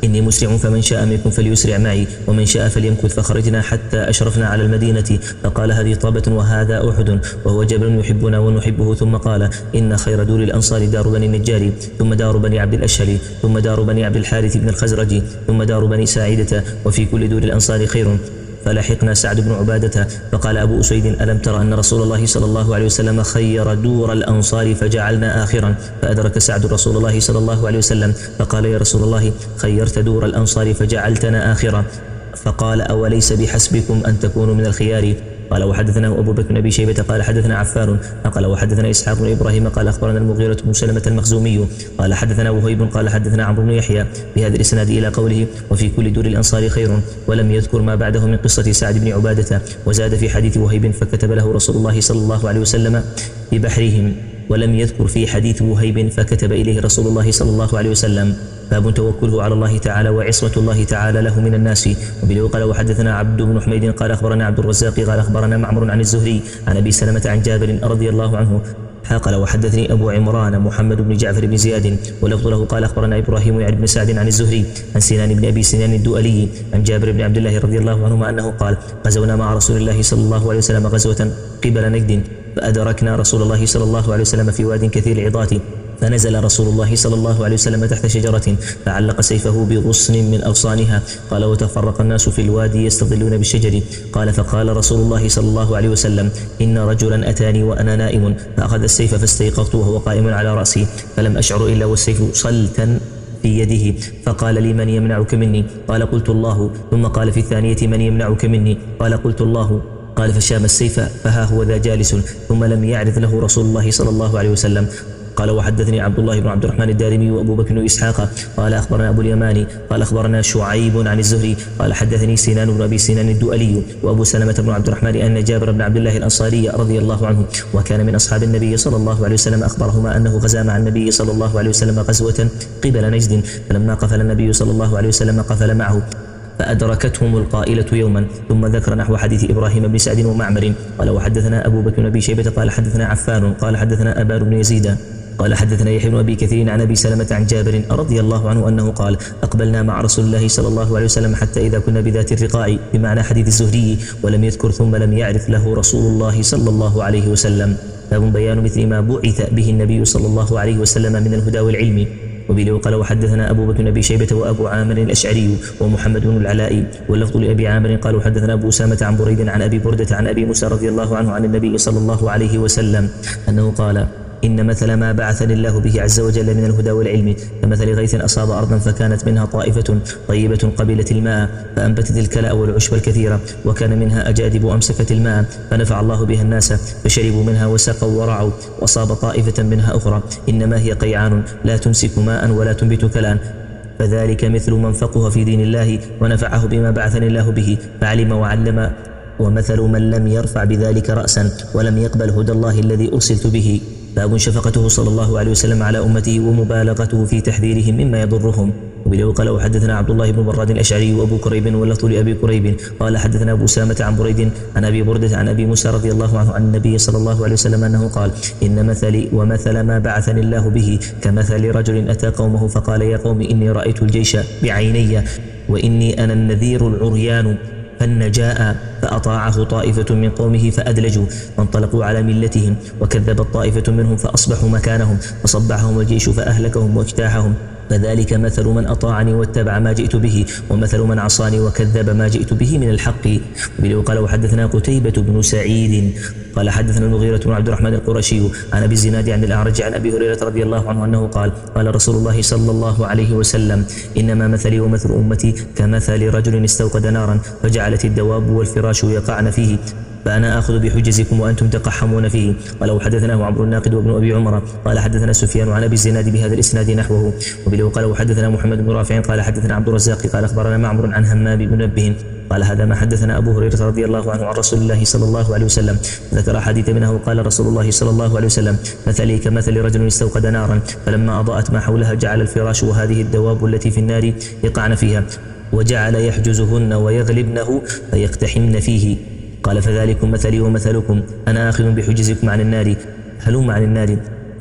إني مسرع فمن شاء منكم فليسرع معي ومن شاء فليمكث. فخرجنا حتى أشرفنا على المدينة فقال هذه طابة وهذا أحد وهو جبل يحبنا ونحبه. ثم قال إن خير دور الأنصار دار بني النجار ثم دار بني عبد الأشهل ثم دار بني عبد الحارث بن الخزرج ثم دار بني ساعدة وفي كل دور الأنصار خير. فلحقنا سعد بن عبادة فقال أبو أسيد ألم تر أن رسول الله صلى الله عليه وسلم خير دور الأنصار فجعلنا آخرا؟ فأدرك سعد رسول الله صلى الله عليه وسلم فقال يا رسول الله خيرت دور الأنصار فجعلتنا آخرا. فقال أوليس بحسبكم أن تكونوا من الخيار؟ قال وحدثنا أبو بكر بن أبي شيبة قال حدثنا عفان قال وحدثنا إسحاق بن إبراهيم قال أخبرنا المغيرة بن سلمة المخزومي قال حدثنا وهيب قال حدثنا عمرو بن يحيى بهذا الإسناد إلى قوله وفي كل دور الأنصار خير، ولم يذكر ما بعده من قصة سعد بن عبادة. وزاد في حديث وهيب فكتب له رسول الله صلى الله عليه وسلم ببحرهم، ولم يذكر في حديث وهيب فكتب إليه رسول الله صلى الله عليه وسلم. باب توكله على الله تعالى وعصمة الله تعالى له من الناس. وبه قال وحدثنا عبد بن حميد قال أخبرنا عبد الرزاق قال أخبرنا معمر عن الزهري عن أبي سلمة عن جابر رضي الله عنه قال وحدثني أبو عمران محمد بن جعفر بن زياد ولفظ له قال أخبرنا إبراهيم يعني بن سعد عن الزهري عن سنان بن أبي سنان الدؤلي عن جابر بن عبد الله رضي الله عنهما أنه قال غزونا مع رسول الله صلى الله عليه وسلم غزوة قبل نجد فأدركنا رسول الله صلى الله عليه وسلم في واد كثير العظات، فنزل رسول الله صلى الله عليه وسلم تحت شجرة فعلق سيفه بغصن من أغصانها. قال وتفرق الناس في الوادي يستظلون بالشجر. قال فقال رسول الله صلى الله عليه وسلم إن رجلا أتاني وأنا نائم فأخذ السيف فاستيقظت وهو قائم على رأسي فلم أشعر إلا والسيف صلتا في يده. فقال لي من يمنعك مني؟ قال قلت الله. ثم قال في الثانية من يمنعك مني؟ قال قلت الله. قال فشام السيف فها هو ذا جالس ثم لم يعرض له رسول الله صلى الله عليه وسلم. قال وحدثني عبد الله بن عبد الرحمن الدارمي وأبو بكر بن إسحاق قال أخبرنا أبو اليماني قال أخبرنا شعيب عن الزهري قال حدثني سنان بن أبي سنان الدؤلي وأبو سلمة بن عبد الرحمن أن جابر بن عبد الله الأنصاري رضي الله عنه وكان من أصحاب النبي صلى الله عليه وسلم أخبرهما أنه غزا مع النبي صلى الله عليه وسلم غزوة قبل نجد، فلما قفل النبي صلى الله عليه وسلم قفل معه فأدركتهم القائلة يوما. ثم ذكر نحو حديث إبراهيم بن سعد ومعمر. قال وحدثنا أبو بكر بن أبي شيبة قال حدثنا عفان قال حدثنا أبان بن يزيد قال حدثنا يحيى بن أبي كثير عن أبي سلمة عن جابر رضي الله عنه أنه قال أقبلنا مع رسول الله صلى الله عليه وسلم حتى إذا كنا بذات الرقاع بمعنى حديث الزهري، ولم يذكر ثم لم يعرف له رسول الله صلى الله عليه وسلم. باب بيان مثل ما بعث به النبي صلى الله عليه وسلم من الهدى والعلم. وبه قال وحدثنا أبو بكر بن أبي شيبة وأبو عامر الأشعري ومحمد بن العلاء واللفظ لأبي عامر قال وحدثنا أبو أسامة عن بريد عن أبي بردة عن أبي موسى رضي الله عنه عن النبي صلى الله عليه وسلم أنه قال إن مثل ما بعثني الله به عز وجل من الهدى والعلم كمثل غيث أصاب أرضا فكانت منها طائفة طيبة قبلت الماء فأنبتت الكلاء والعشب الكثيرة، وكان منها أجادب أمسكت الماء فنفع الله بها الناس فشربوا منها وسقوا ورعوا، وأصاب طائفة منها أخرى إنما هي قيعان لا تمسك ماء ولا تنبت كلاء، فذلك مثل من فقه في دين الله ونفعه بما بعثني الله به فعلم وعلم، ومثل من لم يرفع بذلك رأسا ولم يقبل هدى الله الذي أرسلت به. باب شفقته صلى الله عليه وسلم على أمته ومبالغته في تحذيرهم مما يضرهم. وبه قال وحدثنا عبد الله بن براد الأشعري وأبو كريب واللفظ لأبي كريب قال حدثنا أبو أسامة عن بريد عن أبي بردة عن أبي موسى رضي الله عنه عن النبي صلى الله عليه وسلم أنه قال إن مثلي ومثل ما بعثني الله به كمثل رجل أتى قومه فقال يا قوم إني رأيت الجيش بعيني وإني أنا النذير العريان، فالنجاء فأطاعه طائفة من قومه فأدلجوا وانطلقوا على ملتهم، وكذبت طائفة منهم فأصبحوا مكانهم فصبحهم الجيش فأهلكهم واجتاحهم، فذلك مثل من أطاعني واتبع ما جئت به ومثل من عصاني وكذب ما جئت به من الحق. وبه قال وحدثنا قتيبة بن سعيد قال حدثنا المغيرة بن عبد الرحمن القرشي عن أبي الزناد عن الأعرج عن أبي هريرة رضي الله عنه أنه قال قال رسول الله صلى الله عليه وسلم إنما مثلي ومثل أمتي كمثل رجل استوقد نارا فجعلت الدواب والفراش يقعن فيه فأنا آخذ بحجزكم وأنتم تقحمون فيه. قال حدثناه عمرو الناقد وابن أبي عمر قال حدثنا سفيان عن أبي الزناد بهذا الإسناد نحوه. وبه قال وحدثنا محمد بن رافع قال حدثنا عبد الرزاق قال أخبرنا معمر عن همام بن منبه قال هذا ما حدثنا أبو هريرة رضي الله عنه عن رسول الله صلى الله عليه وسلم، ذكر حديث منه قال رسول الله صلى الله عليه وسلم مثلي كمثل رجل استوقد نارا فلما أضاءت ما حولها جعل الفراش وهذه الدواب التي في النار يقعن فيها وجعل يحجزهن ويغلبنه فيقتحمن فيه. قال فذلكم مثلي ومثلكم أنا آخذ بحجزكم عن النار هلم عن النار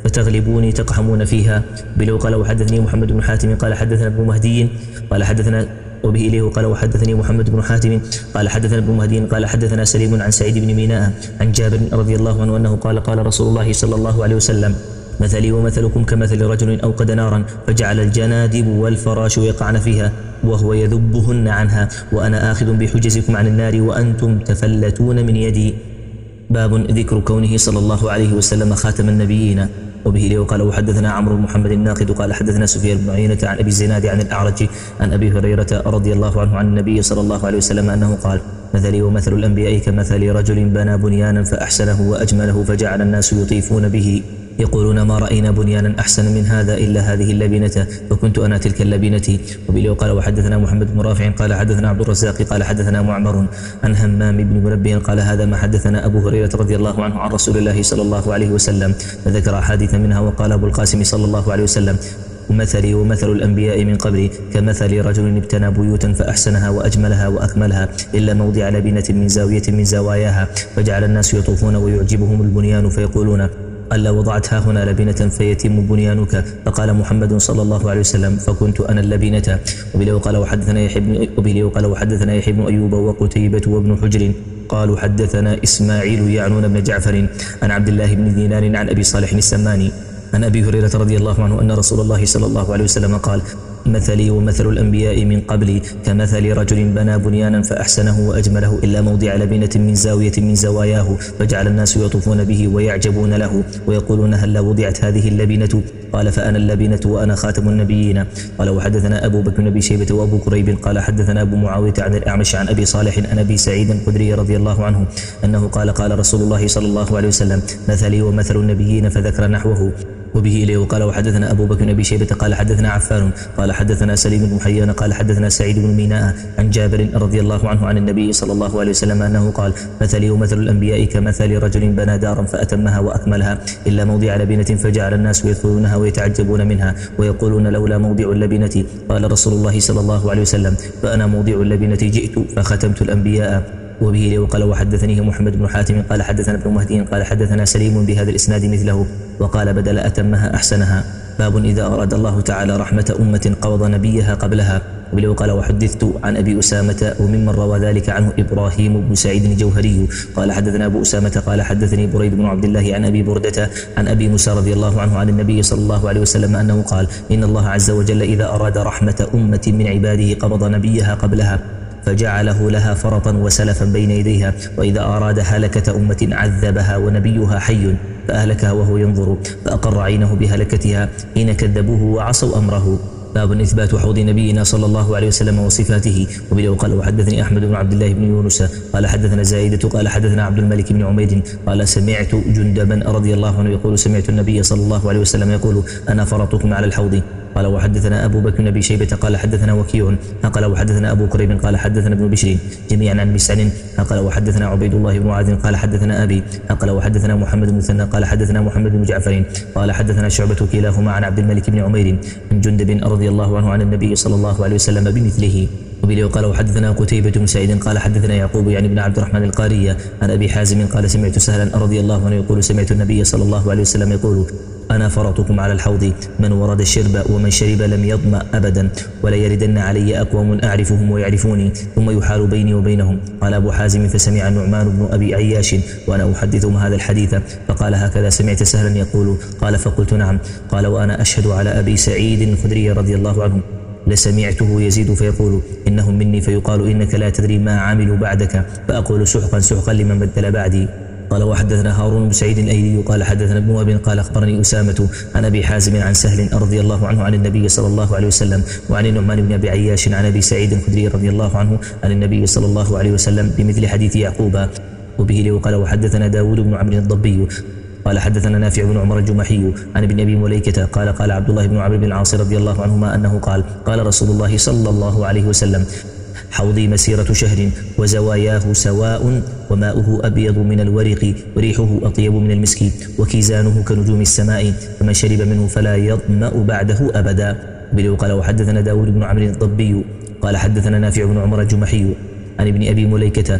فتغلبوني تقحمون فيها. بلو قال وحدثني محمد بن حاتم قال حدثنا ابن مهدي قال حدثنا وبه إليه قال وحدثني محمد بن حاتم قال حدثنا ابن مهدي قال حدثنا سليم عن سعيد بن ميناء عن جابر رضي الله عنه أنه قال قال رسول الله صلى الله عليه وسلم مثلي ومثلكم كمثل رجل أوقد نارا فجعل الجنادب والفراش يقعن فيها وهو يذبهن عنها وأنا آخذ بحجزكم عن النار وأنتم تفلتون من يدي. باب ذكر كونه صلى الله عليه وسلم خاتم النبيين. وبه إليه قال وحدثنا عمرو بن محمد الناقد قال حدثنا سفيان بن عيينة عن أبي الزناد عن الأعرج عن أبي هريرة رضي الله عنه عن النبي صلى الله عليه وسلم أنه قال مثلي ومثل الأنبياء كمثل رجل بنى بنيانا فأحسنه وأجمله فجعل الناس يطيفون به يقولون ما رأينا بنيانا أحسن من هذا إلا هذه اللبنة فكنت أنا تلك اللبنة. وبه قال وحدثنا محمد بن رافع قال حدثنا عبد الرزاق قال حدثنا معمر عن همام بن منبه قال هذا ما حدثنا أبو هريرة رضي الله عنه عن رسول الله صلى الله عليه وسلم فذكر أحاديث منها. وقال أبو القاسم صلى الله عليه وسلم مثلي ومثل الأنبياء من قبلي كمثل رجل ابتنى بيوتا فأحسنها وأجملها وأكملها إلا موضع لبنة من زاوية من زواياها فجعل الناس يطوفون ويعجبهم البنيان فيقولون ألا وضعتها هنا لبنة فيتم بنيانك فقال محمد صلى الله عليه وسلم فكنت أنا اللبنة. وبه قال وحدثنا يحيى وبه قال وحدثنا يحيى بن أيوب وقتيبة وابن حجر قالوا حدثنا إسماعيل يعنون بن جعفر عن عبد الله بن دينار عن أبي صالح السماني عن أبي هريرة رضي الله عنه أن رسول الله صلى الله عليه وسلم قال مثلي ومثل الأنبياء من قبلي كمثل رجل بنى بنيانا فأحسنه وأجمله إلا موضع لبنة من زاوية من زواياه فجعل الناس يطوفون به ويعجبون له ويقولون هل وضعت هذه اللبنة قال فأنا اللبنة وأنا خاتم النبيين. قال وحدثنا أبو بكر بن أبي شيبة وأبو كريب قال حدثنا أبو معاوية عن الأعمش عن أبي صالح عن أبي سعيد الخدري رضي الله عنه أنه قال قال رسول الله صلى الله عليه وسلم مثلي ومثل النبيين فذكر نحوه. وبه إليه قال وحدثنا أبو بكر بن أبي شيبة قال حدثنا عفان قال حدثنا سليم بن حيان قال حدثنا سعيد بن ميناء عن جابر رضي الله عنه عن النبي صلى الله عليه وسلم أنه قال مثلي ومثل الأنبياء كمثل رجل بنى دارا فأتمها وأكملها إلا موضع لبنة فجعل الناس يدخلونها ويتعجبون منها ويقولون لولا موضع اللبنة قال رسول الله صلى الله عليه وسلم فأنا موضع اللبنة جئت فختمت الأنبياء. وبه وقال وحدثنيه محمد بن حاتم قال حدثنا ابن مهدي قال حدثنا سليم بهذا الإسناد مثله وقال بدل أتمها أحسنها. باب إذا أراد الله تعالى رحمة أمة قبض نبيها قبلها. وبه قال وحدثت عن أبي أسامة وممن روى ذلك عنه إبراهيم بن سعيد الجوهري قال حدثنا أبو أسامة قال حدثني بريد بن عبد الله عن أبي بردة عن أبي موسى رضي الله عنه عن النبي صلى الله عليه وسلم أنه قال إن الله عز وجل إذا أراد رحمة أمة من عباده قبض نبيها قبلها فجعله لها فرطا وسلفا بين يديها وإذا أراد هلكة أمة عذبها ونبيها حي فأهلكها وهو ينظر فأقر عينه بهلكتها حين كذبوه وعصوا أمره. باب إثبات حوض نبينا صلى الله عليه وسلم وصفاته. وبه قال وحدثني أحمد بن عبد الله بن يونس قال حدثنا زائدة قال حدثنا عبد الملك بن عميد قال سمعت جندبا رضي الله عنه يقول سمعت النبي صلى الله عليه وسلم يقول أنا فرطكم على الحوض. قال وحدثنا أبو بكر بن أبي شيبة قال حدثنا وكيع قال وحدثنا أبو كريب قال حدثنا ابن بشر جميعا عن مسعد قال وحدثنا عبيد الله بن معاذ قال حدثنا أبي قال وحدثنا محمد بن مثنى قال حدثنا محمد بن جعفر قال حدثنا شعبة كلاهما عن عبد الملك بن عمير عن جندب رضي الله عنه عن النبي صلى الله عليه وسلم بمثله. وبه قال وحدثنا قتيبة بن سعيد قال حدثنا يعقوب يعني بن عبد الرحمن القارية عن أبي حازم قال سمعت سهلا رضي الله عنه يقول سمعت النبي صلى الله عليه وسلم يقول أنا فرطكم على الحوض من ورد الشرب ومن شرب لم يظمأ أبدا ولا يردن علي أقوام أعرفهم ويعرفوني ثم يحال بيني وبينهم. قال أبو حازم فسمع النعمان بن أبي عياش وأنا أحدثهم هذا الحديث فقال هكذا سمعت سهلا يقول قال فقلت نعم. قال وأنا أشهد على أبي سعيد الخدري رضي الله عنه لسمعته يزيد فيقول إنهم مني فيقال إنك لا تدري ما عملوا بعدك فأقول سحقا سحقا لمن بدل بعدي. قال وحدثنا هارون بن سعيد الأيلي قال حدثنا ابن وهب قال أخبرني أسامة عن أبي حازم عن سهل رضي الله عنه عن النبي صلى الله عليه وسلم وعن النعمان بن أبي عياش عن أبي سعيد الخدري رضي الله عنه عن النبي صلى الله عليه وسلم بمثل حديث يعقوب. وبه قال وحدثنا داود بن عمرو الضبي قال حدثنا نافع بن عمر الجمحي عن ابن أبي مليكة قال قال عبد الله بن عمرو بن العاص رضي الله عنهما أنه قال قال رسول الله صلى الله عليه وسلم حوضي مسيرة شهر وزواياه سواء وماؤه أبيض من الورق وريحه أطيب من المسك وكيزانه كنجوم السماء فمن شرب منه فلا يظمأ بعده أبدا. بل قال وحدثنا داود بن عمرو الضبي قال حدثنا نافع بن عمر الجمحي عن ابن أبي مليكة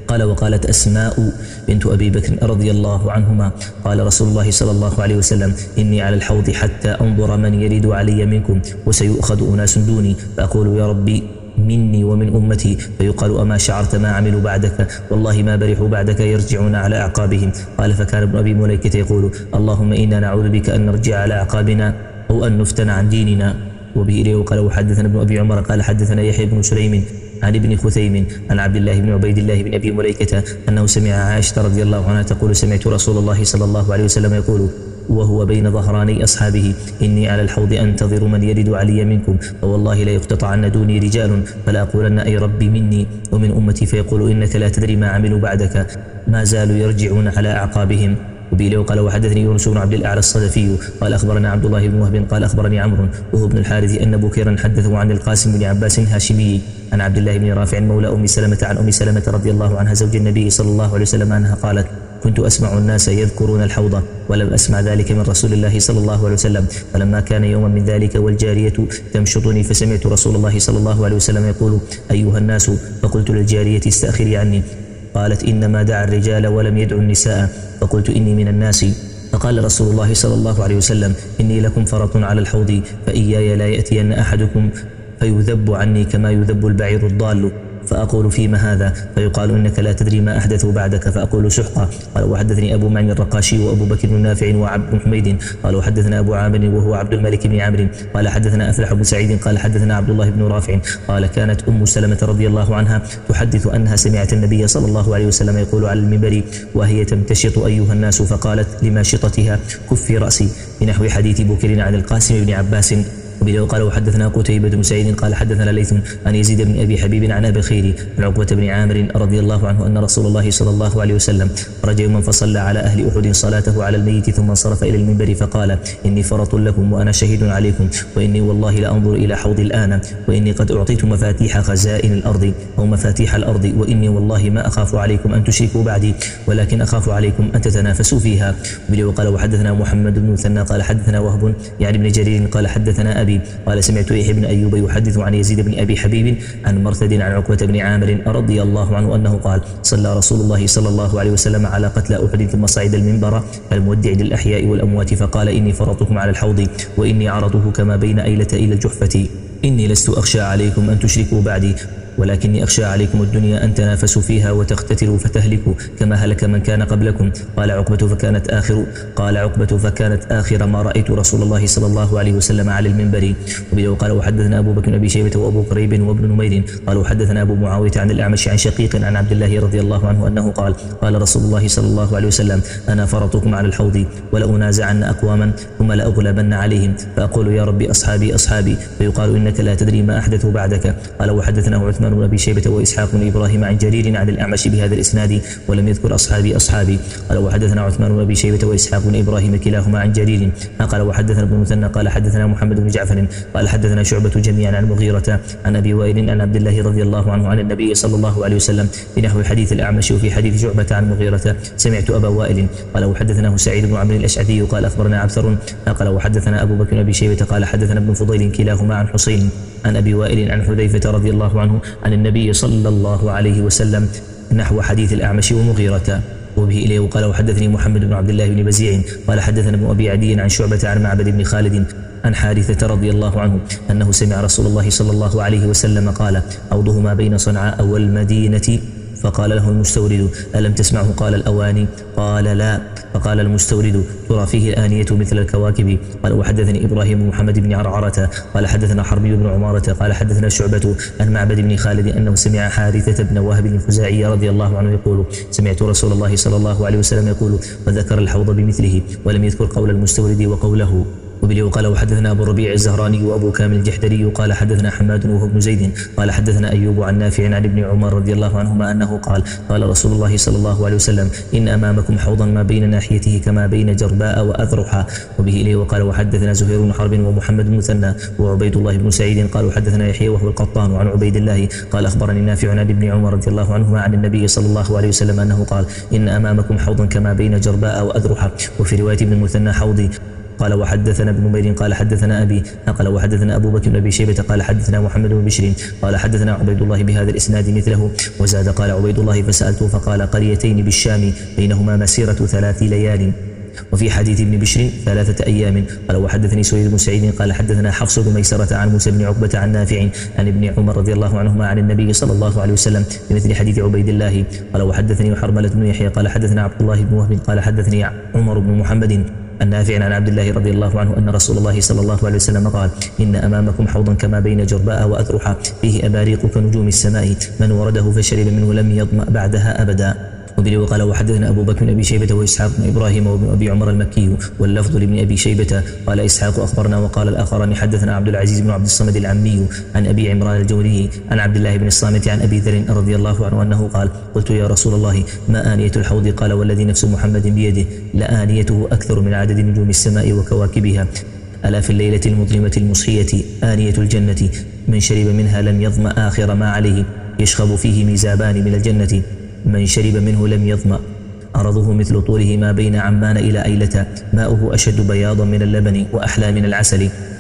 قال وقالت أسماء بنت أبي بكر رضي الله عنهما قال رسول الله صلى الله عليه وسلم إني على الحوض حتى أنظر من يرد علي منكم وسيؤخذ أناس دوني فأقول يا ربي مني ومن أمتي فيقال أما شعرت ما عملوا بعدك والله ما برحوا بعدك يرجعون على أعقابهم. قال فكان ابن أبي مليكة يقول اللهم إنا نعوذ بك أن نرجع على أعقابنا أو أن نفتن عن ديننا. وبه إليه قال وحدثنا ابن أبي عمر قال حدثنا يحيى بن سليم عن ابن خثيم عن عبد الله بن عبيد الله بن أبي مليكة أنه سمع عائشة رضي الله عنها تقول سمعت رسول الله صلى الله عليه وسلم يقول وهو بين ظهراني أصحابه إني على الحوض أنتظر من يرد علي منكم فوالله لا يقتطعن دوني رجال فلا أقولن أي ربي مني ومن أمتي فيقول إنك لا تدري ما عملوا بعدك ما زالوا يرجعون على أعقابهم. وبه قال وحدثني يونس بن عبد الأعلى الصدفي قال أخبرنا عبد الله بن وهب قال أخبرني عمرو وهو ابن الحارث أن بكيرا حدثه عن القاسم بن عباس الهاشمي عن عبد الله بن رافع مولى أم سلمة عن أم سلمة رضي الله عنها زوج النبي صلى الله عليه وسلم أنها قالت كنت أسمع الناس يذكرون الحوض ولم أسمع ذلك من رسول الله صلى الله عليه وسلم فلما كان يوما من ذلك والجارية تمشطني فسمعت رسول الله صلى الله عليه وسلم يقول أيها الناس فقلت للجارية استأخري عني قالت إنما دعا الرجال ولم يدعو النساء فقلت إني من الناس فقال رسول الله صلى الله عليه وسلم إني لكم فرط على الحوض فإياي لا يأتين أحدكم فيذب عني كما يذب البعير الضال فأقول فيما هذا فيقال إنك لا تدري ما أحدثوا بعدك فأقول سحقا. قال وحدثني أبو معن الرقاشي وأبو بكر بن نافع وعبد بن حميد قال وحدثنا أبو عامر وهو عبد الملك بن عمرو قال حدثنا أفلح بن سعيد قال حدثنا عبد الله بن رافع قال كانت أم سلمة رضي الله عنها تحدث أنها سمعت النبي صلى الله عليه وسلم يقول على المنبر وهي تمتشط أيها الناس فقالت لماشطتها كفي رأسي بنحو حديث بكر عن القاسم بن عباس. وبه قال وحدثنا قتيبة بن سعيد قال حدثنا ليث عن يزيد بن أبي حبيب عن أبي الخير عن عقبة بن عامر رضي الله عنه أن رسول الله صلى الله عليه وسلم خرج يوما فصلى على أهل أحد صلاته على الميت ثم انصرف إلى المنبر فقال إني فرط لكم وأنا شهيد عليكم وإني والله لأنظر إلى حوض الآن وإني قد أعطيت مفاتيح خزائن الأرض أو مفاتيح الأرض وإني والله ما أخاف عليكم أن تشركوا بعدي ولكن أخاف عليكم أن تتنافسوا فيها. وبه قال وحدثنا محمد بن مثنى قال حدثنا وهب يعني ابن جرير قال حدثنا أبي قال سمعت يحيى بن أيوب يحدث عن يزيد بن أبي حبيب عن مرثد عن عقبة بن عامر رضي الله عنه أنه قال صلى رسول الله صلى الله عليه وسلم على قتلى أحد ثم صعد المنبر المودع للأحياء والأموات فقال إني فرطكم على الحوض وإني عرضه كما بين أيلة إلى الجحفة إني لست أخشى عليكم أن تشركوا بعدي ولكني أخشى عليكم الدنيا أن تنافسوا فيها وتقتتلوا فتهلكوا كما هلك من كان قبلكم. قال عقبة فكانت آخر قال عقبة فكانت آخر ما رأيت رسول الله صلى الله عليه وسلم على المنبر. وبه قال وحدثنا أبو بكر بن أبي شيبة وأبو قريب وابن نمير قال وحدثنا أبو معاوية عن الأعمش عن شقيق عن عبد الله رضي الله عنه أنه قال قال رسول الله صلى الله عليه وسلم أنا فرطكم على الحوض ولأنازعن أقواما ثم لأغلبن عليهم فأقول يا ربي أصحابي أصحابي فيقال إنك لا تدري ما أحدثوا بعدك. قال وحدثنا عثمان بن أبي شيبة وإسحاق بن إبراهيم عن جرير عن الأعمش بهذا الإسناد ولم يذكر أصحابي أصحابي. قال وحدثنا عثمان بن أبي شيبة وإسحاق بن إبراهيم كلاهما عن جرير قال وحدثنا ابن مثنى قال حدثنا محمد بن جعفر قال حدثنا شعبة جميعا عن مغيرة عن أبي وائل عن عبد الله رضي الله عنه عن النبي صلى الله عليه وسلم بنحو حديث الأعمش وفي حديث شعبة عن مغيرة سمعت أبا وائل قال وحدثناه سعيد بن عمرو الأشعثي قال أخبرنا عبثر قال وحدثنا أبو بكر بن أبي شيبة قال حدثنا ابن فضيل كلاهما عن حسين عن أبي وائل عن حذيفة رضي الله عنه عن النبي صلى الله عليه وسلم نحو حديث الأعمش ومغيرة. وبه إليه وقال وحدثني محمد بن عبد الله بن بزيع قال حدثنا ابن أبي عدي عن شعبة عن معبد بن خالد عن حارثة رضي الله عنه أنه سمع رسول الله صلى الله عليه وسلم قال أوضه ما بين صنعاء والمدينة فقال له المستورد ألم تسمعه؟ قال الأواني قال لا فقال المستورد ترى فيه الآنية مثل الكواكب. قال وحدثني إبراهيم بن محمد بن عرعرة قال حدثنا حربي بن عمارة قال حدثنا شعبة عن معبد بن خالد أنه سمع حارثة بن وهب الخزاعي رضي الله عنه يقول سمعت رسول الله صلى الله عليه وسلم يقول وذكر الحوض بمثله ولم يذكر قول المستورد وقوله. وبه قال وحدثنا أبو الربيع الزهراني وأبو كامل الجحدري قال حدثنا حماد وهو ابن زيد قال حدثنا أيوب عن نافع عن ابن عمر رضي الله عنهما أنه قال قال رسول الله صلى الله عليه وسلم إن أمامكم حوضا ما بين ناحيته كما بين جرباء وأذرحا. وبه إليه وقال وحدثنا زهير بن حرب ومحمد بن مثنى وعبيد الله بن سعيد قالوا حدثنا يحيى وهو القطان عن عبيد الله قال أخبرني نافع عن ابن عمر رضي الله عنهما عن النبي صلى الله عليه وسلم أنه قال إن أمامكم حوضا كما بين جرباء وأذرحا. وفي رواية ابن المثنى حوضي قال وحدثنا ابن نمير قال حدثنا أبي قال وحدثنا أبو بكر بن أبي شيبة قال حدثنا محمد بن بشر قال حدثنا عبيد الله بهذا الإسناد مثله. وزاد قال عبيد الله فسألته فقال قريتين بالشام بينهما مسيرة ثلاث ليال. وفي حديث ابن بشر ثلاثة أيام. قال وحدثني سويد بن سعيد قال حدثنا حفص بن ميسرة عن موسى بن عقبة عن نافع عن ابن عمر رضي الله عنهما عن النبي صلى الله عليه وسلم بمثل حديث عبيد الله. قال وحدثني حرملة بن يحيى قال حدثنا عبد الله بن وهب قال حدثني عمر بن محمد النافع عن عبد الله رضي الله عنه أن رسول الله صلى الله عليه وسلم قال إن أمامكم حوضا كما بين جرباء وأذرحا فيه أباريق كنجوم السماء من ورده فشرب منه لم يظمأ بعدها أبدا. وبه قال وحدثنا أبو بكر بن أبي شيبة وإسحاق بن إبراهيم وابن أبي عمر المكي واللفظ لابن أبي شيبة. قال إسحاق أخبرنا وقال الآخران حدثنا عبد العزيز بن عبد الصمد العمي عن أبي عمران الجوري عن عبد الله بن الصامت عن أبي ذر رضي الله عنه أنه قال قلت يا رسول الله ما آنية الحوض؟ قال والذي نفس محمد بيده لآنيته أكثر من عدد نجوم السماء وكواكبها. ألا في الليلة المظلمة المصحية آنية الجنة من شرب منها لم يظمأ آخر ما عليه يشخب فيه ميزابان من الجنة من شرب منه لم يظمأ أرضه مثل طوله ما بين عمان إلى أيلة ماؤه أشد بياضا من اللبن وأحلى من العسل.